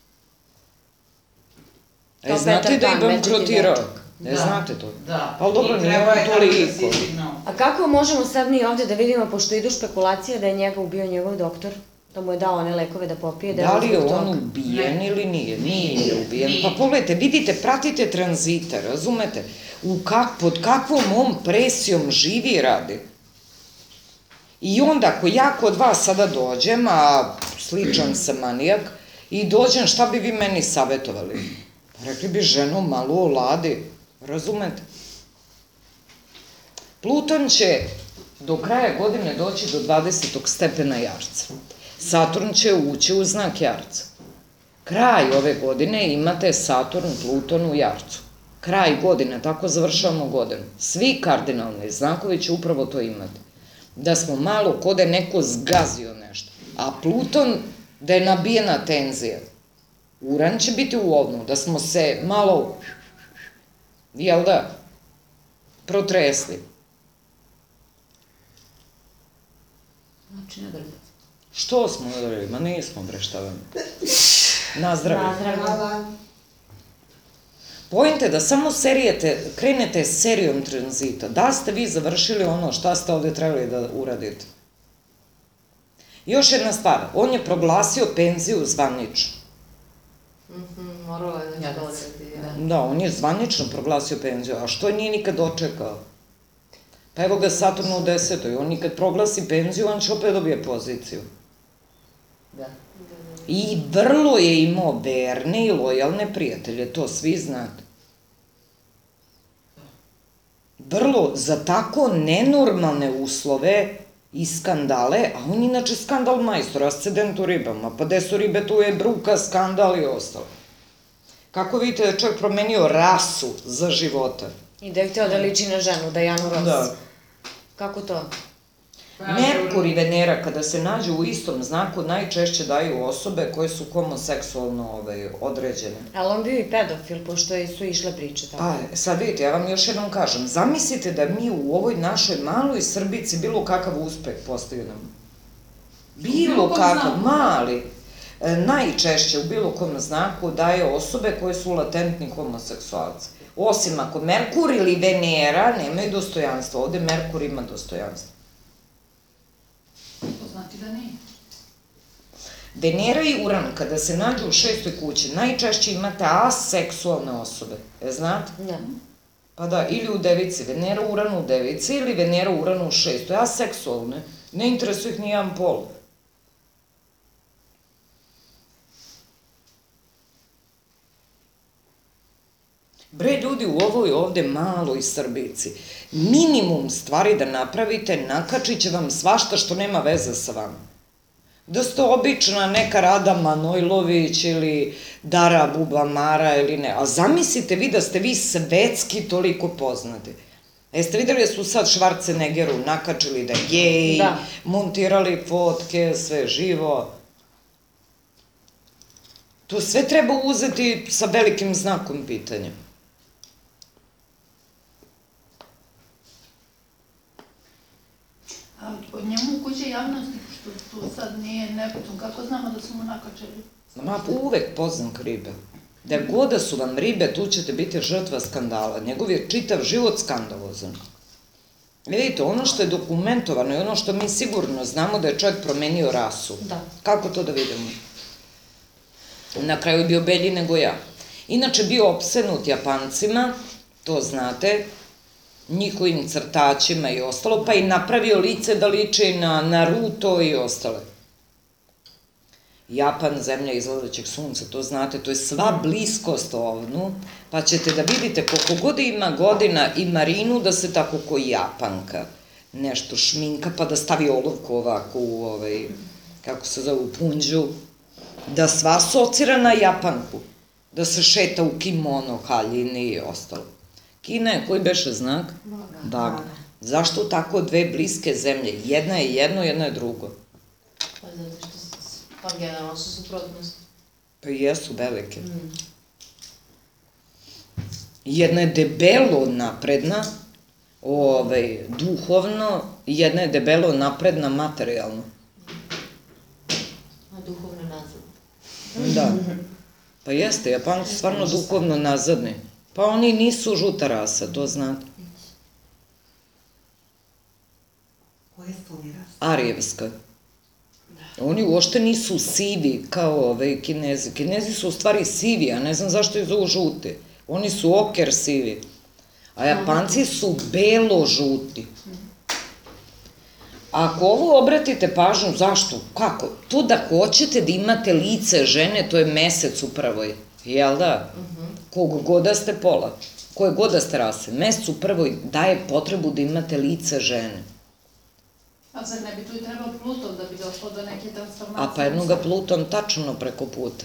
E, Kao znate Peter da je Pan, večiti bankrotirao? dečak. E, Da. znate to? Da. Ali dobro, I nije treba on je tako da toliko. se izdignao. A kako možemo sad mi ovde da vidimo, pošto idu špekulacije da je njega ubio njegov doktor, da mu je dao one lekove da popije, da je Da li je zbog on toga- ubijen Ne. ili nije? Nije ubijen. Nije. Pa pogledajte, vidite, pratite tranzite, razumete? U kak, pod kakvom on presijom živi i radi. I onda, ako ja kod vas sada dođem, a sličan sam manijak, i dođem, šta bi vi meni savjetovali? Pa rekli bi, ženo, malo oladi, razumete? Pluton će do kraja godine doći do dvadesetog stepena Jarca. Saturn će ući u znak Jarca. Kraj ove godine imate Saturn, Pluton u Jarcu. Kraj godine, tako završavamo godinu. Svi kardinalni znakovi će upravo to imati. Da smo malo kod je neko zgazio nešto. A Pluton, da je nabijena tenzija. Uran će biti u ovnu, da smo se malo, jel da, protresli. Znači, ne drži. Što smo udarili? Ma nismo bre, šta vam. Nazdravlje. Nazdravlje. Hvala. Pojente da samo serijete, krenete serijom tranzita. Da ste vi završili ono šta ste ovde trebali da uradite. Još jedna stvar, on je proglasio penziju zvanično. Mhm, moralo je da Ja će da odredi, se- ja. da. Da, on je zvanično proglasio penziju, a što je nije nikad dočekao? Pa evo ga Saturn u desetoj, on nikad proglasi penziju, on će opet dobije poziciju. Da. I vrlo je imao verne i lojalne prijatelje, to svi znate. Vrlo, za tako nenormalne uslove i skandale, a on inače skandal majstor, ascendent u ribama, pa gde su ribe, tu je bruka, skandal i ostalo. Kako vidite da je čovjek promenio rasu za života? I da je htio da liči na ženu, da je Janu Ross. Da. Kako to? Merkur i Venera kada se nađu u istom znaku najčešće daju osobe koje su homoseksualno ovaj, određene. Ali on bio i pedofil, pošto su išle priče tako. Pa, sad vidite, ja vam još jednom kažem, zamislite da mi u ovoj našoj maloj Srbici bilo kakav uspeh postaju nam. Bilo bilo kom kakav, znaku. mali. E, najčešće u bilo kom znaku daje osobe koje su latentni homoseksualci. Osim ako Merkur ili Venera nemaju dostojanstvo, ovde Merkur ima dostojanstvo. To znači da nije. Venera i Uran, kada se nađu u šestoj kući, najčešće imate aseksualne osobe. E, znate? Da. Pa da, ili u devici, Venera Uran u devici ili Venera Uran u šestoj, aseksualne. Ne interesuje ih nijedan pol. Bre, ljudi, u ovoj ovde maloj Srbici, minimum stvari da napravite, nakačit će vam svašta što nema veze sa vama. Da ste obična neka Rada Manojlović ili Dara Bubamara ili ne. A zamislite vi da ste vi svetski toliko poznati. Jeste videli da su sad Schwarzeneggeru nakačili da je gej, Da. montirali fotke, sve živo. To sve treba uzeti sa velikim znakom pitanja. A od njemu u kući javnosti, što tu sad nije nebitno, kako znamo da su mu nakačili? Ma uvek poznak ribe. Da god da su vam ribe, tu ćete biti žrtva skandala. Njegov je čitav život skandalozan. Vidite, ono što je dokumentovano i ono što mi sigurno znamo da je čovjek promenio rasu. Da. Kako to da vidimo? Na kraju je bio belji nego ja. Inače, bio opsenut Japancima, to znate, njihovim crtačima i ostalo, pa i napravio lice da liči na Naruto i ostale. Japan, zemlja izlazećeg sunca, to znate, to je sva bliskost ovnu, pa ćete da vidite koliko god ima godina i Marinu da se tako ko Japanka nešto šminka, pa da stavi olovku ovako u ovaj, kako se zove, u punđu, da sva asocira na Japanku, da se šeta u kimono, haljini i ostalo. Kina je, koji beše znak? Vaga. Zašto tako dve bliske zemlje? Jedna je jedno, jedna je drugo. Pa zato što su, pa generalno su suprotnosti. Pa i jesu velike. Jedna je debelo napredna, ovaj, duhovno, jedna je debelo napredna materijalno. A duhovno nazad. Da. Pa jeste, Japanci su stvarno duhovno nazadni. Pa oni nisu žuta rasa, to znate. Koje su oni rase? Arijevska. Oni uopšte nisu sivi kao ove Kinezi. Kinezi su u stvari sivi, a ne znam zašto ih zovu žuti. Oni su oker sivi. A Japanci su belo-žuti. Ako ovo obratite pažnju, zašto? Kako? To da hoćete da imate lice žene, to je mesec upravo je. Jel da? Kog god da ste pola, koje god da ste rase. Mesec upravo daje potrebu da imate lice žene. A zar ne bi tu i trebao Pluton da bi došlo do neke transformacije? A pa jednoga Pluton tačno preko puta.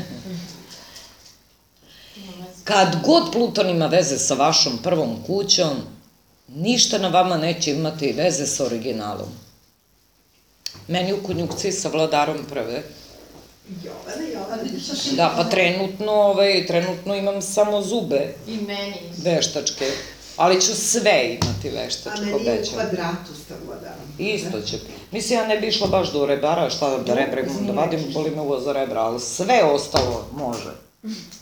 Kad god Pluton ima veze sa vašom prvom kućom, ništa na vama neće imati veze sa originalom. Meni u konjunkciji sa vladarom prve. Jovane, Jovane. Da, pa trenutno, ovaj, trenutno imam samo zube I meni. veštačke, ali ću sve imati A veštačko, meni je u obećam. kvadratu sa vladarom. Isto će. Mislim, ja ne bi išla baš do rebara, šta da rebra imam da vadim, boli me uvo za rebra, ali sve ostalo može.